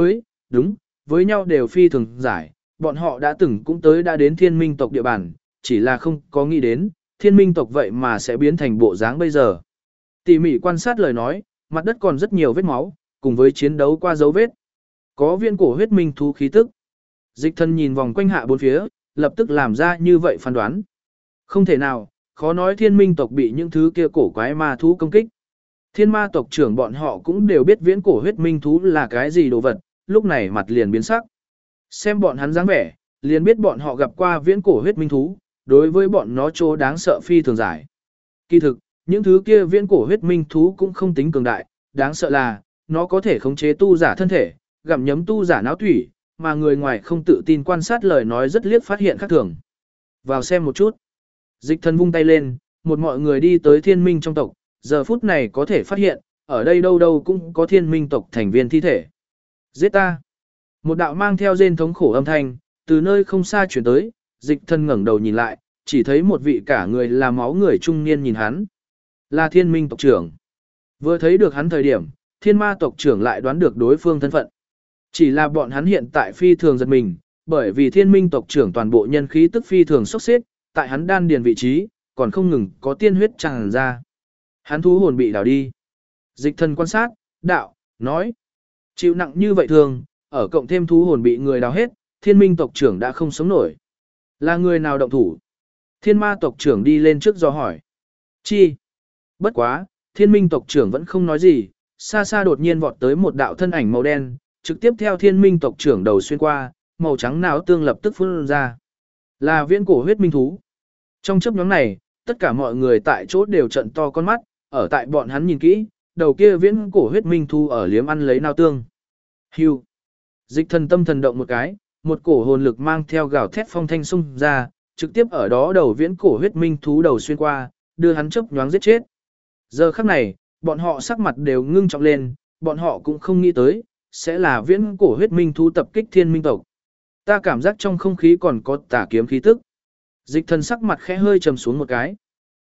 với nhau đều phi thường giải, bọn họ đã từng cũng đã đến thiên minh tộc địa bàn, chỉ là không có nghĩ đến, thiên minh tộc vậy mà sẽ biến thành bộ dáng bây giờ. Tỉ mỉ quan sát lời nói, mặt đất còn rất nhiều vết máu, cùng với chiến đấu qua dấu vết. Có viên cổ huyết minh thú khí tức. Dịch thần nhìn vòng quanh hạ bốn phía, lập tức làm ra như vậy phán đoán. Không thể nào, khó nói thiên minh tộc bị những thứ kia cổ quái ma thú công kích. Thiên ma tộc trưởng bọn họ cũng đều biết viễn cổ huyết minh thú là cái gì đồ vật, lúc này mặt liền biến sắc. Xem bọn hắn dáng vẻ, liền biết bọn họ gặp qua viễn cổ huyết minh thú, đối với bọn nó chỗ đáng sợ phi thường giải. Kỳ thực, những thứ kia viễn cổ huyết minh thú cũng không tính cường đại, đáng sợ là, nó có thể khống chế tu giả thân thể, gặm nhấm tu giả não thủy, mà người ngoài không tự tin quan sát lời nói rất liếc phát hiện khác thường. Vào xem một chút. Dịch thần vung tay lên, một mọi người đi tới thiên minh trong tộc, giờ phút này có thể phát hiện, ở đây đâu đâu cũng có thiên minh tộc thành viên thi thể. Giết ta! Một đạo mang theo rên thống khổ âm thanh, từ nơi không xa chuyển tới, dịch thần ngẩng đầu nhìn lại, chỉ thấy một vị cả người là máu người trung niên nhìn hắn. Là thiên minh tộc trưởng. Vừa thấy được hắn thời điểm, thiên ma tộc trưởng lại đoán được đối phương thân phận. Chỉ là bọn hắn hiện tại phi thường giật mình, bởi vì thiên minh tộc trưởng toàn bộ nhân khí tức phi thường sốc xếp, tại hắn đan điền vị trí, còn không ngừng có tiên huyết tràn ra. Hắn thú hồn bị đảo đi. Dịch thần quan sát, đạo, nói. Chịu nặng như vậy thường, ở cộng thêm thú hồn bị người đào hết, thiên minh tộc trưởng đã không sống nổi. Là người nào động thủ? Thiên ma tộc trưởng đi lên trước do hỏi. Chi? Bất quá, thiên minh tộc trưởng vẫn không nói gì, xa xa đột nhiên vọt tới một đạo thân ảnh màu đen, trực tiếp theo thiên minh tộc trưởng đầu xuyên qua, màu trắng não tương lập tức phun ra. Là viễn cổ huyết minh thú. Trong chớp nhoáng này, tất cả mọi người tại chỗ đều trận to con mắt, ở tại bọn hắn nhìn kỹ, đầu kia viễn cổ huyết minh thú ở liếm ăn lấy não tương. Hưu. Dịch thần tâm thần động một cái, một cổ hồn lực mang theo gào thét phong thanh xung ra, trực tiếp ở đó đầu viễn cổ huyết minh thú đầu xuyên qua, đưa hắn chớp nhoáng giết chết. Giờ khắc này, bọn họ sắc mặt đều ngưng trọng lên, bọn họ cũng không nghĩ tới, sẽ là viễn cổ huyết minh thú tập kích thiên minh tộc. Ta cảm giác trong không khí còn có tà kiếm khí tức. Dịch thần sắc mặt khẽ hơi trầm xuống một cái.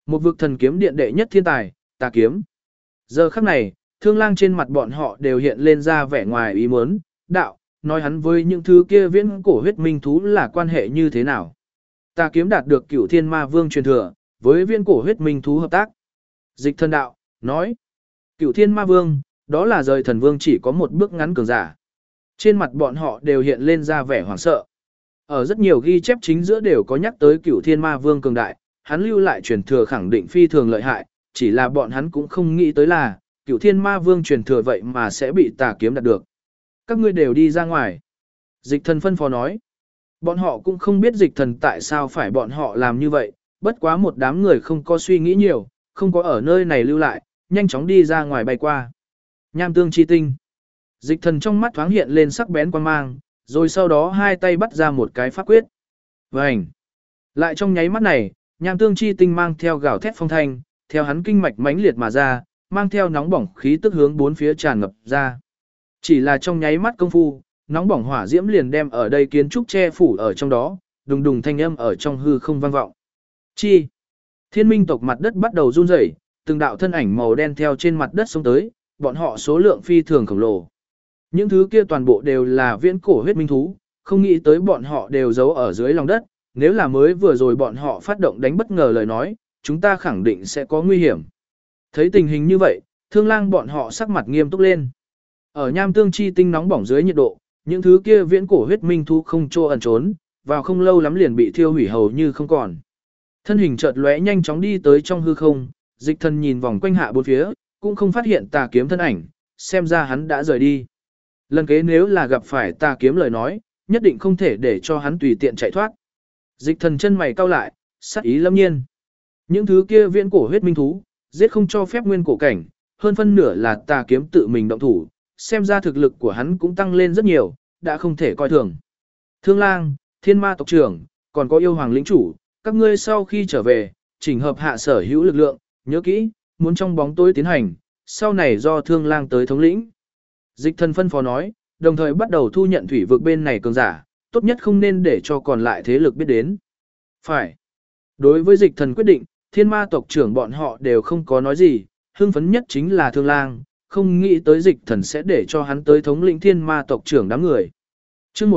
Một vực thần kiếm điện đệ nhất thiên tài, Tà kiếm. Giờ khắc này, Thương Lang trên mặt bọn họ đều hiện lên ra vẻ ngoài ý muốn, đạo, nói hắn với những thứ kia viễn cổ huyết minh thú là quan hệ như thế nào. Tà kiếm đạt được Cửu Thiên Ma Vương truyền thừa, với viễn cổ huyết minh thú hợp tác. Dịch Thần đạo, nói, Cửu Thiên Ma Vương, đó là rời thần vương chỉ có một bước ngắn cường giả. Trên mặt bọn họ đều hiện lên ra vẻ hoảng sợ. Ở rất nhiều ghi chép chính giữa đều có nhắc tới Cửu Thiên Ma Vương cường đại, hắn lưu lại truyền thừa khẳng định phi thường lợi hại, chỉ là bọn hắn cũng không nghĩ tới là, Cửu Thiên Ma Vương truyền thừa vậy mà sẽ bị Tà kiếm đạt được. Các ngươi đều đi ra ngoài. Dịch Thần phân phó nói. Bọn họ cũng không biết Dịch Thần tại sao phải bọn họ làm như vậy, bất quá một đám người không có suy nghĩ nhiều, không có ở nơi này lưu lại, nhanh chóng đi ra ngoài bay qua. Nham tương chi tinh. Dịch Thần trong mắt thoáng hiện lên sắc bén quan mang, rồi sau đó hai tay bắt ra một cái pháp quyết. Vành. Lại trong nháy mắt này, nham tương chi tinh mang theo gào thét phong thanh, theo hắn kinh mạch mãnh liệt mà ra, mang theo nóng bỏng khí tức hướng bốn phía tràn ngập ra. Chỉ là trong nháy mắt công phu, nóng bỏng hỏa diễm liền đem ở đây kiến trúc che phủ ở trong đó, đùng đùng thanh âm ở trong hư không vang vọng. Chi. Thiên minh tộc mặt đất bắt đầu run rẩy, từng đạo thân ảnh màu đen theo trên mặt đất xông tới, bọn họ số lượng phi thường khổng lồ. Những thứ kia toàn bộ đều là viễn cổ huyết minh thú, không nghĩ tới bọn họ đều giấu ở dưới lòng đất, nếu là mới vừa rồi bọn họ phát động đánh bất ngờ lời nói, chúng ta khẳng định sẽ có nguy hiểm. Thấy tình hình như vậy, Thương Lang bọn họ sắc mặt nghiêm túc lên. Ở nham tương chi tinh nóng bỏng dưới nhiệt độ, những thứ kia viễn cổ huyết minh thú không chỗ ẩn trốn, vào không lâu lắm liền bị thiêu hủy hầu như không còn. Thân hình chợt lóe nhanh chóng đi tới trong hư không, Dịch Thần nhìn vòng quanh hạ bốn phía, cũng không phát hiện Tà kiếm thân ảnh, xem ra hắn đã rời đi. Lần kế nếu là gặp phải Tà kiếm lời nói, nhất định không thể để cho hắn tùy tiện chạy thoát. Dịch Thần chân mày cau lại, sắc ý lâm nhiên. Những thứ kia viễn cổ huyết minh thú, giết không cho phép nguyên cổ cảnh, hơn phân nửa là Tà kiếm tự mình động thủ, xem ra thực lực của hắn cũng tăng lên rất nhiều, đã không thể coi thường. Thương Lang, Thiên Ma tộc trưởng, còn có yêu hoàng lĩnh chủ, các ngươi sau khi trở về, chỉnh hợp hạ sở hữu lực lượng, nhớ kỹ, muốn trong bóng tối tiến hành, sau này do Thương Lang tới thống lĩnh. Dịch Thần phân phó nói, đồng thời bắt đầu thu nhận thủy vực bên này cường giả, tốt nhất không nên để cho còn lại thế lực biết đến. Phải. Đối với Dịch Thần quyết định, Thiên Ma tộc trưởng bọn họ đều không có nói gì, hưng phấn nhất chính là Thương Lang, không nghĩ tới Dịch Thần sẽ để cho hắn tới thống lĩnh Thiên Ma tộc trưởng đám người. Chương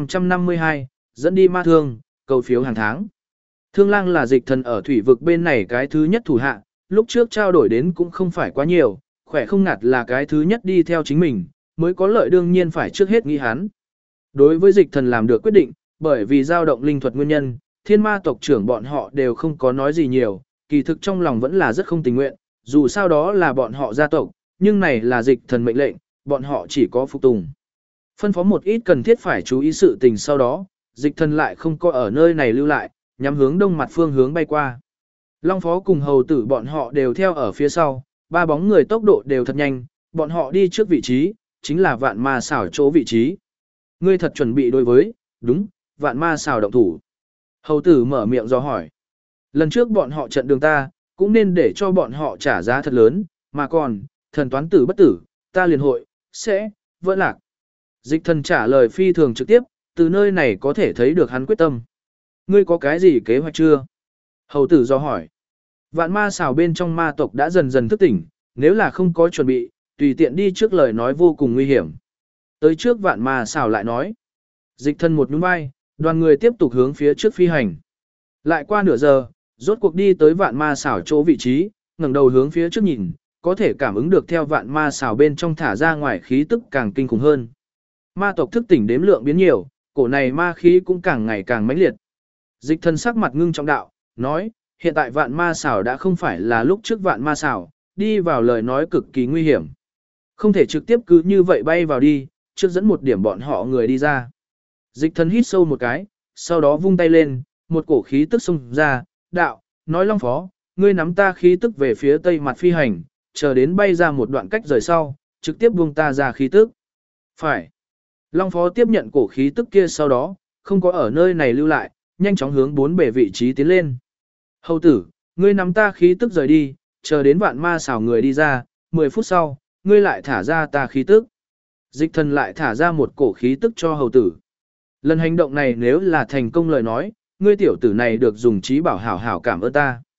1552, dẫn đi ma thương, cầu phiếu hàng tháng. Thương Lang là Dịch Thần ở thủy vực bên này cái thứ nhất thủ hạ, lúc trước trao đổi đến cũng không phải quá nhiều, khỏe không ngặt là cái thứ nhất đi theo chính mình, mới có lợi đương nhiên phải trước hết nghĩ hắn. Đối với Dịch Thần làm được quyết định, bởi vì dao động linh thuật nguyên nhân, Thiên Ma tộc trưởng bọn họ đều không có nói gì nhiều, kỳ thực trong lòng vẫn là rất không tình nguyện, dù sao đó là bọn họ gia tộc, nhưng này là Dịch Thần mệnh lệnh, bọn họ chỉ có phục tùng. Phân phó một ít cần thiết phải chú ý sự tình sau đó, Dịch Thần lại không có ở nơi này lưu lại, nhắm hướng đông mặt phương hướng bay qua. Long Phó cùng hầu tử bọn họ đều theo ở phía sau, ba bóng người tốc độ đều thật nhanh, bọn họ đi trước vị trí, chính là vạn ma xảo chỗ vị trí. Ngươi thật chuẩn bị đối với, đúng, vạn ma xảo động thủ. Hầu tử mở miệng do hỏi. Lần trước bọn họ trận đường ta, cũng nên để cho bọn họ trả giá thật lớn, mà còn, thần toán tử bất tử, ta liền hội, sẽ, vỡ lạc. Dịch Thần trả lời phi thường trực tiếp, từ nơi này có thể thấy được hắn quyết tâm. Ngươi có cái gì kế hoạch chưa? Hầu tử do hỏi. Vạn ma xảo bên trong ma tộc đã dần dần thức tỉnh, nếu là không có chuẩn bị, tùy tiện đi trước lời nói vô cùng nguy hiểm. Tới trước vạn ma xảo lại nói. Dịch Thần một nhún vai, đoàn người tiếp tục hướng phía trước phi hành. Lại qua nửa giờ, rốt cuộc đi tới vạn ma xảo chỗ vị trí, ngẩng đầu hướng phía trước nhìn, có thể cảm ứng được theo vạn ma xảo bên trong thả ra ngoài khí tức càng kinh khủng hơn. Ma tộc thức tỉnh đếm lượng biến nhiều, cổ này ma khí cũng càng ngày càng mãnh liệt. Dịch Thần sắc mặt ngưng trọng đạo, nói, hiện tại vạn ma xảo đã không phải là lúc trước vạn ma xảo, đi vào lời nói cực kỳ nguy hiểm. Không thể trực tiếp cứ như vậy bay vào đi, trước dẫn một điểm bọn họ người đi ra. Dịch Thần hít sâu một cái, sau đó vung tay lên, một cổ khí tức xông ra, đạo, nói Long Phó, ngươi nắm ta khí tức về phía tây mặt phi hành, chờ đến bay ra một đoạn cách rời sau, trực tiếp buông ta ra khí tức. Phải. Long Phó tiếp nhận cổ khí tức kia sau đó, không có ở nơi này lưu lại, nhanh chóng hướng bốn bề vị trí tiến lên. Hầu tử, ngươi nắm ta khí tức rời đi, chờ đến vạn ma xảo người đi ra, 10 phút sau, ngươi lại thả ra ta khí tức. Dịch Thần lại thả ra một cổ khí tức cho hầu tử. Lần hành động này nếu là thành công lời nói, ngươi tiểu tử này được dùng trí bảo hảo hảo cảm ơn ta.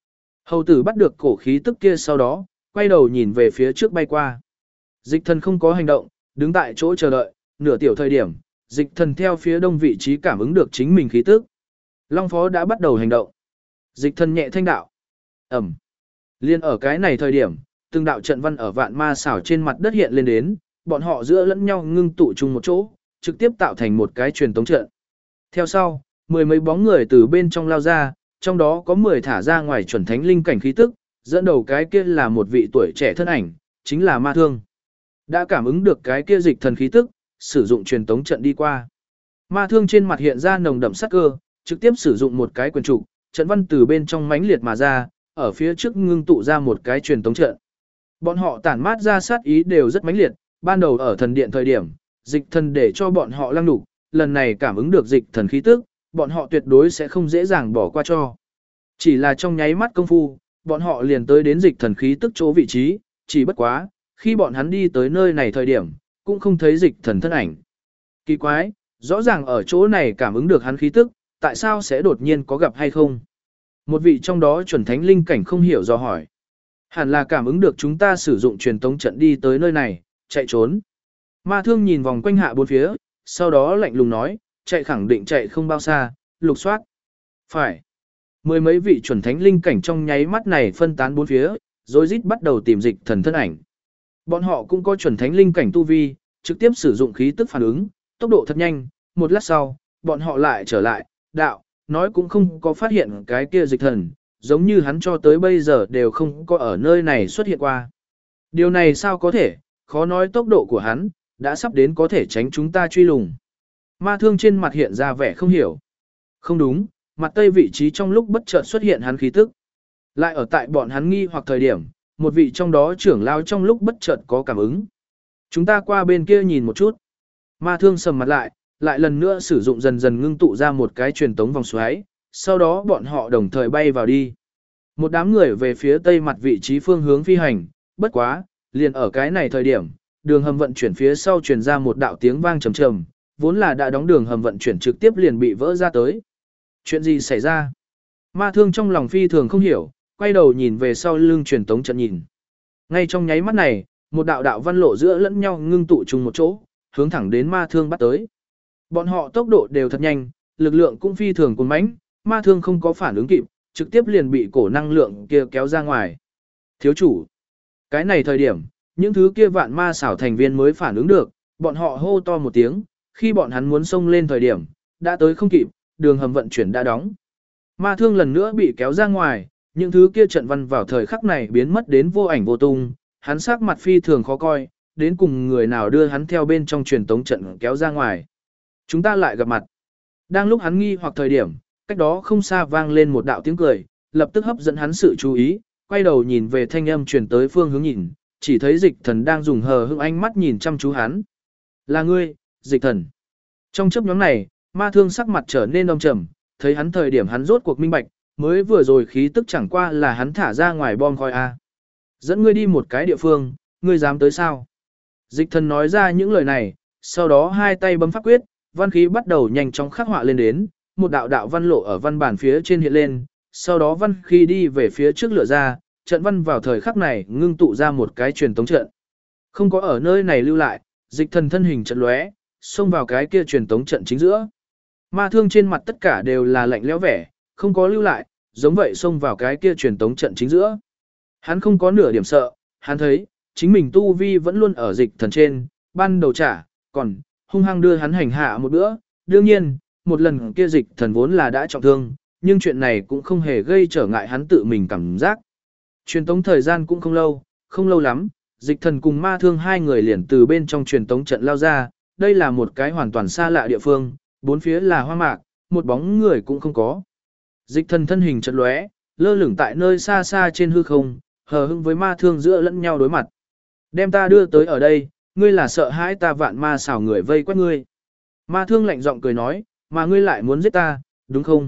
Hầu tử bắt được cổ khí tức kia sau đó, quay đầu nhìn về phía trước bay qua. Dịch thần không có hành động, đứng tại chỗ chờ đợi, nửa tiểu thời điểm, dịch thần theo phía đông vị trí cảm ứng được chính mình khí tức. Long phó đã bắt đầu hành động. Dịch thần nhẹ thanh đạo. Ẩm. Liên ở cái này thời điểm, từng đạo trận văn ở vạn ma xảo trên mặt đất hiện lên đến, bọn họ giữa lẫn nhau ngưng tụ chung một chỗ, trực tiếp tạo thành một cái truyền tống trận. Theo sau, mười mấy bóng người từ bên trong lao ra, trong đó có 10 thả ra ngoài chuẩn thánh linh cảnh khí tức, dẫn đầu cái kia là một vị tuổi trẻ thân ảnh, chính là Ma Thương. Đã cảm ứng được cái kia dịch thần khí tức, sử dụng truyền tống trận đi qua. Ma Thương trên mặt hiện ra nồng đậm sát cơ, trực tiếp sử dụng một cái quyền trục, trận văn từ bên trong mãnh liệt mà ra, ở phía trước ngưng tụ ra một cái truyền tống trận. Bọn họ tản mát ra sát ý đều rất mãnh liệt, ban đầu ở thần điện thời điểm, dịch thần để cho bọn họ lăng đục, lần này cảm ứng được dịch thần khí tức, bọn họ tuyệt đối sẽ không dễ dàng bỏ qua cho. Chỉ là trong nháy mắt công phu, bọn họ liền tới đến dịch thần khí tức chỗ vị trí, chỉ bất quá, khi bọn hắn đi tới nơi này thời điểm, cũng không thấy dịch thần thân ảnh. Kỳ quái, rõ ràng ở chỗ này cảm ứng được hắn khí tức, tại sao sẽ đột nhiên có gặp hay không? Một vị trong đó chuẩn thánh linh cảnh không hiểu do hỏi. Hẳn là cảm ứng được chúng ta sử dụng truyền tống trận đi tới nơi này, chạy trốn. Ma Thương nhìn vòng quanh hạ bốn phía, sau đó lạnh lùng nói, chạy khẳng định chạy không bao xa, lục soát. Phải. Mười mấy vị chuẩn thánh linh cảnh trong nháy mắt này phân tán bốn phía, rồi rít bắt đầu tìm dịch thần thân ảnh. Bọn họ cũng có chuẩn thánh linh cảnh tu vi, trực tiếp sử dụng khí tức phản ứng, tốc độ thật nhanh, một lát sau, bọn họ lại trở lại, đạo, nói cũng không có phát hiện cái kia dịch thần, giống như hắn cho tới bây giờ đều không có ở nơi này xuất hiện qua. Điều này sao có thể, khó nói tốc độ của hắn, đã sắp đến có thể tránh chúng ta truy lùng. Ma Thương trên mặt hiện ra vẻ không hiểu. Không đúng, mặt tây vị trí trong lúc bất chợt xuất hiện hắn khí tức. Lại ở tại bọn hắn nghi hoặc thời điểm, một vị trong đó trưởng lao trong lúc bất chợt có cảm ứng. Chúng ta qua bên kia nhìn một chút. Ma Thương sầm mặt lại lần nữa sử dụng dần dần ngưng tụ ra một cái truyền tống vòng xoáy, sau đó bọn họ đồng thời bay vào đi. Một đám người về phía tây mặt vị trí phương hướng phi hành, bất quá, liền ở cái này thời điểm, đường hầm vận chuyển phía sau truyền ra một đạo tiếng vang trầm trầm, vốn là đã đóng đường hầm vận chuyển trực tiếp liền bị vỡ ra tới. Chuyện gì xảy ra? Ma Thương trong lòng phi thường không hiểu, quay đầu nhìn về sau lưng truyền tống trận nhìn. Ngay trong nháy mắt này, một đạo đạo văn lộ giữa lẫn nhau ngưng tụ chung một chỗ, hướng thẳng đến Ma Thương bắt tới. Bọn họ tốc độ đều thật nhanh, lực lượng cũng phi thường cuồn mãnh, Ma Thương không có phản ứng kịp, trực tiếp liền bị cổ năng lượng kia kéo ra ngoài. Thiếu chủ, cái này thời điểm, những thứ kia vạn ma xảo thành viên mới phản ứng được, bọn họ hô to một tiếng, khi bọn hắn muốn xông lên thời điểm, đã tới không kịp, đường hầm vận chuyển đã đóng. Ma Thương lần nữa bị kéo ra ngoài, những thứ kia trận văn vào thời khắc này biến mất đến vô ảnh vô tung, hắn sắc mặt phi thường khó coi, đến cùng người nào đưa hắn theo bên trong truyền tống trận kéo ra ngoài. Chúng ta lại gặp mặt. Đang lúc hắn nghi hoặc thời điểm, cách đó không xa vang lên một đạo tiếng cười, lập tức hấp dẫn hắn sự chú ý, quay đầu nhìn về thanh âm truyền tới phương hướng nhìn, chỉ thấy dịch thần đang dùng hờ hững ánh mắt nhìn chăm chú hắn. Là ngươi, dịch thần. Trong chớp nhóm này, Ma Thương sắc mặt trở nên âm trầm, thấy hắn thời điểm hắn rốt cuộc minh bạch, mới vừa rồi khí tức chẳng qua là hắn thả ra ngoài bom khói A. Dẫn ngươi đi một cái địa phương, ngươi dám tới sao? Dịch thần nói ra những lời này, sau đó hai tay bấm pháp quyết, văn khí bắt đầu nhanh chóng khắc họa lên đến, một đạo đạo văn lộ ở văn bản phía trên hiện lên, sau đó văn khí đi về phía trước lựa ra, trận văn vào thời khắc này ngưng tụ ra một cái truyền tống trận. Không có ở nơi này lưu lại, dịch thần thân hình trận lóe, xông vào cái kia truyền tống trận chính giữa. Ma Thương trên mặt tất cả đều là lạnh lẽo vẻ, không có lưu lại, giống vậy xông vào cái kia truyền tống trận chính giữa. Hắn không có nửa điểm sợ, hắn thấy, chính mình tu vi vẫn luôn ở dịch thần trên, ban đầu trả, còn, hung hăng đưa hắn hành hạ một bữa. Đương nhiên, một lần kia dịch thần vốn là đã trọng thương, nhưng chuyện này cũng không hề gây trở ngại hắn tự mình cảm giác. Truyền tống thời gian cũng không lâu lắm, dịch thần cùng Ma Thương hai người liền từ bên trong truyền tống trận lao ra, đây là một cái hoàn toàn xa lạ địa phương, bốn phía là hoang mạc, một bóng người cũng không có. Dịch thần thân hình chợt lóe, lơ lửng tại nơi xa xa trên hư không, hờ hững với Ma Thương giữa lẫn nhau đối mặt. Đem ta đưa tới ở đây, ngươi là sợ hãi ta vạn ma xảo người vây quét ngươi. Ma Thương lạnh giọng cười nói, mà ngươi lại muốn giết ta, đúng không?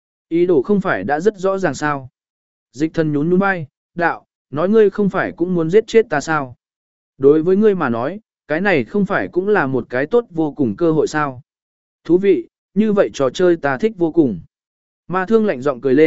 Ý đồ không phải đã rất rõ ràng sao? Dịch thần nhún nhún vai, đạo, nói ngươi không phải cũng muốn giết chết ta sao? Đối với ngươi mà nói, cái này không phải cũng là một cái tốt vô cùng cơ hội sao? Thú vị, như vậy trò chơi ta thích vô cùng. Ma Thương lạnh giọng cười lên,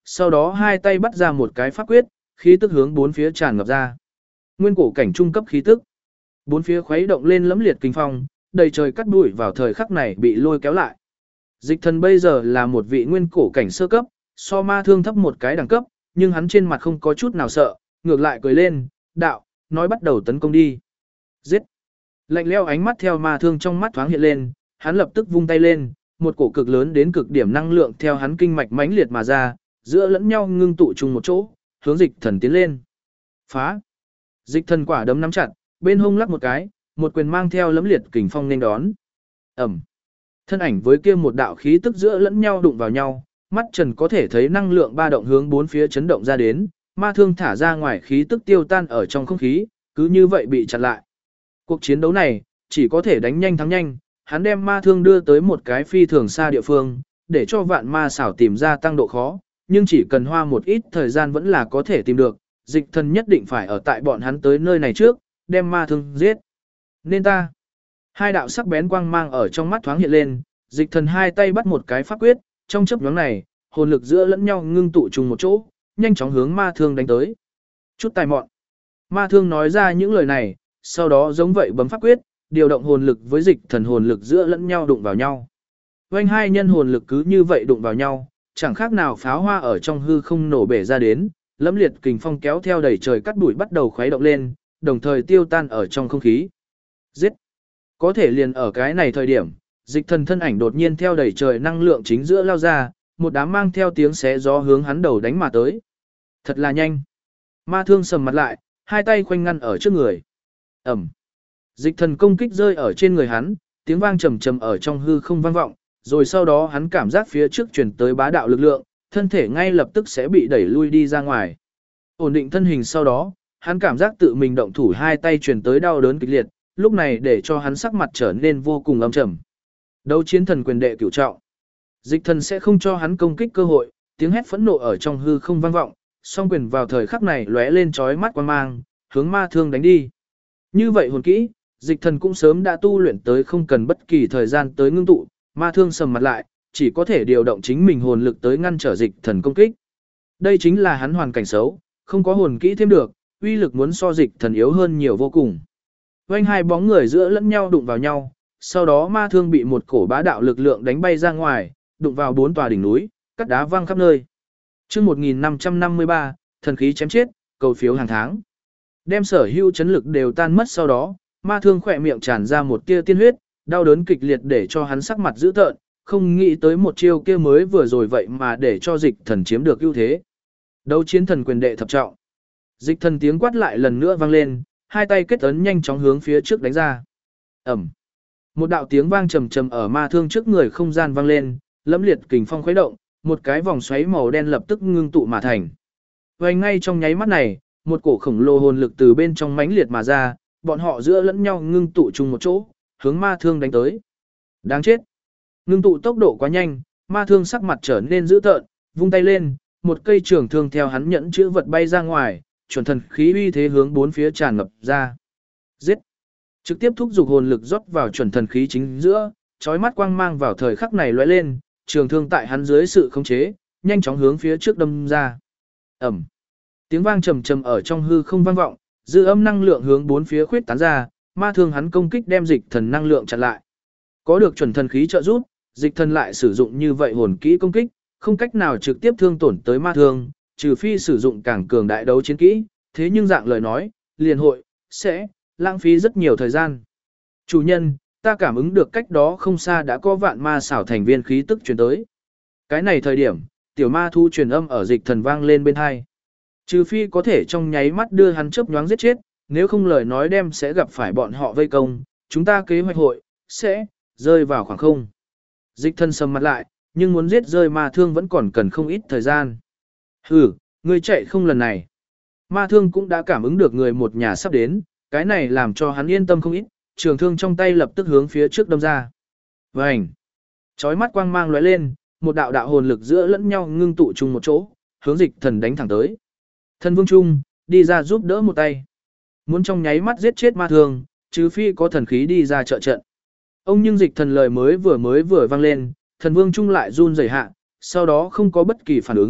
sau đó hai tay bắt ra một cái pháp quyết, khí tức hướng bốn phía tràn ngập ra. Nguyên cổ cảnh trung cấp khí tức. Bốn phía khuấy động lên lẫm liệt kinh phong, đầy trời cắt bụi vào thời khắc này bị lôi kéo lại. Dịch thần bây giờ là một vị nguyên cổ cảnh sơ cấp, so ma thương thấp một cái đẳng cấp, nhưng hắn trên mặt không có chút nào sợ, ngược lại cười lên, đạo, nói bắt đầu tấn công đi. Giết! Lạnh leo ánh mắt theo ma thương trong mắt thoáng hiện lên, hắn lập tức vung tay lên, một cổ cực lớn đến cực điểm năng lượng theo hắn kinh mạch mãnh liệt mà ra, giữa lẫn nhau ngưng tụ chung một chỗ, hướng dịch thần tiến lên. Phá! Dịch thần quả đấm nắm chặt, bên hông lắc một cái, một quyền mang theo lẫm liệt kình phong nên đón. Ẩm! Thân ảnh với kia một đạo khí tức giữa lẫn nhau đụng vào nhau, mắt trần có thể thấy năng lượng ba động hướng bốn phía chấn động ra đến, ma thương thả ra ngoài khí tức tiêu tan ở trong không khí, cứ như vậy bị chặn lại. Cuộc chiến đấu này, chỉ có thể đánh nhanh thắng nhanh, hắn đem ma thương đưa tới một cái phi thường xa địa phương, để cho vạn ma xảo tìm ra tăng độ khó, nhưng chỉ cần hoa một ít thời gian vẫn là có thể tìm được, dịch thần nhất định phải ở tại bọn hắn tới nơi này trước, đem ma thương giết. Nên ta, hai đạo sắc bén quang mang ở trong mắt thoáng hiện lên, dịch thần hai tay bắt một cái pháp quyết, trong chớp nhoáng này, hồn lực giữa lẫn nhau ngưng tụ chung một chỗ, nhanh chóng hướng ma thương đánh tới. Chút tài mọn. Ma thương nói ra những lời này, sau đó giống vậy bấm pháp quyết, điều động hồn lực với dịch thần hồn lực giữa lẫn nhau đụng vào nhau. Vành hai nhân hồn lực cứ như vậy đụng vào nhau, chẳng khác nào pháo hoa ở trong hư không nổ bể ra đến, lẫm liệt kình phong kéo theo đầy trời cắt bụi bắt đầu khuấy động lên, đồng thời tiêu tan ở trong không khí. Giết! Có thể liền ở cái này thời điểm, dịch thần thân ảnh đột nhiên theo đầy trời năng lượng chính giữa lao ra, một đám mang theo tiếng xé gió hướng hắn đầu đánh mà tới. Thật là nhanh. Ma thương sầm mặt lại, hai tay khoanh ngăn ở trước người. Ẩm. Dịch thần công kích rơi ở trên người hắn, tiếng vang trầm trầm ở trong hư không vang vọng, rồi sau đó hắn cảm giác phía trước truyền tới bá đạo lực lượng, thân thể ngay lập tức sẽ bị đẩy lui đi ra ngoài. Ổn định thân hình sau đó, hắn cảm giác tự mình động thủ hai tay truyền tới đau đớn kịch liệt, lúc này để cho hắn sắc mặt trở nên vô cùng âm trầm. Đấu chiến thần quyền đệ cửu trọng. Dịch thần sẽ không cho hắn công kích cơ hội, tiếng hét phẫn nộ ở trong hư không vang vọng, song quyền vào thời khắc này lóe lên chói mắt quang mang, hướng ma thương đánh đi. Như vậy hồn kỹ, dịch thần cũng sớm đã tu luyện tới không cần bất kỳ thời gian tới ngưng tụ, ma thương sầm mặt lại, chỉ có thể điều động chính mình hồn lực tới ngăn trở dịch thần công kích. Đây chính là hắn hoàn cảnh xấu, không có hồn kỹ thêm được, uy lực muốn so dịch thần yếu hơn nhiều vô cùng. Vành hai bóng người giữa lẫn nhau đụng vào nhau, sau đó ma thương bị một cổ bá đạo lực lượng đánh bay ra ngoài, đụng vào 4 tòa đỉnh núi, cắt đá văng khắp nơi. Chương 1553, thần khí chém chết, cầu phiếu hàng tháng. Đem sở hữu chấn lực đều tan mất sau đó, ma thương khỏe miệng tràn ra một tia tiên huyết, đau đớn kịch liệt để cho hắn sắc mặt dữ tợn, không nghĩ tới một chiêu kia mới vừa rồi vậy mà để cho dịch thần chiếm được ưu thế. Đấu chiến thần quyền đệ thập trọng. Dịch thần tiếng quát lại lần nữa vang lên, hai tay kết ấn nhanh chóng hướng phía trước đánh ra. Ẩm. Một đạo tiếng vang trầm trầm ở ma thương trước người không gian vang lên, lẫm liệt kình phong khuấy động, một cái vòng xoáy màu đen lập tức ngưng tụ mà thành. Và ngay trong nháy mắt này, một cổ khổng lồ hồn lực từ bên trong mãnh liệt mà ra, bọn họ giữa lẫn nhau ngưng tụ chung một chỗ, hướng ma thương đánh tới. Đáng chết. Ngưng tụ tốc độ quá nhanh, ma thương sắc mặt trở nên dữ tợn, vung tay lên, một cây trường thương theo hắn nhẫn chữ vật bay ra ngoài, chuẩn thần khí uy thế hướng bốn phía tràn ngập ra. Giết. Trực tiếp thúc giục hồn lực rót vào chuẩn thần khí chính giữa, chói mắt quang mang vào thời khắc này lóe lên, trường thương tại hắn dưới sự khống chế, nhanh chóng hướng phía trước đâm ra. Ẩm. Tiếng vang trầm trầm ở trong hư không vang vọng, dư âm năng lượng hướng bốn phía khuyết tán ra, ma thương hắn công kích đem dịch thần năng lượng chặn lại. Có được chuẩn thần khí trợ giúp, dịch thần lại sử dụng như vậy hồn kỹ công kích, không cách nào trực tiếp thương tổn tới ma thương, trừ phi sử dụng càng cường đại đấu chiến kỹ, thế nhưng dạng lời nói, liền hội sẽ lãng phí rất nhiều thời gian. Chủ nhân, ta cảm ứng được cách đó không xa đã có vạn ma xảo thành viên khí tức truyền tới. Cái này thời điểm, tiểu ma thu truyền âm ở dịch thần vang lên bên hai. Trừ phi có thể trong nháy mắt đưa hắn chớp nhoáng giết chết, nếu không lời nói đem sẽ gặp phải bọn họ vây công, chúng ta kế hoạch hội sẽ rơi vào khoảng không. Dịch thần sầm mặt lại, nhưng muốn giết rơi ma thương vẫn còn cần không ít thời gian. Hừ, ngươi chạy không lần này. Ma thương cũng đã cảm ứng được người một nhà sắp đến, cái này làm cho hắn yên tâm không ít, trường thương trong tay lập tức hướng phía trước đâm ra. Vành. Chói mắt quang mang lóe lên, một đạo đạo hồn lực giữa lẫn nhau ngưng tụ chung một chỗ, hướng dịch thần đánh thẳng tới. Thần Vương Trung, đi ra giúp đỡ một tay. Muốn trong nháy mắt giết chết ma thương, trừ phi có thần khí đi ra trợ trận. Ông nhưng dịch thần lời mới vừa vang lên, thần Vương Trung lại run rẩy hạ, sau đó không có bất kỳ phản ứng,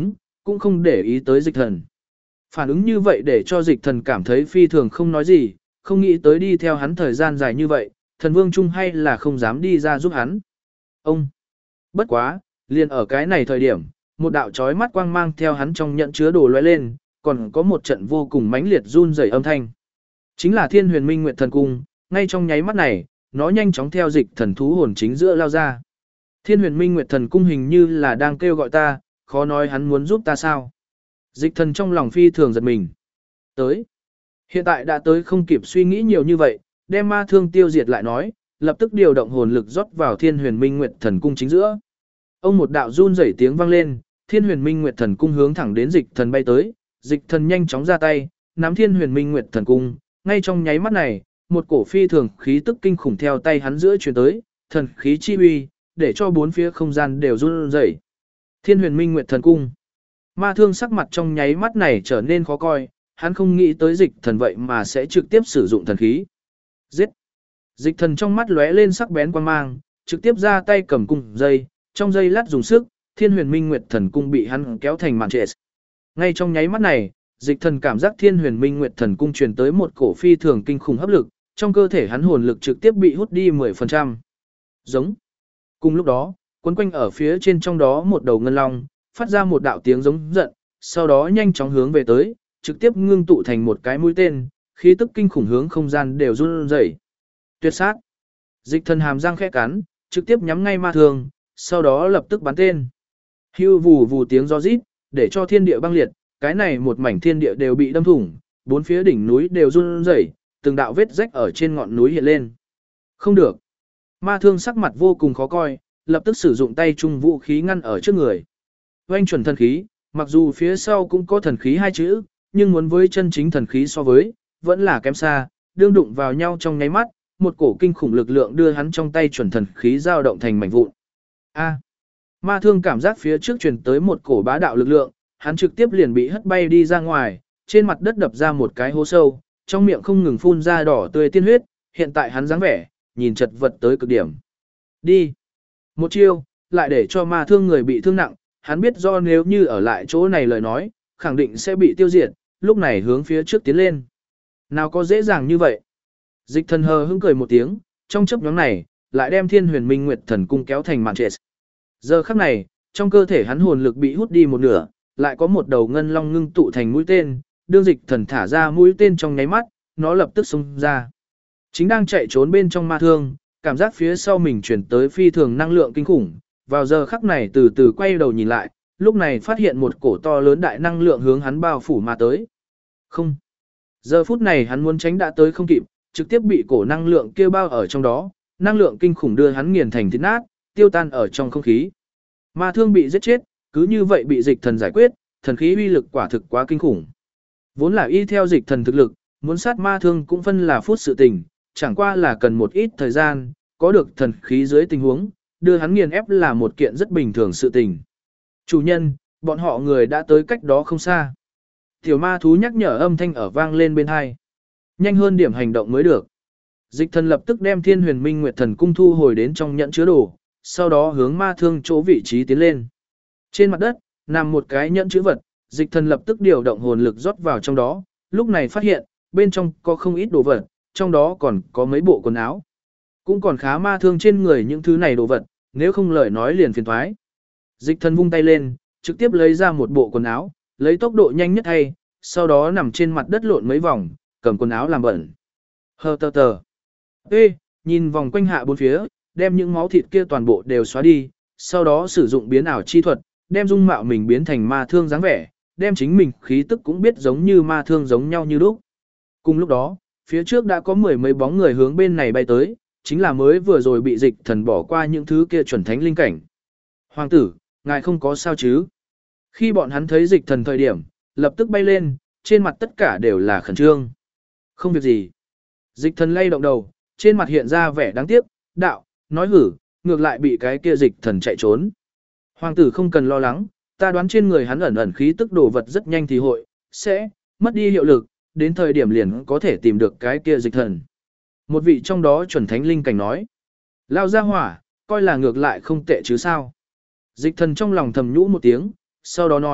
cũng không để ý tới dịch thần. Phản ứng như vậy để cho dịch thần cảm thấy phi thường không nói gì, không nghĩ tới đi theo hắn thời gian dài như vậy, thần vương trung hay là không dám đi ra giúp hắn. Ông! Bất quá, liền ở cái này thời điểm, một đạo chói mắt quang mang theo hắn trong nhận chứa đồ lóe lên, còn có một trận vô cùng mãnh liệt run rẩy âm thanh. Chính là Thiên Huyền Minh Nguyệt Thần Cung, ngay trong nháy mắt này, nó nhanh chóng theo dịch thần thú hồn chính giữa lao ra. Thiên Huyền Minh Nguyệt Thần Cung hình như là đang kêu gọi ta, khó nói hắn muốn giúp ta sao? Dịch thần trong lòng phi thường giật mình. Tới. Hiện tại đã tới không kịp suy nghĩ nhiều như vậy, đem ma thương tiêu diệt lại nói, lập tức điều động hồn lực rót vào Thiên Huyền Minh Nguyệt Thần Cung chính giữa. Ông một đạo run rẩy tiếng vang lên, Thiên Huyền Minh Nguyệt Thần Cung hướng thẳng đến dịch thần bay tới, dịch thần nhanh chóng ra tay, nắm Thiên Huyền Minh Nguyệt Thần Cung, ngay trong nháy mắt này, một cổ phi thường khí tức kinh khủng theo tay hắn giữa truyền tới, thần khí chi uy, để cho bốn phía không gian đều run rẩy. Thiên Huyền Minh Nguyệt Thần Cung. Ma thương sắc mặt trong nháy mắt này trở nên khó coi, hắn không nghĩ tới dịch thần vậy mà sẽ trực tiếp sử dụng thần khí. Giết! Dịch thần trong mắt lóe lên sắc bén quan mang, trực tiếp ra tay cầm cung dây, trong dây lát dùng sức, Thiên Huyền Minh Nguyệt Thần Cung bị hắn kéo thành màn trệ. Ngay trong nháy mắt này, dịch thần cảm giác Thiên Huyền Minh Nguyệt Thần Cung truyền tới một cổ phi thường kinh khủng hấp lực, trong cơ thể hắn hồn lực trực tiếp bị hút đi 10%. Giống. Cùng lúc đó, quấn quanh ở phía trên trong đó một đầu ngân long, phát ra một đạo tiếng giống giận, sau đó nhanh chóng hướng về tới, trực tiếp ngưng tụ thành một cái mũi tên, khí tức kinh khủng hướng không gian đều run rẩy. Tuyệt sát. Dịch thần hàm răng khẽ cắn, trực tiếp nhắm ngay ma thương, sau đó lập tức bắn tên. Hưu vù vù tiếng gió rít, để cho thiên địa băng liệt, cái này một mảnh thiên địa đều bị đâm thủng, bốn phía đỉnh núi đều run rẩy, từng đạo vết rách ở trên ngọn núi hiện lên. Không được. Ma thương sắc mặt vô cùng khó coi, lập tức sử dụng tay trung vũ khí ngăn ở trước người. Oanh chuẩn thần khí, mặc dù phía sau cũng có thần khí hai chữ, nhưng muốn với chân chính thần khí so với, vẫn là kém xa, đương đụng vào nhau trong nháy mắt, một cổ kinh khủng lực lượng đưa hắn trong tay chuẩn thần khí dao động thành mảnh vụn. A. Ma thương cảm giác phía trước truyền tới một cổ bá đạo lực lượng, hắn trực tiếp liền bị hất bay đi ra ngoài, trên mặt đất đập ra một cái hố sâu, trong miệng không ngừng phun ra đỏ tươi tiên huyết, hiện tại hắn dáng vẻ, nhìn chật vật tới cực điểm. Đi. Một chiêu, lại để cho ma thương người bị thương nặng, hắn biết do nếu như ở lại chỗ này lời nói, khẳng định sẽ bị tiêu diệt, lúc này hướng phía trước tiến lên. Nào có dễ dàng như vậy. Dịch thần hờ hững cười một tiếng, trong chớp nhoáng này, lại đem Thiên Huyền Minh Nguyệt Thần Cung kéo thành màn trệt. Giờ khắc này, trong cơ thể hắn hồn lực bị hút đi một nửa, lại có một đầu ngân long ngưng tụ thành mũi tên, đương dịch thần thả ra mũi tên trong nháy mắt, nó lập tức xông ra. Chính đang chạy trốn bên trong ma thương, cảm giác phía sau mình chuyển tới phi thường năng lượng kinh khủng, vào giờ khắc này từ từ quay đầu nhìn lại, lúc này phát hiện một cổ to lớn đại năng lượng hướng hắn bao phủ mà tới. Không. Giờ phút này hắn muốn tránh đã tới không kịp, trực tiếp bị cổ năng lượng kia bao ở trong đó, năng lượng kinh khủng đưa hắn nghiền thành thịt nát, tiêu tan ở trong không khí. Ma thương bị giết chết, cứ như vậy bị dịch thần giải quyết, thần khí uy lực quả thực quá kinh khủng. Vốn là y theo dịch thần thực lực, muốn sát ma thương cũng phân là phút sự tình, chẳng qua là cần một ít thời gian, có được thần khí dưới tình huống, đưa hắn nghiền ép là một kiện rất bình thường sự tình. Chủ nhân, bọn họ người đã tới cách đó không xa. Tiểu ma thú nhắc nhở âm thanh ở vang lên bên hai. Nhanh hơn điểm hành động mới được. Dịch thần lập tức đem Thiên Huyền Minh Nguyệt Thần Cung thu hồi đến trong nhẫn chứa đồ, sau đó hướng ma thương chỗ vị trí tiến lên. Trên mặt đất, nằm một cái nhẫn chứa vật, dịch thần lập tức điều động hồn lực rót vào trong đó, lúc này phát hiện, bên trong có không ít đồ vật, trong đó còn có mấy bộ quần áo. Cũng còn khá ma thương trên người những thứ này đồ vật, nếu không lời nói liền phiền thoái. Dịch thần vung tay lên, trực tiếp lấy ra một bộ quần áo, lấy tốc độ nhanh nhất thay, sau đó nằm trên mặt đất lộn mấy vòng, cầm quần áo làm bẩn. Hờ tờ tờ. Ê, nhìn vòng quanh hạ bốn phía, đem những máu thịt kia toàn bộ đều xóa đi, sau đó sử dụng biến ảo chi thuật, đem dung mạo mình biến thành ma thương dáng vẻ, đem chính mình khí tức cũng biết giống như ma thương giống nhau như lúc. Cùng lúc đó, phía trước đã có mười mấy bóng người hướng bên này bay tới, chính là mới vừa rồi bị dịch thần bỏ qua những thứ kia chuẩn thánh linh cảnh. Hoàng tử, ngài không có sao chứ? Khi bọn hắn thấy dịch thần thời điểm, lập tức bay lên, trên mặt tất cả đều là khẩn trương. Không việc gì. Dịch thần lay động đầu, trên mặt hiện ra vẻ đáng tiếc, đạo, nói hử, ngược lại bị cái kia dịch thần chạy trốn. Hoàng tử không cần lo lắng, ta đoán trên người hắn ẩn ẩn khí tức đồ vật rất nhanh thì hội, sẽ, mất đi hiệu lực, đến thời điểm liền có thể tìm được cái kia dịch thần. Một vị trong đó chuẩn thánh linh cảnh nói, lao ra hỏa, coi là ngược lại không tệ chứ sao. Dịch thần trong lòng thầm nhũ một tiếng, sau đó nói,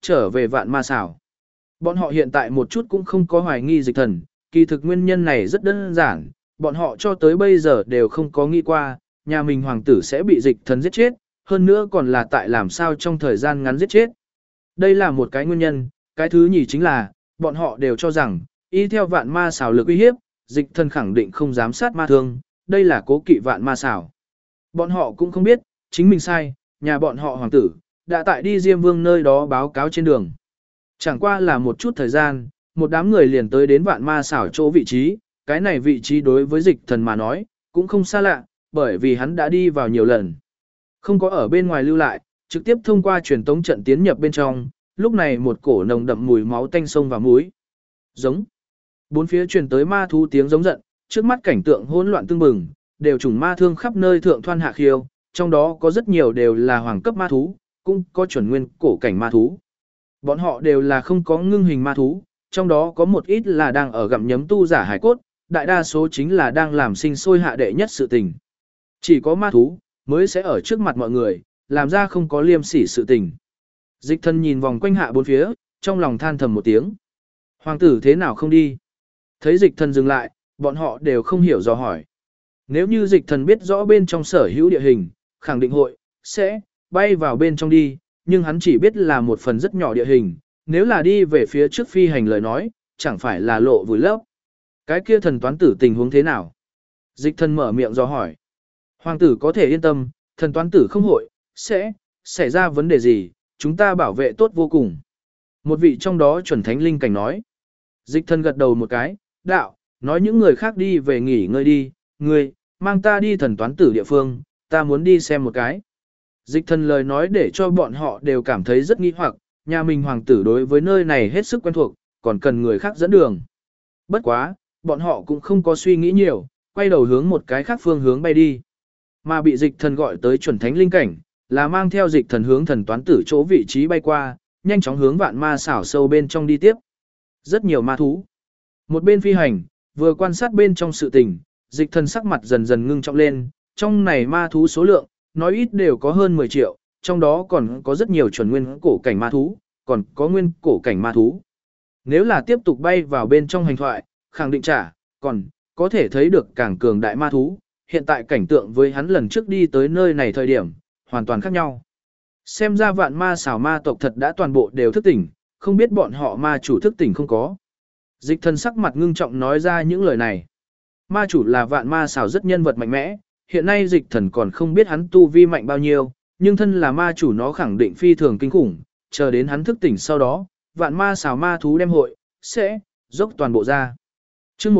trở về vạn ma xảo. Bọn họ hiện tại một chút cũng không có hoài nghi dịch thần, kỳ thực nguyên nhân này rất đơn giản, bọn họ cho tới bây giờ đều không có nghĩ qua, nhà mình hoàng tử sẽ bị dịch thần giết chết, hơn nữa còn là tại làm sao trong thời gian ngắn giết chết. Đây là một cái nguyên nhân, cái thứ nhì chính là, bọn họ đều cho rằng, y theo vạn ma xảo lực uy hiếp, dịch thần khẳng định không dám sát ma thương, đây là cố kỵ vạn ma xảo. Bọn họ cũng không biết, chính mình sai, nhà bọn họ hoàng tử, đã tại đi Diêm Vương nơi đó báo cáo trên đường. Chẳng qua là một chút thời gian, một đám người liền tới đến vạn ma xảo chỗ vị trí, cái này vị trí đối với dịch thần mà nói, cũng không xa lạ, bởi vì hắn đã đi vào nhiều lần. Không có ở bên ngoài lưu lại, trực tiếp thông qua truyền tống trận tiến nhập bên trong, lúc này một cổ nồng đậm mùi máu tanh sông và muối. Giống. Bốn phía truyền tới ma thú tiếng giống giận, trước mắt cảnh tượng hỗn loạn tương bừng, đều trùng ma thương khắp nơi thượng thoan hạ khiêu, trong đó có rất nhiều đều là hoàng cấp ma thú, cũng có chuẩn nguyên cổ cảnh ma thú. Bọn họ đều là không có ngưng hình ma thú, trong đó có một ít là đang ở gặm nhấm tu giả hải cốt, đại đa số chính là đang làm sinh sôi hạ đệ nhất sự tình. Chỉ có ma thú, mới sẽ ở trước mặt mọi người, làm ra không có liêm sỉ sự tình. Dịch thần nhìn vòng quanh hạ bốn phía, trong lòng than thầm một tiếng. Hoàng tử thế nào không đi? Thấy dịch thần dừng lại, bọn họ đều không hiểu do hỏi. Nếu như dịch thần biết rõ bên trong sở hữu địa hình, khẳng định hội, sẽ, bay vào bên trong đi, nhưng hắn chỉ biết là một phần rất nhỏ địa hình, nếu là đi về phía trước phi hành lời nói, chẳng phải là lộ vùi lấp. Cái kia thần toán tử tình huống thế nào? Dịch thần mở miệng do hỏi. Hoàng tử có thể yên tâm, thần toán tử không hội, sẽ, xảy ra vấn đề gì, chúng ta bảo vệ tốt vô cùng. Một vị trong đó chuẩn thánh linh cảnh nói. Dịch thần gật đầu một cái, đạo, nói những người khác đi về nghỉ ngơi đi, ngươi, mang ta đi thần toán tử địa phương, ta muốn đi xem một cái. Dịch thần lời nói để cho bọn họ đều cảm thấy rất nghi hoặc, nhà mình hoàng tử đối với nơi này hết sức quen thuộc, còn cần người khác dẫn đường. Bất quá, bọn họ cũng không có suy nghĩ nhiều, quay đầu hướng một cái khác phương hướng bay đi. Mà bị dịch thần gọi tới chuẩn thánh linh cảnh, là mang theo dịch thần hướng thần toán tử chỗ vị trí bay qua, nhanh chóng hướng vạn ma xảo sâu bên trong đi tiếp. Rất nhiều ma thú. Một bên phi hành, vừa quan sát bên trong sự tình, dịch thần sắc mặt dần dần ngưng trọng lên, trong này ma thú số lượng, nói ít đều có hơn 10 triệu, trong đó còn có rất nhiều chuẩn nguyên cổ cảnh ma thú, còn có nguyên cổ cảnh ma thú. Nếu là tiếp tục bay vào bên trong hành thoại, khẳng định còn có thể thấy được càng cường đại ma thú, hiện tại cảnh tượng với hắn lần trước đi tới nơi này thời điểm, hoàn toàn khác nhau. Xem ra vạn ma xảo ma tộc thật đã toàn bộ đều thức tỉnh, không biết bọn họ ma chủ thức tỉnh không có. Dịch thần sắc mặt ngưng trọng nói ra những lời này. Ma chủ là vạn ma xảo rất nhân vật mạnh mẽ, hiện nay dịch thần còn không biết hắn tu vi mạnh bao nhiêu, nhưng thân là ma chủ nó khẳng định phi thường kinh khủng, chờ đến hắn thức tỉnh sau đó, vạn ma xảo ma thú đem hội, sẽ dốc toàn bộ ra. Chương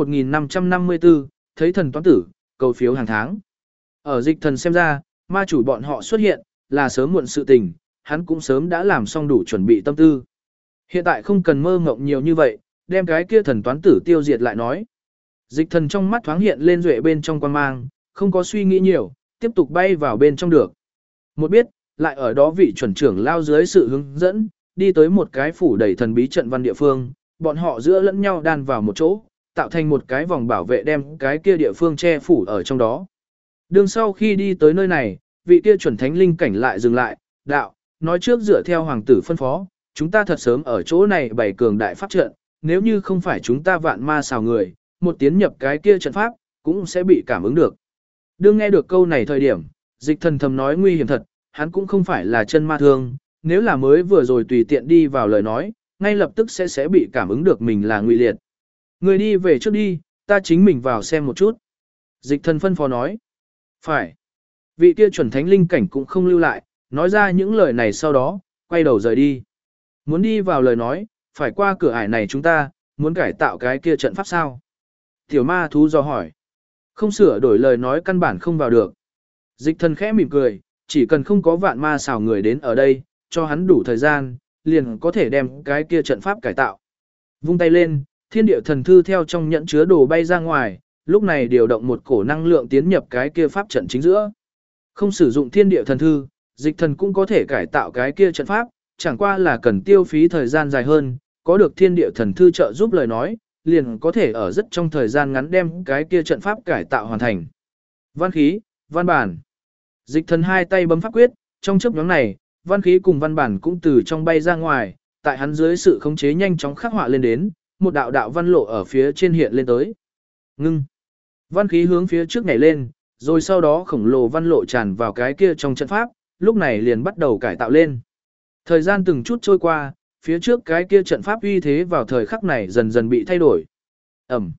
1554, thấy thần toán tử, cầu phiếu hàng tháng. Ở dịch thần xem ra, ma chủ bọn họ xuất hiện, là sớm muộn sự tình, hắn cũng sớm đã làm xong đủ chuẩn bị tâm tư. Hiện tại không cần mơ mộng nhiều như vậy, đem cái kia thần toán tử tiêu diệt lại nói. Dịch thần trong mắt thoáng hiện lên duệ bên trong quan mang, không có suy nghĩ nhiều, tiếp tục bay vào bên trong được. Một biết, lại ở đó vị chuẩn trưởng lao dưới sự hướng dẫn, đi tới một cái phủ đầy thần bí trận văn địa phương, bọn họ giữa lẫn nhau đan vào một chỗ, tạo thành một cái vòng bảo vệ đem cái kia địa phương che phủ ở trong đó. Đường sau khi đi tới nơi này, vị kia chuẩn thánh linh cảnh lại dừng lại, đạo, nói trước dựa theo hoàng tử phân phó, chúng ta thật sớm ở chỗ này bày cường đại pháp trận, nếu như không phải chúng ta vạn ma xào người, một tiến nhập cái kia trận pháp, cũng sẽ bị cảm ứng được. Đương nghe được câu này thời điểm, dịch thần thầm nói nguy hiểm thật, hắn cũng không phải là chân ma thương, nếu là mới vừa rồi tùy tiện đi vào lời nói, ngay lập tức sẽ bị cảm ứng được mình là nguy liệt. Người đi về trước đi, ta chính mình vào xem một chút. Dịch thần phân phó nói. Phải. Vị kia chuẩn thánh linh cảnh cũng không lưu lại, nói ra những lời này sau đó, quay đầu rời đi. Muốn đi vào lời nói, phải qua cửa ải này chúng ta, muốn cải tạo cái kia trận pháp sao? Tiểu ma thú do hỏi. Không sửa đổi lời nói căn bản không vào được. Dịch thần khẽ mỉm cười, chỉ cần không có vạn ma xảo người đến ở đây, cho hắn đủ thời gian, liền có thể đem cái kia trận pháp cải tạo. Vung tay lên, thiên địa thần thư theo trong nhẫn chứa đồ bay ra ngoài, lúc này điều động một cổ năng lượng tiến nhập cái kia pháp trận chính giữa. Không sử dụng thiên địa thần thư, dịch thần cũng có thể cải tạo cái kia trận pháp, chẳng qua là cần tiêu phí thời gian dài hơn, có được thiên địa thần thư trợ giúp lời nói, liền có thể ở rất trong thời gian ngắn đem cái kia trận pháp cải tạo hoàn thành. Văn khí, văn bản. Dịch thần hai tay bấm pháp quyết, trong chớp nhoáng này, văn khí cùng văn bản cũng từ trong bay ra ngoài, tại hắn dưới sự khống chế nhanh chóng khắc họa lên đến, một đạo đạo văn lộ ở phía trên hiện lên tới. Ngưng. Văn khí hướng phía trước nhảy lên, rồi sau đó khổng lồ văn lộ tràn vào cái kia trong trận pháp, lúc này liền bắt đầu cải tạo lên. Thời gian từng chút trôi qua, phía trước cái kia trận pháp uy thế vào thời khắc này dần dần bị thay đổi. Ẩm.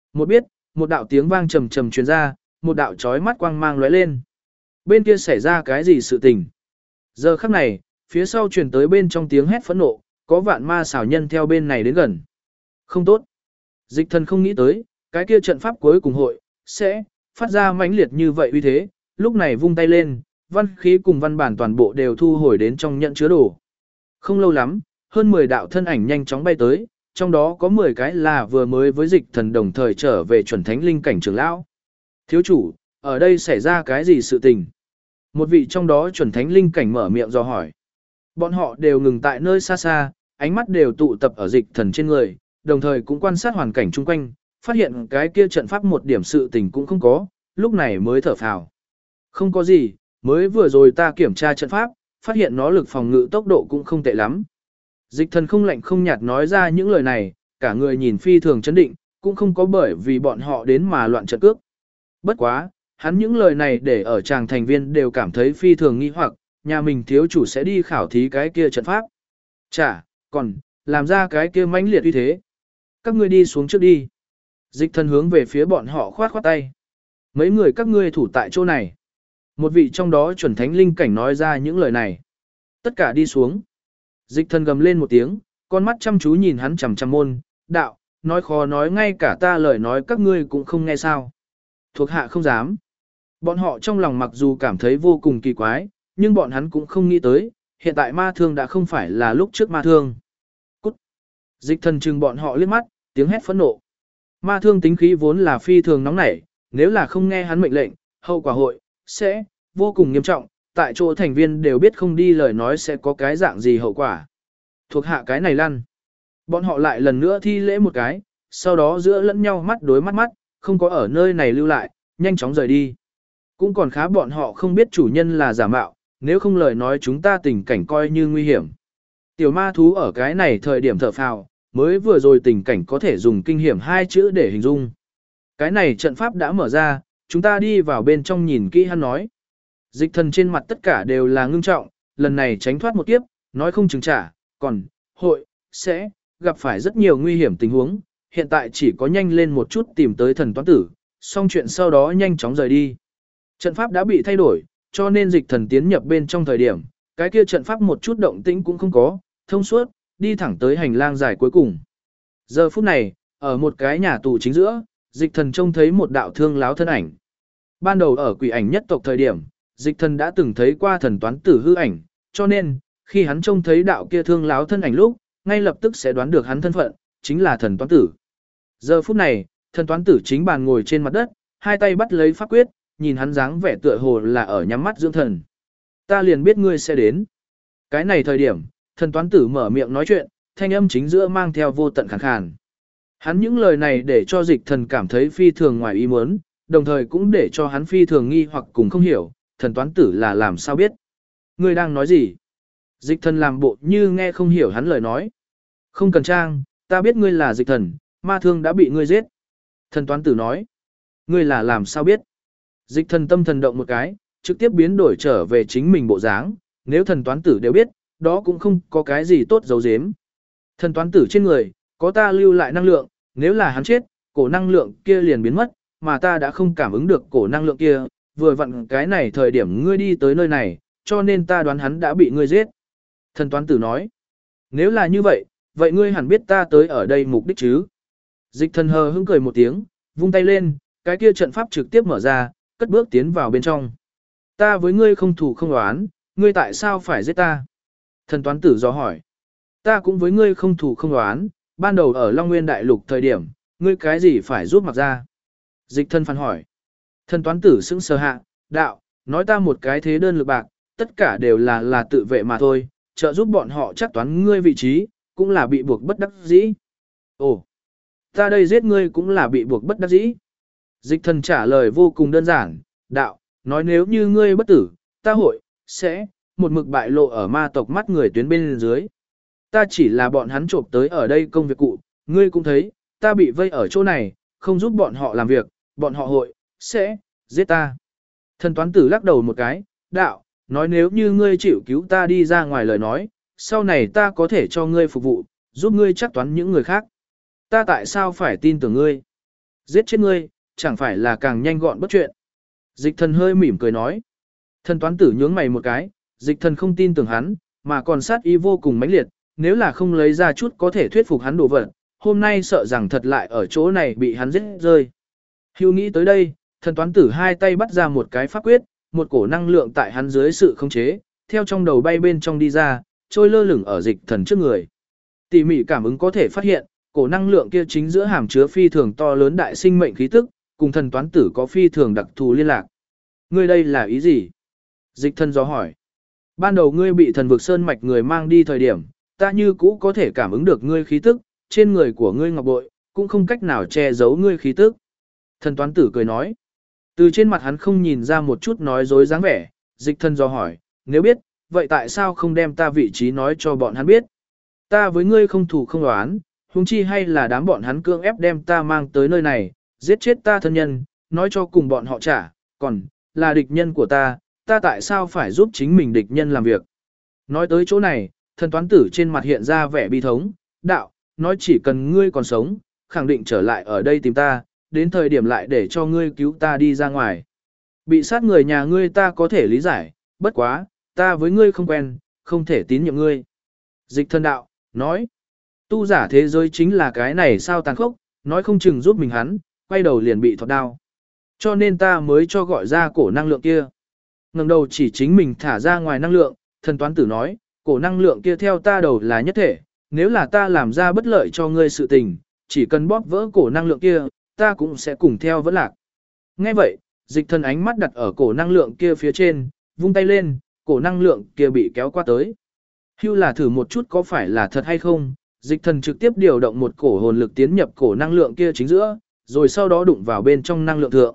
Một đạo tiếng vang trầm trầm truyền ra, một đạo chói mắt quang mang lóe lên. Bên kia xảy ra cái gì sự tình? Giờ khắc này, phía sau truyền tới bên trong tiếng hét phẫn nộ, có vạn ma xảo nhân theo bên này đến gần. Không tốt. Dịch thần không nghĩ tới, cái kia trận pháp cuối cùng hội, sẽ, phát ra mãnh liệt như vậy uy thế, lúc này vung tay lên, văn khí cùng văn bản toàn bộ đều thu hồi đến trong nhận chứa đồ. Không lâu lắm, hơn 10 đạo thân ảnh nhanh chóng bay tới, trong đó có 10 cái là vừa mới với dịch thần đồng thời trở về chuẩn thánh linh cảnh trưởng lão. Thiếu chủ, ở đây xảy ra cái gì sự tình? Một vị trong đó chuẩn thánh linh cảnh mở miệng dò hỏi. Bọn họ đều ngừng tại nơi xa xa, ánh mắt đều tụ tập ở dịch thần trên người, đồng thời cũng quan sát hoàn cảnh chung quanh, phát hiện cái kia trận pháp một điểm sự tình cũng không có, lúc này mới thở phào. Không có gì, mới vừa rồi ta kiểm tra trận pháp, phát hiện nó lực phòng ngự tốc độ cũng không tệ lắm. Dịch thần không lạnh không nhạt nói ra những lời này, cả người nhìn phi thường chấn định, cũng không có bởi vì bọn họ đến mà loạn trận cước. Bất quá, hắn những lời này để ở chàng thành viên đều cảm thấy phi thường nghi hoặc, nhà mình thiếu chủ sẽ đi khảo thí cái kia trận pháp. Chả, còn, làm ra cái kia mãnh liệt như thế. Các ngươi đi xuống trước đi. Dịch thần hướng về phía bọn họ khoát khoát tay. Mấy người các ngươi thủ tại chỗ này. Một vị trong đó chuẩn thánh linh cảnh nói ra những lời này. Tất cả đi xuống. Dịch thần gầm lên một tiếng, con mắt chăm chú nhìn hắn chằm chằm môn, đạo, nói khó nói ngay cả ta lời nói các ngươi cũng không nghe sao. Thuộc hạ không dám. Bọn họ trong lòng mặc dù cảm thấy vô cùng kỳ quái, nhưng bọn hắn cũng không nghĩ tới, hiện tại ma thương đã không phải là lúc trước ma thương. Cút. Dịch thần trừng bọn họ liếc mắt, tiếng hét phẫn nộ. Ma thương tính khí vốn là phi thường nóng nảy, nếu là không nghe hắn mệnh lệnh, hậu quả hội, sẽ, vô cùng nghiêm trọng, tại chỗ thành viên đều biết không đi lời nói sẽ có cái dạng gì hậu quả. Thuộc hạ cái này lăn. Bọn họ lại lần nữa thi lễ một cái, sau đó giữa lẫn nhau mắt đối mắt mắt, không có ở nơi này lưu lại, nhanh chóng rời đi. Cũng còn khá bọn họ không biết chủ nhân là giả mạo, nếu không lời nói chúng ta tình cảnh coi như nguy hiểm. Tiểu ma thú ở cái này thời điểm thở phào, mới vừa rồi tình cảnh có thể dùng kinh hiểm hai chữ để hình dung. Cái này trận pháp đã mở ra, chúng ta đi vào bên trong nhìn kỹ hắn nói. Dịch thần trên mặt tất cả đều là ngưng trọng, lần này tránh thoát một kiếp, nói không chừng trả, còn, hội, sẽ, gặp phải rất nhiều nguy hiểm tình huống, hiện tại chỉ có nhanh lên một chút tìm tới thần toán tử, xong chuyện sau đó nhanh chóng rời đi. Trận pháp đã bị thay đổi, cho nên dịch thần tiến nhập bên trong thời điểm, cái kia trận pháp một chút động tĩnh cũng không có, thông suốt, đi thẳng tới hành lang dài cuối cùng. Giờ phút này, ở một cái nhà tù chính giữa, dịch thần trông thấy một đạo thương láo thân ảnh. Ban đầu ở quỷ ảnh nhất tộc thời điểm, dịch thần đã từng thấy qua thần toán tử hư ảnh, cho nên, khi hắn trông thấy đạo kia thương láo thân ảnh lúc, ngay lập tức sẽ đoán được hắn thân phận, chính là thần toán tử. Giờ phút này, thần toán tử chính bàn ngồi trên mặt đất, hai tay bắt lấy pháp quyết, nhìn hắn dáng vẻ tựa hồ là ở nhắm mắt dưỡng thần. Ta liền biết ngươi sẽ đến. Cái này thời điểm, thần toán tử mở miệng nói chuyện, thanh âm chính giữa mang theo vô tận khàn khàn. Hắn những lời này để cho dịch thần cảm thấy phi thường ngoài ý muốn, đồng thời cũng để cho hắn phi thường nghi hoặc cùng không hiểu, thần toán tử là làm sao biết. Ngươi đang nói gì? Dịch thần làm bộ như nghe không hiểu hắn lời nói. Không cần trang, ta biết ngươi là dịch thần, ma thương đã bị ngươi giết. Thần toán tử nói. Ngươi là làm sao biết? Dịch thần tâm thần động một cái, trực tiếp biến đổi trở về chính mình bộ dáng, nếu thần toán tử đều biết, đó cũng không có cái gì tốt giấu giếm. Thần toán tử trên người, có ta lưu lại năng lượng, nếu là hắn chết, cổ năng lượng kia liền biến mất, mà ta đã không cảm ứng được cổ năng lượng kia, vừa vặn cái này thời điểm ngươi đi tới nơi này, cho nên ta đoán hắn đã bị ngươi giết. Thần toán tử nói, nếu là như vậy, vậy ngươi hẳn biết ta tới ở đây mục đích chứ. Dịch thần hờ hững cười một tiếng, vung tay lên, cái kia trận pháp trực tiếp mở ra, cất bước tiến vào bên trong. Ta với ngươi không thù không oán, ngươi tại sao phải giết ta? Thần toán tử dò hỏi. Ta cũng với ngươi không thù không oán, ban đầu ở Long Nguyên Đại Lục thời điểm, ngươi cái gì phải giúp mặc ra? Dịch thân phản hỏi. Thần toán tử sững sờ hạ, đạo, nói ta một cái thế đơn lực bạc, tất cả đều là tự vệ mà thôi, trợ giúp bọn họ chắc toán ngươi vị trí, cũng là bị buộc bất đắc dĩ. Ồ, ta đây giết ngươi cũng là bị buộc bất đắc dĩ. Dịch thần trả lời vô cùng đơn giản, đạo, nói nếu như ngươi bất tử, ta hội, sẽ, một mực bại lộ ở ma tộc mắt người tuyến bên dưới. ta chỉ là bọn hắn trộm tới ở đây công việc cụ, ngươi cũng thấy, ta bị vây ở chỗ này, không giúp bọn họ làm việc, bọn họ sẽ giết ta. Thần toán tử lắc đầu một cái, đạo, nói nếu như ngươi chịu cứu ta đi ra ngoài lời nói, sau này ta có thể cho ngươi phục vụ, giúp ngươi chắc toán những người khác. Ta tại sao phải tin tưởng ngươi? Giết chết ngươi, chẳng phải là càng nhanh gọn bất chuyện. Dịch thần hơi mỉm cười nói. Thần toán tử nhướng mày một cái, dịch thần không tin tưởng hắn, mà còn sát ý vô cùng mãnh liệt, nếu là không lấy ra chút có thể thuyết phục hắn đồ vật, hôm nay sợ rằng thật lại ở chỗ này bị hắn giết rơi. Hưu nghĩ tới đây, thần toán tử hai tay bắt ra một cái pháp quyết, một cổ năng lượng tại hắn dưới sự khống chế, theo trong đầu bay bên trong đi ra, trôi lơ lửng ở dịch thần trước người. Tỉ mỉ cảm ứng có thể phát hiện, cổ năng lượng kia chính giữa hàm chứa phi thường to lớn đại sinh mệnh khí tức, cùng thần toán tử có phi thường đặc thù liên lạc. Ngươi đây là ý gì? Dịch thần do hỏi. Ban đầu ngươi bị thần vực sơn mạch người mang đi thời điểm, ta như cũ có thể cảm ứng được ngươi khí tức, trên người của ngươi ngọc bội, cũng không cách nào che giấu ngươi khí tức. Thần toán tử cười nói. Từ trên mặt hắn không nhìn ra một chút nói dối dáng vẻ, dịch thần do hỏi, nếu biết, vậy tại sao không đem ta vị trí nói cho bọn hắn biết? Ta với ngươi không thù không oán, huống chi hay là đám bọn hắn cưỡng ép đem ta mang tới nơi này, giết chết ta thân nhân, nói cho cùng bọn họ trả, còn, là địch nhân của ta tại sao phải giúp chính mình địch nhân làm việc? Nói tới chỗ này, thần toán tử trên mặt hiện ra vẻ bi thống, đạo, nói chỉ cần ngươi còn sống, khẳng định trở lại ở đây tìm ta, đến thời điểm lại để cho ngươi cứu ta đi ra ngoài. Bị sát người nhà ngươi ta có thể lý giải, bất quá, ta với ngươi không quen, không thể tín nhiệm ngươi. Dịch thần đạo, nói, tu giả thế giới chính là cái này sao tàn khốc, nói không chừng giúp mình hắn, quay đầu liền bị thoát đao. Cho nên ta mới cho gọi ra cổ năng lượng kia. Ngẩng đầu chỉ chính mình thả ra ngoài năng lượng, thần toán tử nói, cổ năng lượng kia theo ta đầu là nhất thể, nếu là ta làm ra bất lợi cho ngươi sự tình, chỉ cần bóp vỡ cổ năng lượng kia, ta cũng sẽ cùng theo vẫn lạc. Nghe vậy, dịch thần ánh mắt đặt ở cổ năng lượng kia phía trên, vung tay lên, cổ năng lượng kia bị kéo qua tới. Hưu là thử một chút có phải là thật hay không, dịch thần trực tiếp điều động một cổ hồn lực tiến nhập cổ năng lượng kia chính giữa, rồi sau đó đụng vào bên trong năng lượng thượng.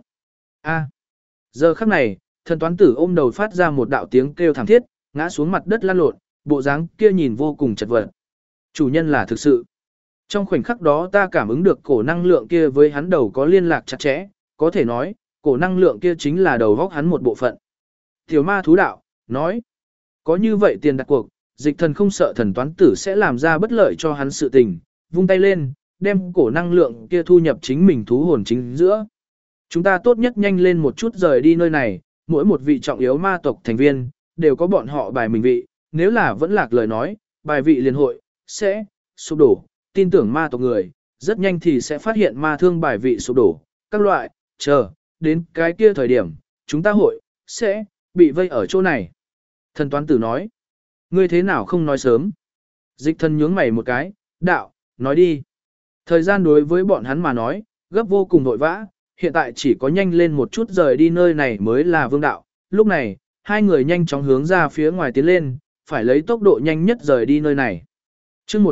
Giờ khắc này, thần toán tử ôm đầu phát ra một đạo tiếng kêu thảm thiết, ngã xuống mặt đất lăn lộn, bộ dáng kia nhìn vô cùng chật vật. Chủ nhân là thực sự. Trong khoảnh khắc đó ta cảm ứng được cổ năng lượng kia với hắn đầu có liên lạc chặt chẽ, có thể nói, cổ năng lượng kia chính là đầu góc hắn một bộ phận. Tiểu ma thú đạo, nói, có như vậy tiền đặt cuộc, dịch thần không sợ thần toán tử sẽ làm ra bất lợi cho hắn sự tình, vung tay lên, đem cổ năng lượng kia thu nhập chính mình thú hồn chính giữa. Chúng ta tốt nhất nhanh lên một chút rời đi nơi này, mỗi một vị trọng yếu ma tộc thành viên, đều có bọn họ bài mình vị, nếu là vẫn lạc lời nói, bài vị liên hội, sẽ sụp đổ, tin tưởng ma tộc người, rất nhanh thì sẽ phát hiện ma thương bài vị sụp đổ, các loại, chờ, đến cái kia thời điểm, chúng ta hội, sẽ, bị vây ở chỗ này. Thần toán tử nói, ngươi thế nào không nói sớm? Dịch thần nhướng mày một cái, đạo, nói đi. Thời gian đối với bọn hắn mà nói, gấp vô cùng vội vã, hiện tại chỉ có nhanh lên một chút rời đi nơi này mới là vương đạo. Lúc này, hai người nhanh chóng hướng ra phía ngoài tiến lên, phải lấy tốc độ nhanh nhất rời đi nơi này. Chương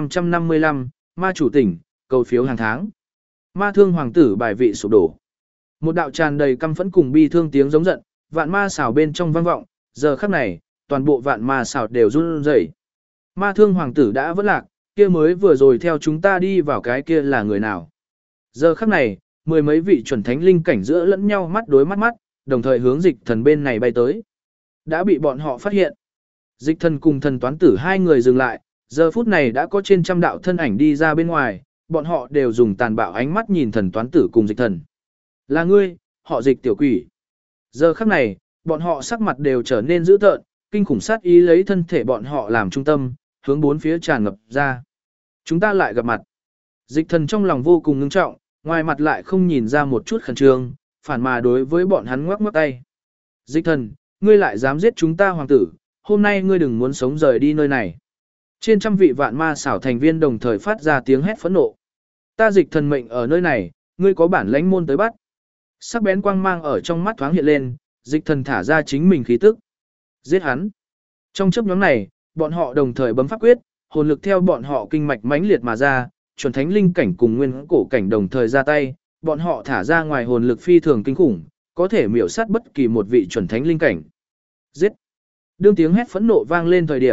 1555, ma chủ tỉnh, cầu phiếu hàng tháng. Ma thương hoàng tử bài vị sụp đổ. Một đạo tràn đầy căm phẫn cùng bi thương tiếng giống giận, vạn ma xảo bên trong vang vọng, giờ khắc này, toàn bộ vạn ma xảo đều run rẩy. Ma thương hoàng tử đã vỡ lạc, kia mới vừa rồi theo chúng ta đi vào cái kia là người nào? Giờ khắc này, mười mấy vị chuẩn thánh linh cảnh giữa lẫn nhau mắt đối mắt, đồng thời hướng dịch thần bên này bay tới. Đã bị bọn họ phát hiện. Dịch thần cùng thần toán tử hai người dừng lại, giờ phút này đã có trên trăm đạo thân ảnh đi ra bên ngoài, bọn họ đều dùng tàn bạo ánh mắt nhìn thần toán tử cùng dịch thần. Là ngươi, họ dịch tiểu quỷ. Giờ khắc này, bọn họ sắc mặt đều trở nên dữ tợn, kinh khủng sát ý lấy thân thể bọn họ làm trung tâm, hướng bốn phía tràn ngập ra. Chúng ta lại gặp mặt. Dịch thần trong lòng vô cùng ngưng trọng, ngoài mặt lại không nhìn ra một chút khẩn trương, phản mà đối với bọn hắn ngoắc ngoắc tay. Dịch thần, ngươi lại dám giết chúng ta hoàng tử, hôm nay ngươi đừng muốn sống rời đi nơi này. Trên trăm vị vạn ma xảo thành viên đồng thời phát ra tiếng hét phẫn nộ. Ta dịch thần mệnh ở nơi này, ngươi có bản lãnh môn tới bắt. Sắc bén quang mang ở trong mắt thoáng hiện lên, dịch thần thả ra chính mình khí tức. Giết hắn. Trong chớp nhóm này, bọn họ đồng thời bấm pháp quyết, hồn lực theo bọn họ kinh mạch mãnh liệt mà ra, chuẩn thánh linh cảnh cùng nguyên cổ cảnh đồng thời ra tay, bọn họ thả ra ngoài hồn lực phi thường kinh khủng, có thể miểu sát bất kỳ một vị chuẩn thánh linh cảnh. Giết! Đương tiếng hét phẫn nộ vang lên thời điểm,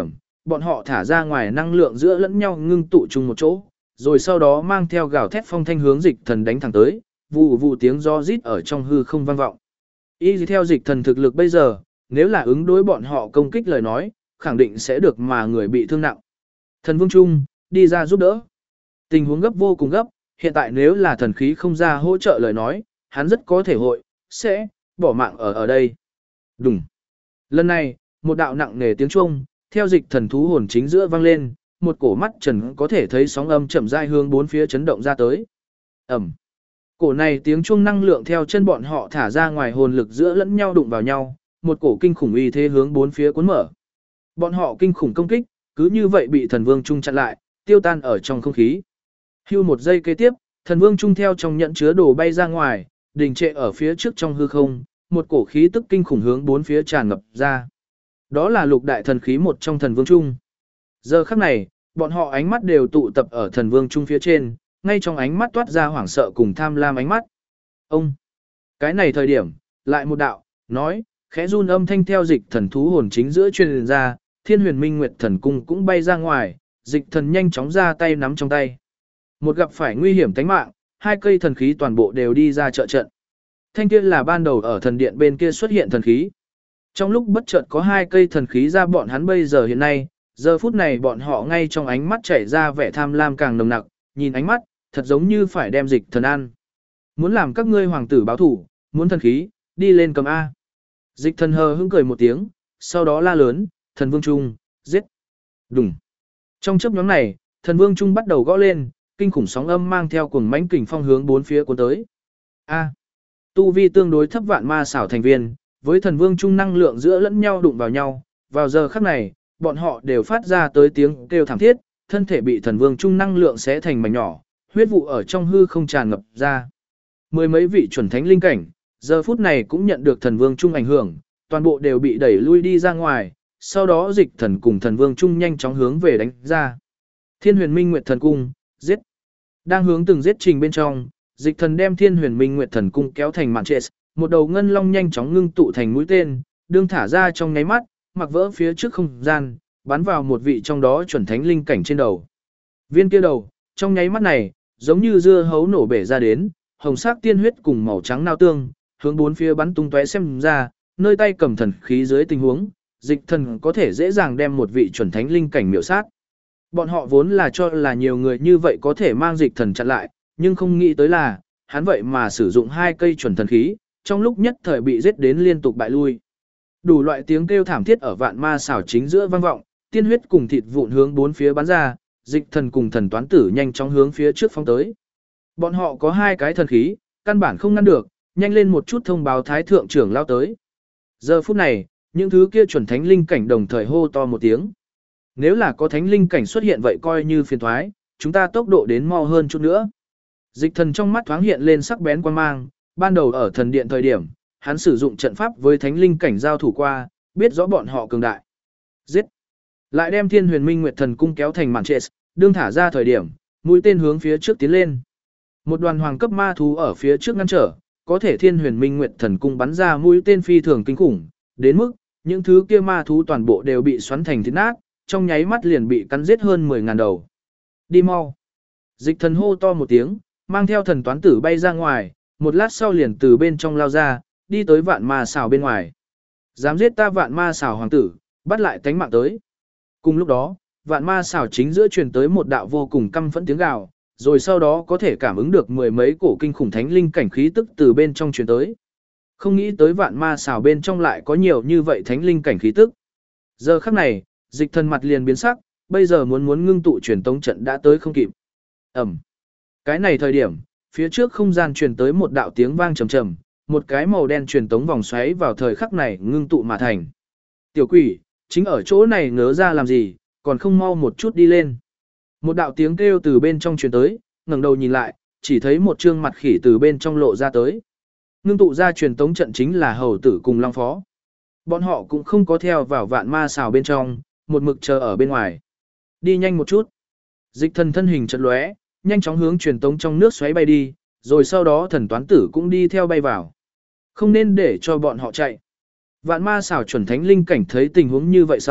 bọn họ thả ra ngoài năng lượng giữa lẫn nhau ngưng tụ chung một chỗ, rồi sau đó mang theo gào thét phong thanh hướng dịch thần đánh thẳng tới, vụ vụ tiếng gió rít ở trong hư không vang vọng. Y theo dịch thần thực lực bây giờ, nếu là ứng đối bọn họ công kích lời nói, khẳng định sẽ được mà người bị thương nặng. Thần Vương Trung, đi ra giúp đỡ. Tình huống gấp vô cùng gấp, hiện tại nếu là thần khí không ra hỗ trợ lời nói, hắn rất có thể sẽ bỏ mạng ở đây. Đùng. Lần này, một đạo nặng nề tiếng chuông, theo dịch thần thú hồn chính giữa vang lên, một cổ mắt trần có thể thấy sóng âm chậm rãi hướng bốn phía chấn động ra tới. Ầm. Cổ này tiếng chuông năng lượng theo chân bọn họ thả ra ngoài hồn lực giữa lẫn nhau đụng vào nhau, một cổ kinh khủng uy thế hướng bốn phía cuốn mở. Bọn họ kinh khủng công kích, cứ như vậy bị thần vương trung chặn lại, tiêu tan ở trong không khí. Hưu một giây kế tiếp, thần vương trung theo trong nhận chứa đồ bay ra ngoài, đình trệ ở phía trước trong hư không, một cổ khí tức kinh khủng hướng bốn phía tràn ngập ra. Đó là lục đại thần khí một trong thần vương trung. Giờ khắc này, bọn họ ánh mắt đều tụ tập ở thần vương trung phía trên, ngay trong ánh mắt toát ra hoảng sợ cùng tham lam ánh mắt. Ông! Cái này thời điểm, lại một đạo, nói, khẽ run âm thanh theo dịch thần thú hồn chính giữa truyền ra, Thiên Huyền Minh Nguyệt thần cung cũng bay ra ngoài, dịch thần nhanh chóng ra tay nắm trong tay. Một gặp phải nguy hiểm tính mạng, hai cây thần khí toàn bộ đều đi ra trợ trận. Thanh kia là ban đầu ở thần điện bên kia xuất hiện thần khí. Trong lúc bất chợt có hai cây thần khí ra bọn hắn bây giờ hiện nay, giờ phút này bọn họ ngay trong ánh mắt chảy ra vẻ tham lam càng nồng nặc, nhìn ánh mắt, thật giống như phải đem dịch thần ăn. Muốn làm các ngươi hoàng tử báo thủ, muốn thần khí, đi lên cầm A. Dịch thần hờ hững cười một tiếng, sau đó la lớn, thần vương trung, giết. Đùng. Trong chớp nhóm này, thần vương trung bắt đầu gõ lên, kinh khủng sóng âm mang theo cuồng mãnh kình phong hướng bốn phía cuốn tới. A. Tu vi tương đối thấp vạn ma xảo thành viên, với thần vương trung năng lượng giữa lẫn nhau đụng vào nhau, vào giờ khắc này, bọn họ đều phát ra tới tiếng kêu thảm thiết, thân thể bị thần vương trung năng lượng xé thành mảnh nhỏ, huyết vụ ở trong hư không tràn ngập ra. Mười mấy vị chuẩn thánh linh cảnh, giờ phút này cũng nhận được thần vương trung ảnh hưởng, toàn bộ đều bị đẩy lui đi ra ngoài, sau đó dịch thần cùng thần vương trung nhanh chóng hướng về đánh ra. Thiên Huyền Minh Nguyệt thần cung, giết. Đang hướng từng giết trình bên trong, dịch thần đem Thiên Huyền Minh Nguyệt thần cung kéo thành màn trệt, một đầu ngân long nhanh chóng ngưng tụ thành mũi tên, đương thả ra trong nháy mắt, mặc vỡ phía trước không gian, bắn vào một vị trong đó chuẩn thánh linh cảnh trên đầu. Viên kia đầu, trong nháy mắt này, giống như dưa hấu nổ bể ra đến, hồng sắc tiên huyết cùng màu trắng nao tương, hướng bốn phía bắn tung tóe xem ra, nơi tay cầm thần khí dưới tình huống, dịch thần có thể dễ dàng đem một vị chuẩn thánh linh cảnh miểu sát. Bọn họ vốn là cho là nhiều người như vậy có thể mang dịch thần chặn lại, nhưng không nghĩ tới là, hắn vậy mà sử dụng hai cây chuẩn thần khí, trong lúc nhất thời bị giết đến liên tục bại lui. Đủ loại tiếng kêu thảm thiết ở vạn ma xảo chính giữa vang vọng, tiên huyết cùng thịt vụn hướng bốn phía bắn ra, dịch thần cùng thần toán tử nhanh chóng hướng phía trước phóng tới. Bọn họ có hai cái thần khí, căn bản không ngăn được, nhanh lên một chút thông báo thái thượng trưởng lao tới. Giờ phút này, những thứ kia chuẩn thánh linh cảnh đồng thời hô to một tiếng. Nếu là có thánh linh cảnh xuất hiện vậy coi như phiền thoái, chúng ta tốc độ đến mau hơn chút nữa. Dịch thần trong mắt thoáng hiện lên sắc bén quan mang, ban đầu ở thần điện thời điểm, hắn sử dụng trận pháp với thánh linh cảnh giao thủ qua, biết rõ bọn họ cường đại. Giết! Lại đem Thiên Huyền Minh Nguyệt thần cung kéo thành màn trệt, đương thả ra thời điểm, mũi tên hướng phía trước tiến lên. Một đoàn hoàng cấp ma thú ở phía trước ngăn trở, có thể Thiên Huyền Minh Nguyệt thần cung bắn ra mũi tên phi thường kinh khủng, đến mức những thứ kia ma thú toàn bộ đều bị xoắn thành thịt nát, trong nháy mắt liền bị cắn giết hơn 10.000 đầu. Đi mau! Dịch thần hô to một tiếng, mang theo thần toán tử bay ra ngoài, một lát sau liền từ bên trong lao ra, đi tới vạn ma xảo bên ngoài. Dám giết ta vạn ma xảo hoàng tử, bắt lại tánh mạng tới. Cùng lúc đó, vạn ma xảo chính giữa truyền tới một đạo vô cùng căm phẫn tiếng gào, rồi sau đó có thể cảm ứng được mười mấy cổ kinh khủng thánh linh cảnh khí tức từ bên trong truyền tới. Không nghĩ tới vạn ma xảo bên trong lại có nhiều như vậy thánh linh cảnh khí tức. Giờ khắc này, dịch thần mặt liền biến sắc, bây giờ muốn ngưng tụ truyền tống trận đã tới không kịp. Ẩm. Cái này thời điểm, phía trước không gian truyền tới một đạo tiếng vang trầm trầm, một cái màu đen truyền tống vòng xoáy vào thời khắc này ngưng tụ mà thành. Tiểu quỷ, chính ở chỗ này ngớ ra làm gì, còn không mau một chút đi lên. Một đạo tiếng kêu từ bên trong truyền tới, ngẩng đầu nhìn lại, chỉ thấy một trương mặt khỉ từ bên trong lộ ra tới. Ngưng tụ ra truyền tống trận chính là hầu tử cùng long phó. Bọn họ cũng không có theo vào vạn ma xào bên trong, một mực chờ ở bên ngoài. Đi nhanh một chút. Dịch thần thân hình chợt lóe, nhanh chóng hướng truyền tống trong nước xoáy bay đi, rồi sau đó thần toán tử cũng đi theo bay vào. Không nên để cho bọn họ chạy. Vạn ma xảo chuẩn thánh linh cảnh thấy tình huống như vậy sau,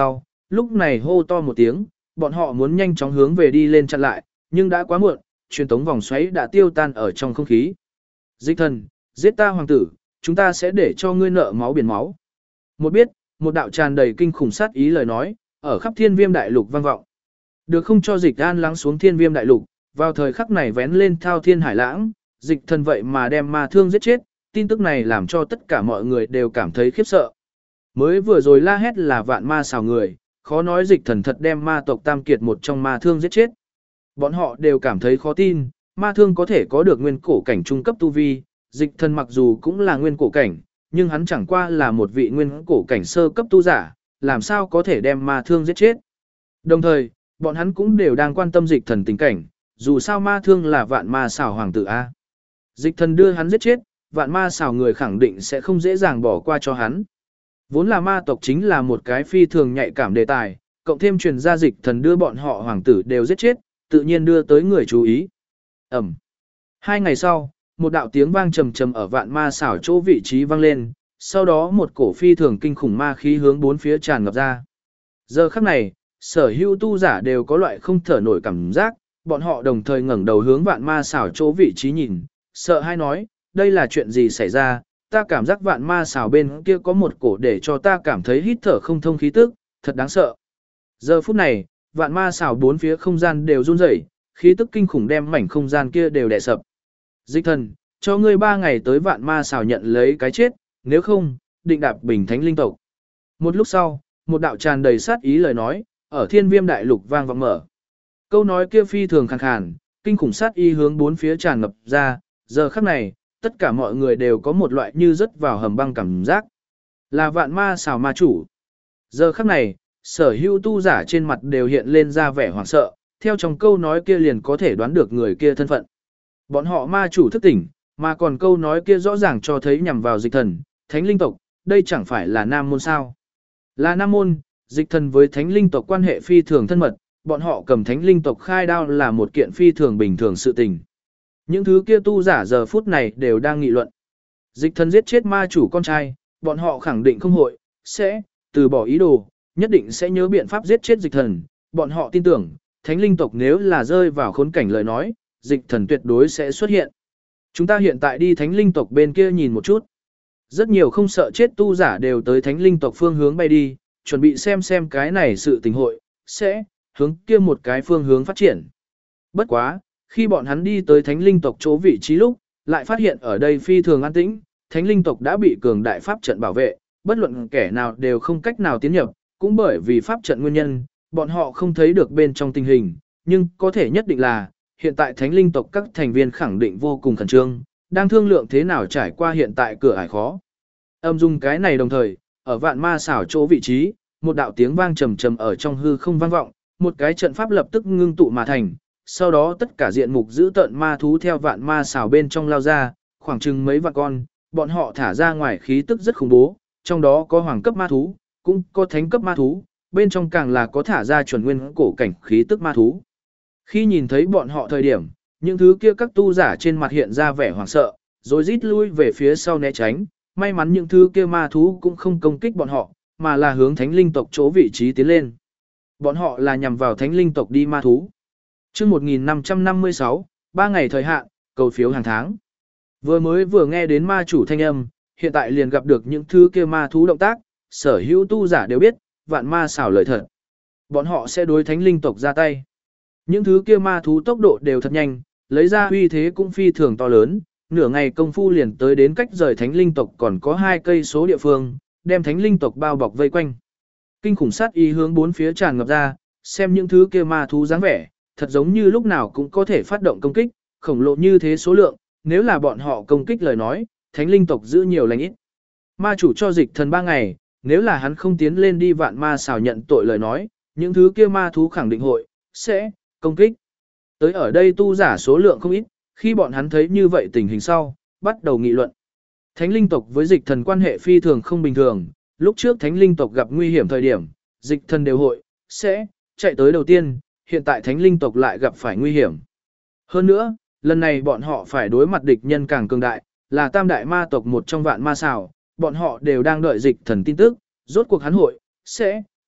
lúc này hô to một tiếng, bọn họ muốn nhanh chóng hướng về đi lên chặn lại, nhưng đã quá muộn, truyền tống vòng xoáy đã tiêu tan ở trong không khí. Dịch thần, giết ta hoàng tử, chúng ta sẽ để cho ngươi nợ máu biển máu. Một đạo tràn đầy kinh khủng sát ý lời nói, ở khắp thiên viêm đại lục vang vọng. Được không cho dịch an lắng xuống thiên viêm đại lục, vào thời khắc này vén lên thao thiên hải lãng, dịch thần vậy mà đem ma thương giết chết, tin tức này làm cho tất cả mọi người đều cảm thấy khiếp sợ. Mới vừa rồi la hét là vạn ma xào người, khó nói dịch thần thật đem ma tộc tam kiệt một trong ma thương giết chết. Bọn họ đều cảm thấy khó tin, ma thương có thể có được nguyên cổ cảnh trung cấp tu vi, dịch thần mặc dù cũng là nguyên cổ cảnh, nhưng hắn chẳng qua là một vị nguyên cổ cảnh sơ cấp tu giả, làm sao có thể đem ma thương giết chết. Đồng thời, bọn hắn cũng đều đang quan tâm dịch thần tình cảnh, dù sao ma thương là vạn ma xảo hoàng tử A. Dịch thần đưa hắn giết chết, vạn ma xảo người khẳng định sẽ không dễ dàng bỏ qua cho hắn. Vốn là ma tộc chính là một cái phi thường nhạy cảm đề tài, cộng thêm truyền ra dịch thần đưa bọn họ hoàng tử đều giết chết, tự nhiên đưa tới người chú ý. Ẩm. 2 ngày sau, một đạo tiếng vang trầm trầm ở vạn ma xảo chỗ vị trí vang lên, sau đó một cổ phi thường kinh khủng ma khí hướng bốn phía tràn ngập ra. Giờ khắc này, sở hữu tu giả đều có loại không thở nổi cảm giác, bọn họ đồng thời ngẩng đầu hướng vạn ma xảo chỗ vị trí nhìn, sợ hai nói, đây là chuyện gì xảy ra, ta cảm giác vạn ma xảo bên kia có một cổ để cho ta cảm thấy hít thở không thông khí tức, thật đáng sợ. Giờ phút này, vạn ma xảo bốn phía không gian đều run rẩy, khí tức kinh khủng đem mảnh không gian kia đều đè sập. Dịch thần, cho ngươi 3 ngày tới vạn ma xảo nhận lấy cái chết, nếu không, định đạp bình thánh linh tộc. Một lúc sau, một đạo tràn đầy sát ý lời nói, ở thiên viêm đại lục vang vọng mở. Câu nói kia phi thường khàn khàn, kinh khủng sát ý hướng bốn phía tràn ngập ra, giờ khắc này, tất cả mọi người đều có một loại như rớt vào hầm băng cảm giác. Là vạn ma xảo ma chủ. Giờ khắc này, sở hữu tu giả trên mặt đều hiện lên ra vẻ hoảng sợ, theo trong câu nói kia liền có thể đoán được người kia thân phận. Bọn họ ma chủ thức tỉnh, mà còn câu nói kia rõ ràng cho thấy nhằm vào dịch thần, thánh linh tộc, đây chẳng phải là nam môn sao. Là nam môn, dịch thần với thánh linh tộc quan hệ phi thường thân mật, bọn họ cầm thánh linh tộc khai đao là một kiện phi thường bình thường sự tình. Những thứ kia tu giả giờ phút này đều đang nghị luận. Dịch thần giết chết ma chủ con trai, bọn họ khẳng định không hội, sẽ, từ bỏ ý đồ, nhất định sẽ nhớ biện pháp giết chết dịch thần. Bọn họ tin tưởng, thánh linh tộc nếu là rơi vào khốn cảnh lời nói, dịch thần tuyệt đối sẽ xuất hiện. Chúng ta hiện tại đi thánh linh tộc bên kia nhìn một chút. Rất nhiều không sợ chết tu giả đều tới thánh linh tộc phương hướng bay đi, chuẩn bị xem cái này sự tình hội, sẽ hướng kia một cái phương hướng phát triển. Bất quá, khi bọn hắn đi tới thánh linh tộc chỗ vị trí lúc, lại phát hiện ở đây phi thường an tĩnh, thánh linh tộc đã bị cường đại pháp trận bảo vệ, bất luận kẻ nào đều không cách nào tiến nhập, cũng bởi vì pháp trận nguyên nhân, bọn họ không thấy được bên trong tình hình, nhưng có thể nhất định là, hiện tại thánh linh tộc các thành viên khẳng định vô cùng khẩn trương, đang thương lượng thế nào trải qua hiện tại cửa ải khó. Âm dung cái này đồng thời, ở vạn ma xảo chỗ vị trí, một đạo tiếng vang trầm trầm ở trong hư không vang vọng, một cái trận pháp lập tức ngưng tụ mà thành, sau đó tất cả diện mục giữ tợn ma thú theo vạn ma xảo bên trong lao ra, khoảng chừng mấy vạn con, bọn họ thả ra ngoài khí tức rất khủng bố, trong đó có hoàng cấp ma thú, cũng có thánh cấp ma thú, bên trong càng là có thả ra chuẩn nguyên cổ cảnh khí tức ma thú. Khi nhìn thấy bọn họ thời điểm, những thứ kia các tu giả trên mặt hiện ra vẻ hoảng sợ, rồi rít lui về phía sau né tránh, may mắn những thứ kia ma thú cũng không công kích bọn họ, mà là hướng thánh linh tộc chỗ vị trí tiến lên. Bọn họ là nhằm vào thánh linh tộc đi ma thú. Chương 1556, 3 ngày thời hạn, cầu phiếu hàng tháng. Vừa nghe đến ma chủ thanh âm, hiện tại liền gặp được những thứ kia ma thú động tác, sở hữu tu giả đều biết, vạn ma xảo lời thật. Bọn họ sẽ đối thánh linh tộc ra tay. Những thứ kia ma thú tốc độ đều thật nhanh, lấy ra uy thế cũng phi thường to lớn, nửa ngày công phu liền tới đến cách rời thánh linh tộc còn có 2 cây số địa phương, đem thánh linh tộc bao bọc vây quanh. Kinh khủng sát ý hướng bốn phía tràn ngập ra, xem những thứ kia ma thú dáng vẻ, thật giống như lúc nào cũng có thể phát động công kích, khổng lồ như thế số lượng, nếu là bọn họ công kích lời nói, thánh linh tộc giữ nhiều lành ít. Ma chủ cho dịch thần 3 ngày, nếu là hắn không tiến lên đi vạn ma xảo nhận tội lời nói, những thứ kia ma thú khẳng định hội, sẽ công kích. Tới ở đây tu giả số lượng không ít, khi bọn hắn thấy như vậy tình hình sau, bắt đầu nghị luận. Thánh linh tộc với dịch thần quan hệ phi thường không bình thường, lúc trước thánh linh tộc gặp nguy hiểm thời điểm, dịch thần đều hội, sẽ chạy tới đầu tiên, hiện tại thánh linh tộc lại gặp phải nguy hiểm. Hơn nữa, lần này bọn họ phải đối mặt địch nhân càng cường đại, là tam đại ma tộc một trong vạn ma xảo, bọn họ đều đang đợi dịch thần tin tức, rốt cuộc hắn hội, sẽ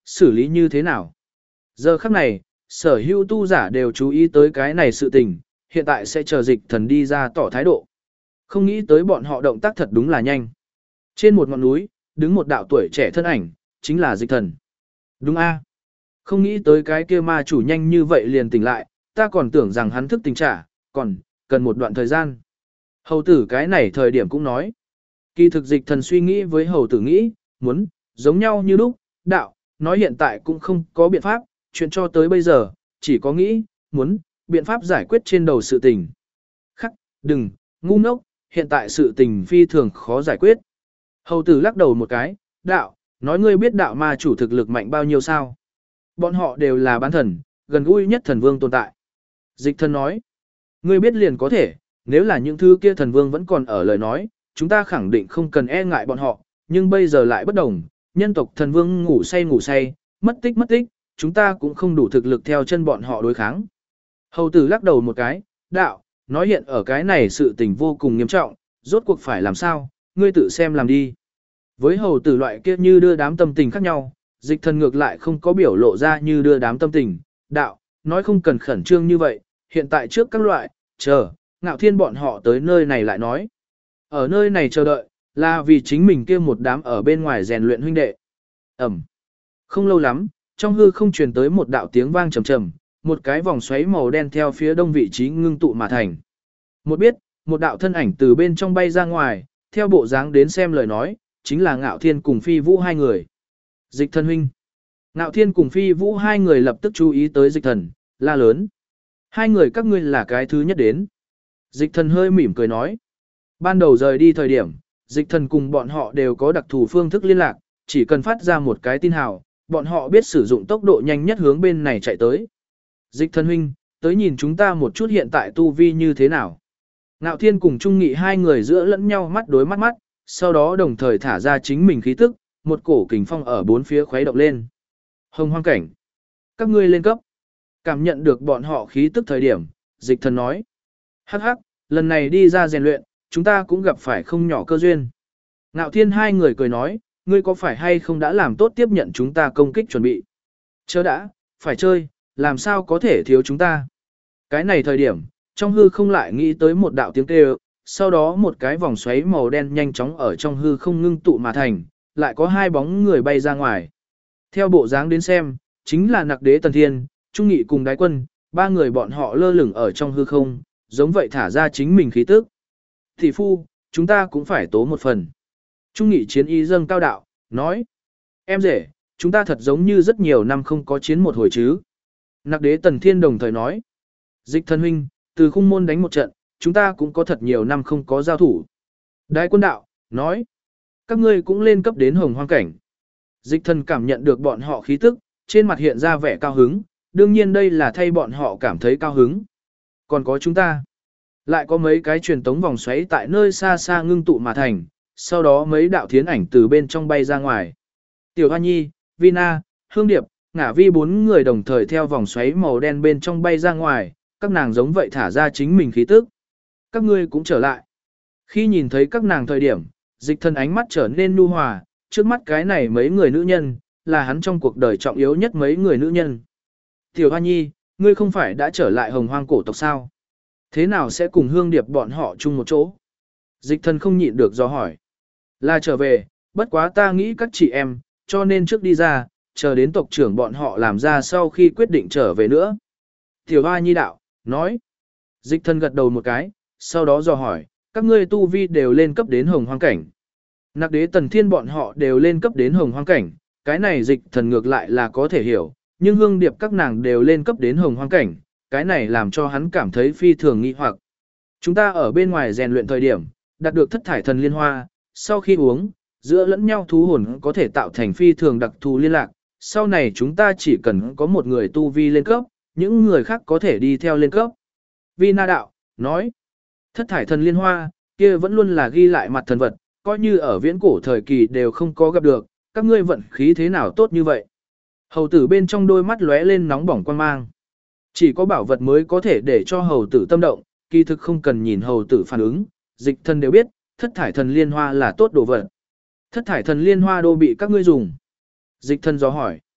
xử lý như thế nào. Giờ khắc này, sở hữu tu giả đều chú ý tới cái này sự tình, hiện tại sẽ chờ dịch thần đi ra tỏ thái độ. Không nghĩ tới bọn họ động tác thật đúng là nhanh. Trên một ngọn núi, đứng một đạo tuổi trẻ thân ảnh, chính là dịch thần. Đúng a, không nghĩ tới cái kia ma chủ nhanh như vậy liền tỉnh lại, ta còn tưởng rằng hắn thức tỉnh trả, còn cần một đoạn thời gian. Hầu tử cái này thời điểm cũng nói. Kỳ thực dịch thần suy nghĩ với hầu tử nghĩ, muốn, giống nhau như lúc, đạo, nói hiện tại cũng không có biện pháp, chuyện cho tới bây giờ, chỉ có nghĩ, muốn, biện pháp giải quyết trên đầu sự tình. Khắc, đừng, ngu ngốc, hiện tại sự tình phi thường khó giải quyết. Hầu tử lắc đầu một cái, đạo, nói ngươi biết đạo ma chủ thực lực mạnh bao nhiêu sao. Bọn họ đều là bán thần, gần gũi nhất thần vương tồn tại. Dịch thần nói, ngươi biết liền có thể, nếu là những thứ kia thần vương vẫn còn ở lời nói, chúng ta khẳng định không cần e ngại bọn họ, nhưng bây giờ lại bất đồng, nhân tộc thần vương ngủ say, mất tích, chúng ta cũng không đủ thực lực theo chân bọn họ đối kháng. Hầu tử lắc đầu một cái, đạo, nói hiện ở cái này sự tình vô cùng nghiêm trọng, rốt cuộc phải làm sao, ngươi tự xem làm đi. Với hầu tử loại kia như đưa đám tâm tình khác nhau, dịch thần ngược lại không có biểu lộ ra như đưa đám tâm tình, đạo, nói không cần khẩn trương như vậy, hiện tại trước các loại, chờ, Ngạo Thiên bọn họ tới nơi này lại nói. Ở nơi này chờ đợi, là vì chính mình kia một đám ở bên ngoài rèn luyện huynh đệ. Ẩm. Không lâu lắm, trong hư không truyền tới một đạo tiếng vang trầm trầm, một cái vòng xoáy màu đen theo phía đông vị trí ngưng tụ mà thành. Một biết, một đạo thân ảnh từ bên trong bay ra ngoài, theo bộ dáng đến xem lời nói, chính là Ngạo Thiên cùng Phi Vũ hai người. Dịch thần huynh. Ngạo Thiên cùng Phi Vũ hai người lập tức chú ý tới dịch thần, la lớn. Hai người các ngươi là cái thứ nhất đến. Dịch thần hơi mỉm cười nói. Ban đầu rời đi thời điểm, dịch thần cùng bọn họ đều có đặc thù phương thức liên lạc, chỉ cần phát ra một cái tin hào, bọn họ biết sử dụng tốc độ nhanh nhất hướng bên này chạy tới. Dịch thần huynh, tới nhìn chúng ta một chút hiện tại tu vi như thế nào. Ngạo Thiên cùng Trung Nghị hai người giữa lẫn nhau mắt đối mắt, sau đó đồng thời thả ra chính mình khí tức, một cổ kình phong ở bốn phía khuấy động lên. Hồng hoang cảnh. Các ngươi lên cấp. Cảm nhận được bọn họ khí tức thời điểm, dịch thần nói. Hắc hắc, lần này đi ra rèn luyện, chúng ta cũng gặp phải không nhỏ cơ duyên. Ngạo Thiên hai người cười nói, ngươi có phải hay không đã làm tốt tiếp nhận chúng ta công kích chuẩn bị. Chớ đã, phải chơi, làm sao có thể thiếu chúng ta. Cái này thời điểm, trong hư không lại nghĩ tới một đạo tiếng kêu, sau đó một cái vòng xoáy màu đen nhanh chóng ở trong hư không ngưng tụ mà thành, lại có hai bóng người bay ra ngoài. Theo bộ dáng đến xem, chính là Nặc Đế Tần Thiên, Trung Nghị cùng Đái Quân, ba người bọn họ lơ lửng ở trong hư không, giống vậy thả ra chính mình khí tức. Thị phu, chúng ta cũng phải tố một phần. Trung Nghị chiến ý dâng cao đạo, nói. Em rể, chúng ta thật giống như rất nhiều năm không có chiến một hồi chứ. Nặc Đế Tần Thiên đồng thời nói. Dịch thần huynh, từ khung môn đánh một trận, chúng ta cũng có thật nhiều năm không có giao thủ. Đái Quân đạo, nói. Các ngươi cũng lên cấp đến hồng hoang cảnh. Dịch thần cảm nhận được bọn họ khí tức, trên mặt hiện ra vẻ cao hứng, đương nhiên đây là thay bọn họ cảm thấy cao hứng. Còn có chúng ta. Lại có mấy cái truyền tống vòng xoáy tại nơi xa xa ngưng tụ mà thành, sau đó mấy đạo thiến ảnh từ bên trong bay ra ngoài. Tiểu Hoa Nhi, Vina, Hương Điệp, Ngả Vi bốn người đồng thời theo vòng xoáy màu đen bên trong bay ra ngoài, các nàng giống vậy thả ra chính mình khí tức. Các ngươi cũng trở lại. Khi nhìn thấy các nàng thời điểm, dịch thần ánh mắt trở nên nhu hòa, trước mắt cái này mấy người nữ nhân, là hắn trong cuộc đời trọng yếu nhất mấy người nữ nhân. Tiểu Hoa Nhi, ngươi không phải đã trở lại hồng hoang cổ tộc sao? Thế nào sẽ cùng Hương Điệp bọn họ chung một chỗ? Dịch thần không nhịn được do hỏi. Là trở về, bất quá ta nghĩ các chị em, cho nên trước đi ra, chờ đến tộc trưởng bọn họ làm ra sau khi quyết định trở về nữa. Tiểu Hoa Nhi đạo, nói. Dịch thần gật đầu một cái, sau đó dò hỏi, các ngươi tu vi đều lên cấp đến hồng hoang cảnh. Nặc Đế Tần Thiên bọn họ đều lên cấp đến hồng hoang cảnh, cái này dịch thần ngược lại là có thể hiểu, nhưng Hương Điệp các nàng đều lên cấp đến hồng hoang cảnh, cái này làm cho hắn cảm thấy phi thường nghi hoặc. Chúng ta ở bên ngoài rèn luyện thời điểm, đạt được thất thải thần liên hoa, sau khi uống, giữa lẫn nhau thú hồn có thể tạo thành phi thường đặc thù liên lạc, sau này chúng ta chỉ cần có một người tu vi lên cấp, những người khác có thể đi theo lên cấp. Vi Na Đạo, nói, thất thải thần liên hoa, kia vẫn luôn là ghi lại mặt thần vật, coi như ở viễn cổ thời kỳ đều không có gặp được, các ngươi vận khí thế nào tốt như vậy. Hầu tử bên trong đôi mắt lóe lên nóng bỏng quan mang. Chỉ có bảo vật mới có thể để cho hầu tử tâm động, kỳ thực không cần nhìn hầu tử phản ứng, dịch thần đều biết, thất thải thần liên hoa là tốt đồ vật. Thất thải thần liên hoa đô bị các ngươi dùng. Dịch thần do hỏi.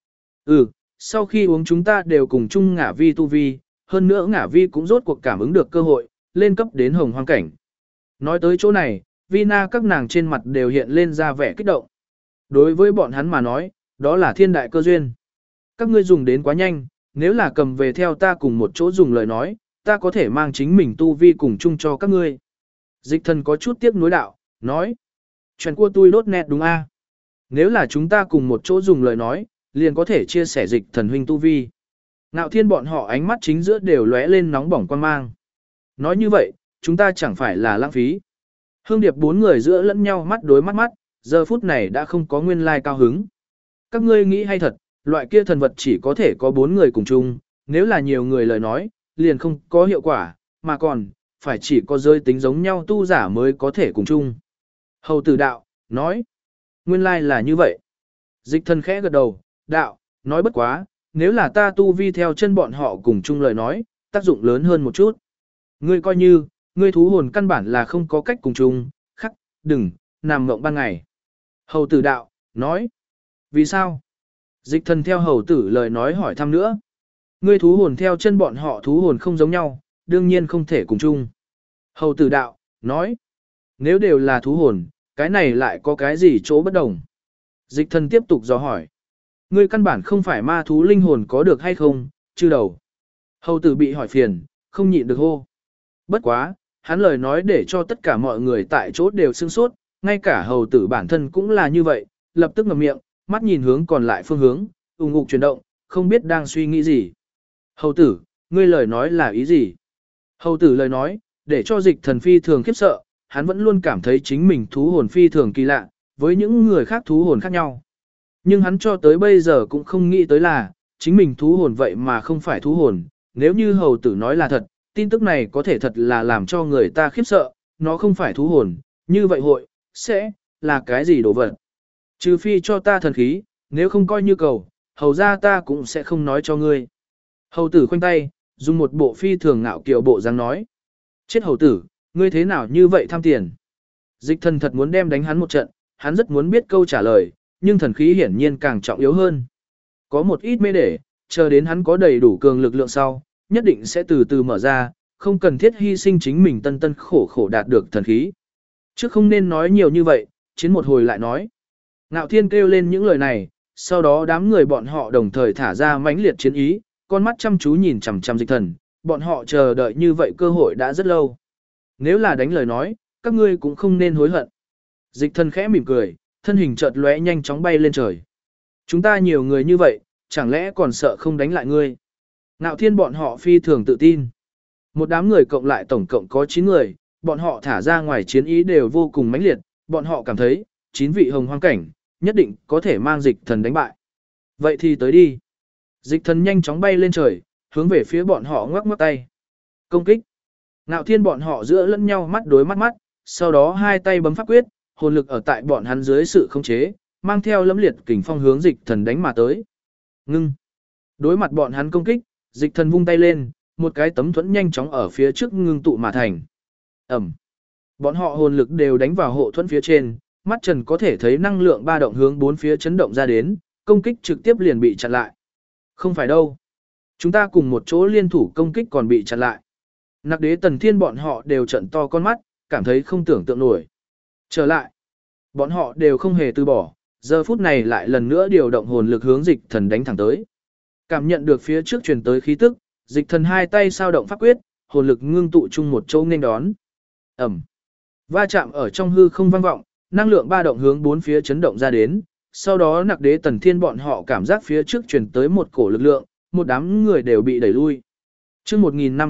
Sau khi uống chúng ta đều cùng chung ngả vi tu vi, hơn nữa ngả vi cũng rốt cuộc cảm ứng được cơ hội, lên cấp đến hồng hoang cảnh. Nói tới chỗ này, Vina các nàng trên mặt đều hiện lên ra vẻ kích động. Đối với bọn hắn mà nói, đó là thiên đại cơ duyên. Các ngươi dùng đến quá nhanh, nếu là cầm về theo ta cùng một chỗ dùng lời nói, ta có thể mang chính mình tu vi cùng chung cho các ngươi. Dịch thần có chút tiếc nuối đạo, nói. Chuyện của tôi đốt nét đúng a. Nếu là chúng ta cùng một chỗ dùng lời nói, liền có thể chia sẻ dịch thần huynh tu vi. Ngạo thiên bọn họ ánh mắt chính giữa đều lóe lên nóng bỏng quan mang. Nói như vậy, chúng ta chẳng phải là lãng phí. Hương Điệp bốn người giữa lẫn nhau mắt đối mắt mắt, giờ phút này đã không có nguyên lai cao hứng. Các ngươi nghĩ hay thật, loại kia thần vật chỉ có thể có 4 người cùng chung, nếu là nhiều người lời nói, liền không có hiệu quả, mà còn, phải chỉ có giới tính giống nhau tu giả mới có thể cùng chung. Hầu tử đạo, nói, nguyên lai là như vậy. Dịch thần khẽ gật đầu, đạo, nói bất quá, nếu là ta tu vi theo chân bọn họ cùng chung lời nói, tác dụng lớn hơn một chút. Ngươi coi như, ngươi thú hồn căn bản là không có cách cùng chung, khắc, đừng, nằm mộng ban ngày. Hầu tử đạo, nói, vì sao? Dịch thần theo hầu tử lời nói hỏi thăm nữa. Ngươi thú hồn theo chân bọn họ thú hồn không giống nhau, đương nhiên không thể cùng chung. Hầu tử đạo, nói, nếu đều là thú hồn, cái này lại có cái gì chỗ bất đồng? Dịch thần tiếp tục dò hỏi. Ngươi căn bản không phải ma thú linh hồn có được hay không, chư đầu. Hầu tử bị hỏi phiền, không nhịn được hô. Bất quá, hắn lời nói để cho tất cả mọi người tại chỗ đều sửng sốt, ngay cả hầu tử bản thân cũng là như vậy, lập tức ngậm miệng, mắt nhìn hướng còn lại phương hướng, ủng ngục chuyển động, không biết đang suy nghĩ gì. Hầu tử, ngươi lời nói là ý gì? Hầu tử lời nói, để cho dịch thần phi thường khiếp sợ, hắn vẫn luôn cảm thấy chính mình thú hồn phi thường kỳ lạ, với những người khác thú hồn khác nhau. Nhưng hắn cho tới bây giờ cũng không nghĩ tới là, chính mình thú hồn vậy mà không phải thú hồn, nếu như hầu tử nói là thật, tin tức này có thể thật là làm cho người ta khiếp sợ, nó không phải thú hồn, như vậy hội, sẽ, là cái gì đồ vật. Trừ phi cho ta thần khí, nếu không coi như cầu, hầu ra ta cũng sẽ không nói cho ngươi. Hầu tử khoanh tay, dùng một bộ phi thường ngạo kiều bộ dáng nói. Chết hầu tử, ngươi thế nào như vậy tham tiền? Dịch thần thật muốn đem đánh hắn một trận, hắn rất muốn biết câu trả lời, nhưng thần khí hiển nhiên càng trọng yếu hơn. Có một ít mê để, chờ đến hắn có đầy đủ cường lực lượng sau, nhất định sẽ từ từ mở ra, không cần thiết hy sinh chính mình tân tân khổ khổ đạt được thần khí. Chứ không nên nói nhiều như vậy, chiến một hồi lại nói. Ngạo thiên kêu lên những lời này, sau đó đám người bọn họ đồng thời thả ra mãnh liệt chiến ý, con mắt chăm chú nhìn chằm chằm dịch thần, bọn họ chờ đợi như vậy cơ hội đã rất lâu. Nếu là đánh lời nói, các ngươi cũng không nên hối hận. Dịch thần khẽ mỉm cười, thân hình chợt lóe nhanh chóng bay lên trời. Chúng ta nhiều người như vậy, chẳng lẽ còn sợ không đánh lại ngươi? Ngạo thiên bọn họ phi thường tự tin. Một đám người cộng lại tổng cộng có 9 người, bọn họ thả ra ngoài chiến ý đều vô cùng mãnh liệt, bọn họ cảm thấy, 9 vị hồng hoang cảnh, nhất định có thể mang dịch thần đánh bại. Vậy thì tới đi. Dịch thần nhanh chóng bay lên trời, hướng về phía bọn họ ngoắc ngoắc tay. Công kích. Ngạo thiên bọn họ giữa lẫn nhau mắt đối mắt mắt, sau đó hai tay bấm pháp quyết, hồn lực ở tại bọn hắn dưới sự khống chế, mang theo lẫm liệt kình phong hướng dịch thần đánh mà tới. Ngưng. Đối mặt bọn hắn công kích, dịch thần vung tay lên, một cái tấm thuẫn nhanh chóng ở phía trước ngưng tụ mà thành. Ẩm. Bọn họ hồn lực đều đánh vào hộ thuẫn phía trên, mắt trần có thể thấy năng lượng ba động hướng bốn phía chấn động ra đến, công kích trực tiếp liền bị chặn lại. Không phải đâu. Chúng ta cùng một chỗ liên thủ công kích còn bị chặn lại. Nặc đế tần thiên bọn họ đều trận to con mắt, cảm thấy không tưởng tượng nổi. Trở lại. Bọn họ đều không hề từ bỏ, giờ phút này lại lần nữa điều động hồn lực hướng dịch thần đánh thẳng tới. Cảm nhận được phía trước truyền tới khí tức, dịch thần hai tay sao động pháp quyết, hồn lực ngưng tụ chung một chỗ nên đón. Ẩm. Va chạm ở trong hư không vang vọng, năng lượng ba động hướng bốn phía chấn động ra đến, sau đó nặc đế tần thiên bọn họ cảm giác phía trước truyền tới một cổ lực lượng, một đám người đều bị đẩy lui. Chương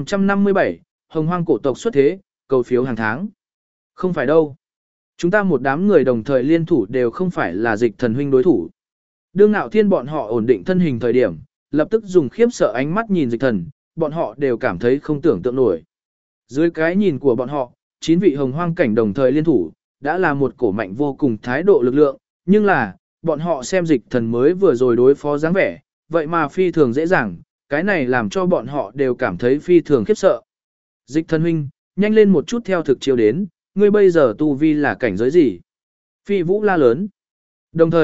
1557, Hồng Hoang cổ tộc xuất thế, cầu phiếu hàng tháng. Không phải đâu. Chúng ta một đám người đồng thời liên thủ đều không phải là dịch thần huynh đối thủ. Đương Ngạo Thiên bọn họ ổn định thân hình thời điểm, lập tức dùng khiếp sợ ánh mắt nhìn dịch thần, bọn họ đều cảm thấy không tưởng tượng nổi. Dưới cái nhìn của bọn họ, 9 vị hồng hoang cảnh đồng thời liên thủ, đã là một cổ mạnh vô cùng thái độ lực lượng, nhưng là, bọn họ xem dịch thần mới vừa rồi đối phó dáng vẻ, vậy mà phi thường dễ dàng, cái này làm cho bọn họ đều cảm thấy phi thường khiếp sợ. Dịch thần huynh, nhanh lên một chút theo thực chiếu đến, ngươi bây giờ tu vi là cảnh giới gì? Phi vũ la lớn. Đồng thời,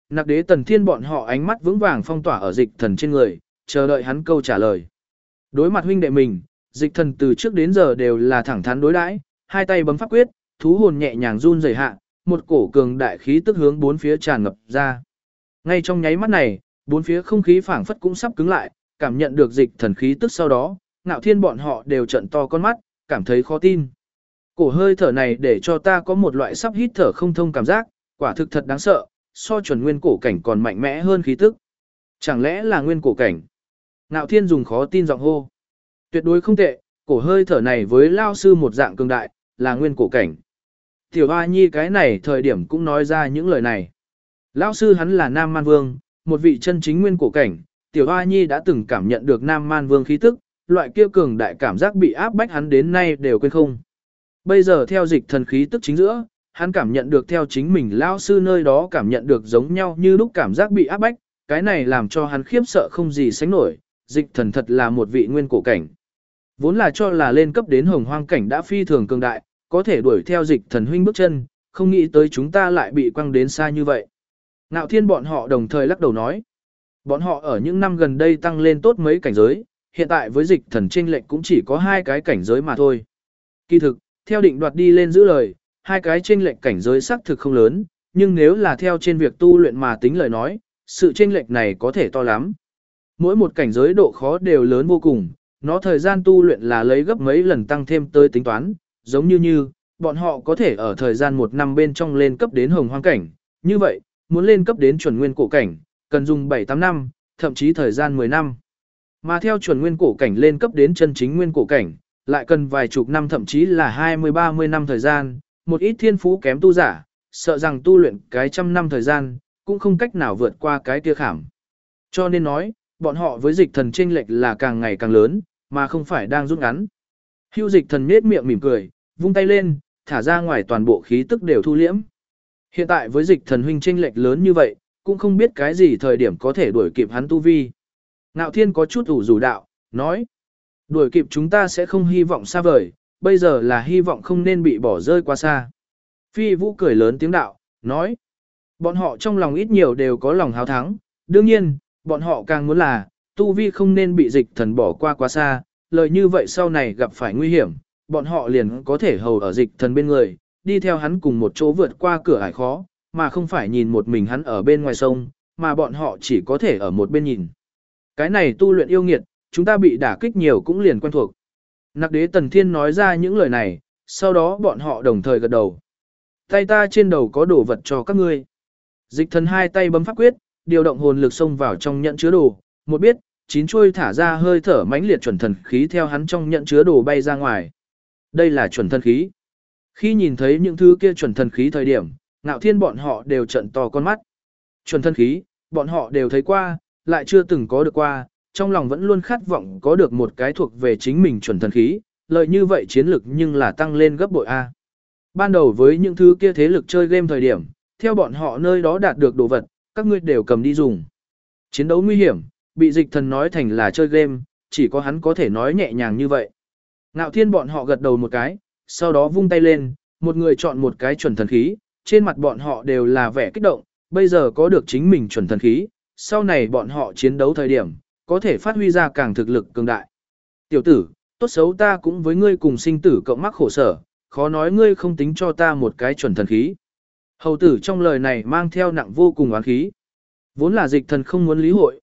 Nặc Đế Tần Thiên bọn họ ánh mắt vững vàng phong tỏa ở Dịch Thần trên người, chờ đợi hắn câu trả lời. Đối mặt huynh đệ mình, Dịch Thần từ trước đến giờ đều là thẳng thắn đối đãi, hai tay bấm pháp quyết, thú hồn nhẹ nhàng run rẩy hạ, một cổ cường đại khí tức hướng bốn phía tràn ngập ra. Ngay trong nháy mắt này, bốn phía không khí phảng phất cũng sắp cứng lại, cảm nhận được Dịch Thần khí tức sau đó, Ngạo Thiên bọn họ đều trợn to con mắt, cảm thấy khó tin. Cổ hơi thở này để cho ta có một loại sắp hít thở không thông cảm giác, quả thực thật đáng sợ, so chuẩn nguyên cổ cảnh còn mạnh mẽ hơn khí tức. Chẳng lẽ là nguyên cổ cảnh? Ngạo Thiên dùng khó tin giọng hô. Tuyệt đối không tệ, cổ hơi thở này với lao sư một dạng cường đại, là nguyên cổ cảnh. Tiểu Hoa Nhi cái này thời điểm cũng nói ra những lời này. Lão sư hắn là Nam Man Vương, một vị chân chính nguyên cổ cảnh, Tiểu Hoa Nhi đã từng cảm nhận được Nam Man Vương khí tức, loại kia cường đại cảm giác bị áp bách hắn đến nay đều quên không. Bây giờ theo Dịch Thần khí tức chính giữa, hắn cảm nhận được theo chính mình lão sư nơi đó cảm nhận được giống nhau như lúc cảm giác bị áp bách, cái này làm cho hắn khiếp sợ không gì sánh nổi, Dịch Thần thật là một vị nguyên cổ cảnh. Vốn là cho là lên cấp đến hồng hoang cảnh đã phi thường cường đại, có thể đuổi theo Dịch Thần huynh bước chân, không nghĩ tới chúng ta lại bị quăng đến xa như vậy. Ngạo Thiên bọn họ đồng thời lắc đầu nói, bọn họ ở những năm gần đây tăng lên tốt mấy cảnh giới, hiện tại với Dịch Thần chênh lệch cũng chỉ có 2 cái cảnh giới mà thôi. Kỳ thực, theo định đoạt đi lên giữ lời, 2 cái chênh lệch cảnh giới xác thực không lớn, nhưng nếu là theo trên việc tu luyện mà tính lời nói, sự chênh lệch này có thể to lắm. Mỗi một cảnh giới độ khó đều lớn vô cùng, nó thời gian tu luyện là lấy gấp mấy lần tăng thêm tới tính toán, giống như bọn họ có thể ở thời gian 1 năm bên trong lên cấp đến hồng hoang cảnh, như vậy, muốn lên cấp đến chuẩn nguyên cổ cảnh, cần dùng 7-8 năm, thậm chí thời gian 10 năm. Mà theo chuẩn nguyên cổ cảnh lên cấp đến chân chính nguyên cổ cảnh, lại cần vài chục năm thậm chí là 20-30 năm thời gian, một ít thiên phú kém tu giả, sợ rằng tu luyện cái trăm năm thời gian, cũng không cách nào vượt qua cái kia khảm. Cho nên nói, bọn họ với Dịch Thần chênh lệch là càng ngày càng lớn, mà không phải đang rút ngắn. Hưu Dịch Thần nhếch miệng mỉm cười, vung tay lên, thả ra ngoài toàn bộ khí tức đều thu liễm. Hiện tại với Dịch Thần huynh chênh lệch lớn như vậy, cũng không biết cái gì thời điểm có thể đuổi kịp hắn tu vi. Ngạo Thiên có chút ủ rủ đạo, nói, đuổi kịp chúng ta sẽ không hy vọng xa vời, bây giờ là hy vọng không nên bị bỏ rơi quá xa. Phi Vũ cười lớn tiếng đạo, nói, bọn họ trong lòng ít nhiều đều có lòng háo thắng, đương nhiên, bọn họ càng muốn là, tu vi không nên bị Dịch Thần bỏ qua quá xa, lời như vậy sau này gặp phải nguy hiểm, bọn họ liền có thể hầu ở Dịch Thần bên người, đi theo hắn cùng một chỗ vượt qua cửa ải khó, mà không phải nhìn một mình hắn ở bên ngoài sông, mà bọn họ chỉ có thể ở một bên nhìn. Cái này tu luyện yêu nghiệt, chúng ta bị đả kích nhiều cũng liền quen thuộc. Nặc Đế Tần Thiên nói ra những lời này, sau đó bọn họ đồng thời gật đầu. Tay ta trên đầu có đồ vật cho các ngươi. Dịch Thần hai tay bấm pháp quyết, điều động hồn lực xông vào trong nhận chứa đồ, một biết, 9 chuôi thả ra hơi thở mãnh liệt chuẩn thần khí theo hắn trong nhận chứa đồ bay ra ngoài. Đây là chuẩn thần khí. Khi nhìn thấy những thứ kia chuẩn thần khí thời điểm, Ngạo Thiên bọn họ đều trợn to con mắt. Chuẩn thần khí, bọn họ đều thấy qua, lại chưa từng có được qua, trong lòng vẫn luôn khát vọng có được một cái thuộc về chính mình chuẩn thần khí, lợi như vậy chiến lực nhưng là tăng lên gấp bội A. Ban đầu với những thứ kia thế lực chơi game thời điểm, theo bọn họ nơi đó đạt được đồ vật, các ngươi đều cầm đi dùng. Chiến đấu nguy hiểm, bị Dịch Thần nói thành là chơi game, chỉ có hắn có thể nói nhẹ nhàng như vậy. Ngạo Thiên bọn họ gật đầu một cái, sau đó vung tay lên, một người chọn một cái chuẩn thần khí, trên mặt bọn họ đều là vẻ kích động, bây giờ có được chính mình chuẩn thần khí, sau này bọn họ chiến đấu thời điểm, có thể phát huy ra càng thực lực cường đại. Tiểu tử, tốt xấu ta cũng với ngươi cùng sinh tử cộng mắc khổ sở, khó nói ngươi không tính cho ta một cái chuẩn thần khí. Hầu tử trong lời này mang theo nặng vô cùng oán khí. Vốn là Dịch Thần không muốn lý hội,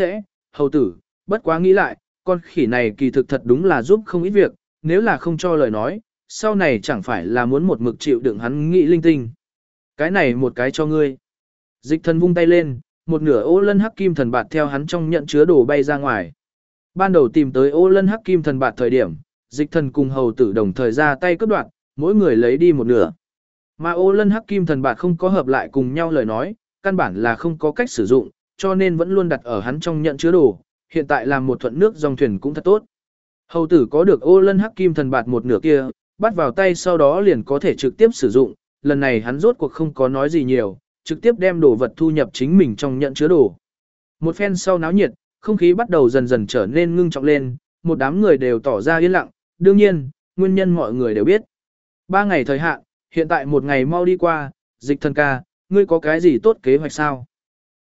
hầu tử, bất quá nghĩ lại, con khỉ này kỳ thực thật đúng là giúp không ít việc, nếu là không cho lời nói, sau này chẳng phải là muốn một mực chịu đựng hắn nghĩ linh tinh. Cái này một cái cho ngươi. Dịch Thần vung tay lên, một nửa ô lân hắc kim thần bạt theo hắn trong nhận chứa đồ bay ra ngoài. Ban đầu tìm tới ô lân hắc kim thần bạt thời điểm, Dịch Thần cùng hầu tử đồng thời ra tay cướp đoạt, mỗi người lấy đi một nửa. Mà ô lân hắc kim thần bạt không có hợp lại cùng nhau lời nói, căn bản là không có cách sử dụng, cho nên vẫn luôn đặt ở hắn trong nhận chứa đồ, hiện tại làm một thuận nước dòng thuyền cũng thật tốt. Hầu tử có được ô lân hắc kim thần bạt một nửa kia, bắt vào tay sau đó liền có thể trực tiếp sử dụng, lần này hắn rốt cuộc không có nói gì nhiều, trực tiếp đem đồ vật thu nhập chính mình trong nhận chứa đồ. Một phen sau náo nhiệt, không khí bắt đầu dần dần trở nên ngưng trọng lên, một đám người đều tỏ ra yên lặng, đương nhiên, nguyên nhân mọi người đều biết. 3 ngày thời hạn, hiện tại một ngày mau đi qua, Dịch Thần ca, ngươi có cái gì tốt kế hoạch sao?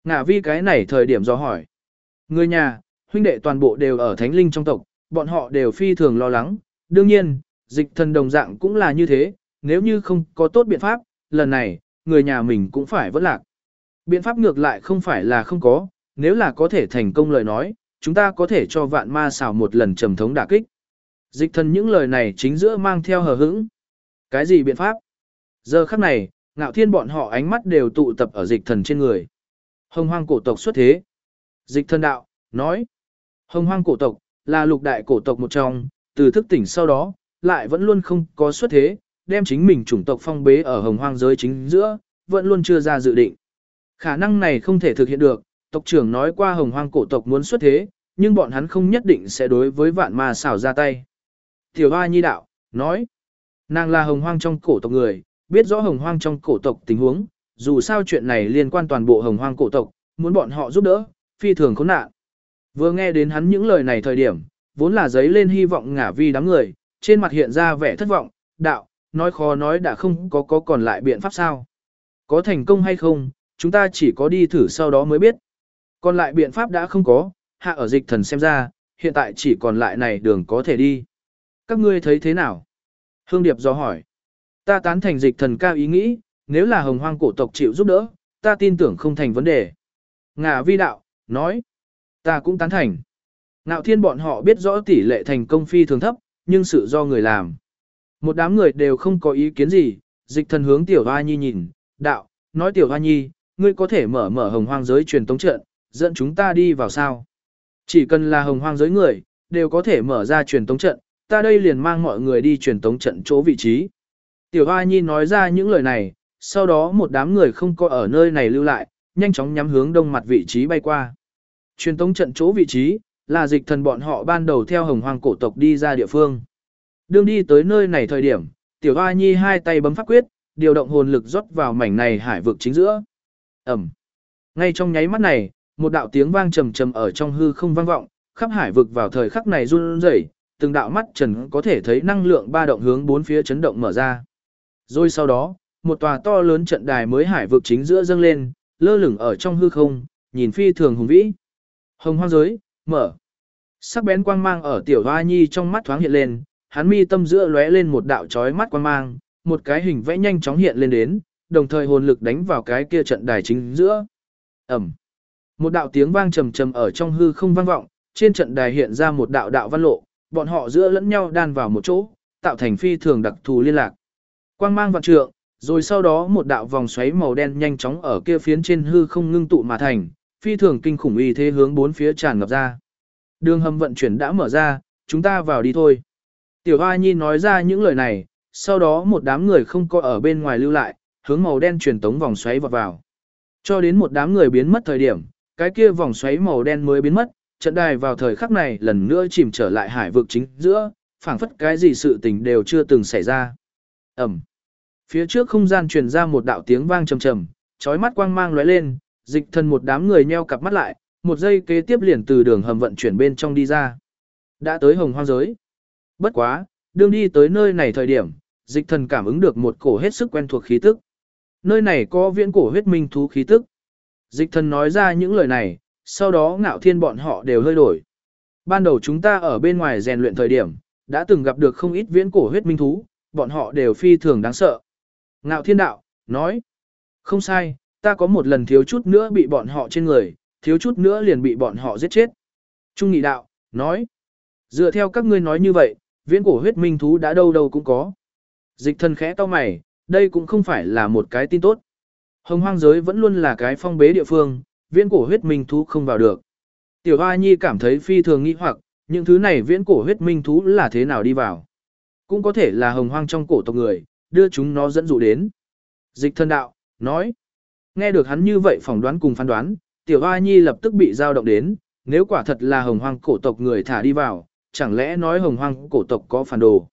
Ngả vi cái này thời điểm do hỏi. Người nhà, huynh đệ toàn bộ đều ở thánh linh trong tộc, bọn họ đều phi thường lo lắng. Đương nhiên, dịch thần đồng dạng cũng là như thế, nếu như không có tốt biện pháp, lần này, người nhà mình cũng phải vất lạc. Biện pháp ngược lại không phải là không có, nếu là có thể thành công lời nói, chúng ta có thể cho vạn ma xảo một lần trầm thống đả kích. Dịch thần những lời này chính giữa mang theo hờ hững. Cái gì biện pháp? Giờ khắc này, Ngạo Thiên bọn họ ánh mắt đều tụ tập ở dịch thần trên người. Hồng hoang cổ tộc xuất thế. Dịch thần đạo, nói. Hồng hoang cổ tộc, là lục đại cổ tộc một trong, từ thức tỉnh sau đó, lại vẫn luôn không có xuất thế, đem chính mình chủng tộc phong bế ở hồng hoang giới chính giữa, vẫn luôn chưa ra dự định. Khả năng này không thể thực hiện được, tộc trưởng nói qua hồng hoang cổ tộc muốn xuất thế, nhưng bọn hắn không nhất định sẽ đối với vạn ma xảo ra tay. Tiểu Hoa Nhi đạo, nói. Nàng là hồng hoang trong cổ tộc người, biết rõ hồng hoang trong cổ tộc tình huống, dù sao chuyện này liên quan toàn bộ hồng hoang cổ tộc, muốn bọn họ giúp đỡ, phi thường khốn nạn. Vừa nghe đến hắn những lời này thời điểm, vốn là giấy lên hy vọng ngả vi đám người, trên mặt hiện ra vẻ thất vọng, đạo, nói khó nói đã không có còn lại biện pháp sao. Có thành công hay không, chúng ta chỉ có đi thử sau đó mới biết. Còn lại biện pháp đã không có, hạ ở dịch thần xem ra, hiện tại chỉ còn lại này đường có thể đi. Các ngươi thấy thế nào? Hương Điệp do hỏi. Ta tán thành dịch thần cao ý nghĩ, nếu là hồng hoang cổ tộc chịu giúp đỡ, ta tin tưởng không thành vấn đề. Ngả vi đạo, nói. Ta cũng tán thành. Ngạo Thiên bọn họ biết rõ tỷ lệ thành công phi thường thấp, nhưng sự do người làm. Một đám người đều không có ý kiến gì, dịch thần hướng Tiểu Hoa Nhi nhìn, đạo, nói Tiểu Hoa Nhi, ngươi có thể mở hồng hoang giới truyền tống trận, dẫn chúng ta đi vào sao. Chỉ cần là hồng hoang giới người, đều có thể mở ra truyền tống trận, ta đây liền mang mọi người đi truyền tống trận chỗ vị trí. Tiểu Hoa Nhi nói ra những lời này, sau đó một đám người không có ở nơi này lưu lại, nhanh chóng nhắm hướng đông mặt vị trí bay qua. Truyền tống trận chỗ vị trí, là dịch thần bọn họ ban đầu theo hồng hoang cổ tộc đi ra địa phương. Đương đi tới nơi này thời điểm, Tiểu Hoa Nhi hai tay bấm pháp quyết, điều động hồn lực rót vào mảnh này hải vực chính giữa. Ẩm. Ngay trong nháy mắt này, một đạo tiếng vang trầm trầm ở trong hư không vang vọng, khắp hải vực vào thời khắc này run rẩy, từng đạo mắt trần có thể thấy năng lượng ba động hướng bốn phía chấn động mở ra. Rồi sau đó, một tòa to lớn trận đài mới hải vực chính giữa dâng lên, lơ lửng ở trong hư không, nhìn phi thường hùng vĩ. Hồng hoang giới, mở. Sắc bén quang mang ở Tiểu Hoa Nhi trong mắt thoáng hiện lên, hắn mi tâm giữa lóe lên một đạo chói mắt quang mang, một cái hình vẽ nhanh chóng hiện lên đến, đồng thời hồn lực đánh vào cái kia trận đài chính giữa. Ẩm. Một đạo tiếng vang trầm trầm ở trong hư không vang vọng, trên trận đài hiện ra một đạo đạo văn lộ, bọn họ giữa lẫn nhau đan vào một chỗ, tạo thành phi thường đặc thù liên lạc. Quang mang vạn trượng, rồi sau đó một đạo vòng xoáy màu đen nhanh chóng ở kia phiến trên hư không ngưng tụ mà thành, phi thường kinh khủng uy thế hướng bốn phía tràn ngập ra. Đường hầm vận chuyển đã mở ra, chúng ta vào đi thôi. Tiểu Hoa Nhi nói ra những lời này, sau đó một đám người không có ở bên ngoài lưu lại, hướng màu đen truyền tống vòng xoáy vọt vào. Cho đến một đám người biến mất thời điểm, cái kia vòng xoáy màu đen mới biến mất, trận đài vào thời khắc này lần nữa chìm trở lại hải vực chính giữa, phảng phất cái gì sự tình đều chưa từng xảy ra. Ẩm. Phía trước không gian truyền ra một đạo tiếng vang trầm trầm, chói mắt quang mang lóe lên, dịch thần một đám người nheo cặp mắt lại, một giây kế tiếp liền từ đường hầm vận chuyển bên trong đi ra. Đã tới hồng hoang giới. Bất quá, đương đi tới nơi này thời điểm, dịch thần cảm ứng được một cổ hết sức quen thuộc khí tức. Nơi này có viễn cổ huyết minh thú khí tức. Dịch thần nói ra những lời này, sau đó Ngạo Thiên bọn họ đều hơi đổi. Ban đầu chúng ta ở bên ngoài rèn luyện thời điểm, đã từng gặp được không ít viễn cổ huyết minh thú, bọn họ đều phi thường đáng sợ. Ngạo Thiên đạo, nói, không sai, ta có một lần thiếu chút nữa bị bọn họ trên người, thiếu chút nữa liền bị bọn họ giết chết. Trung Nghị đạo, nói, dựa theo các ngươi nói như vậy, viễn cổ huyết minh thú đã đâu đâu cũng có. Dịch thần khẽ cau mày, đây cũng không phải là một cái tin tốt. Hồng hoang giới vẫn luôn là cái phong bế địa phương, viễn cổ huyết minh thú không vào được. Tiểu Hoa Nhi cảm thấy phi thường nghi hoặc, những thứ này viễn cổ huyết minh thú là thế nào đi vào. Cũng có thể là hồng hoang trong cổ tộc người, đưa chúng nó dẫn dụ đến. Dịch thần đạo, nói. Nghe được hắn như vậy phỏng đoán cùng phán đoán, Tiểu Hoa Nhi lập tức bị dao động đến, nếu quả thật là hồng hoang cổ tộc người thả đi vào, chẳng lẽ nói hồng hoang cổ tộc có phản đồ.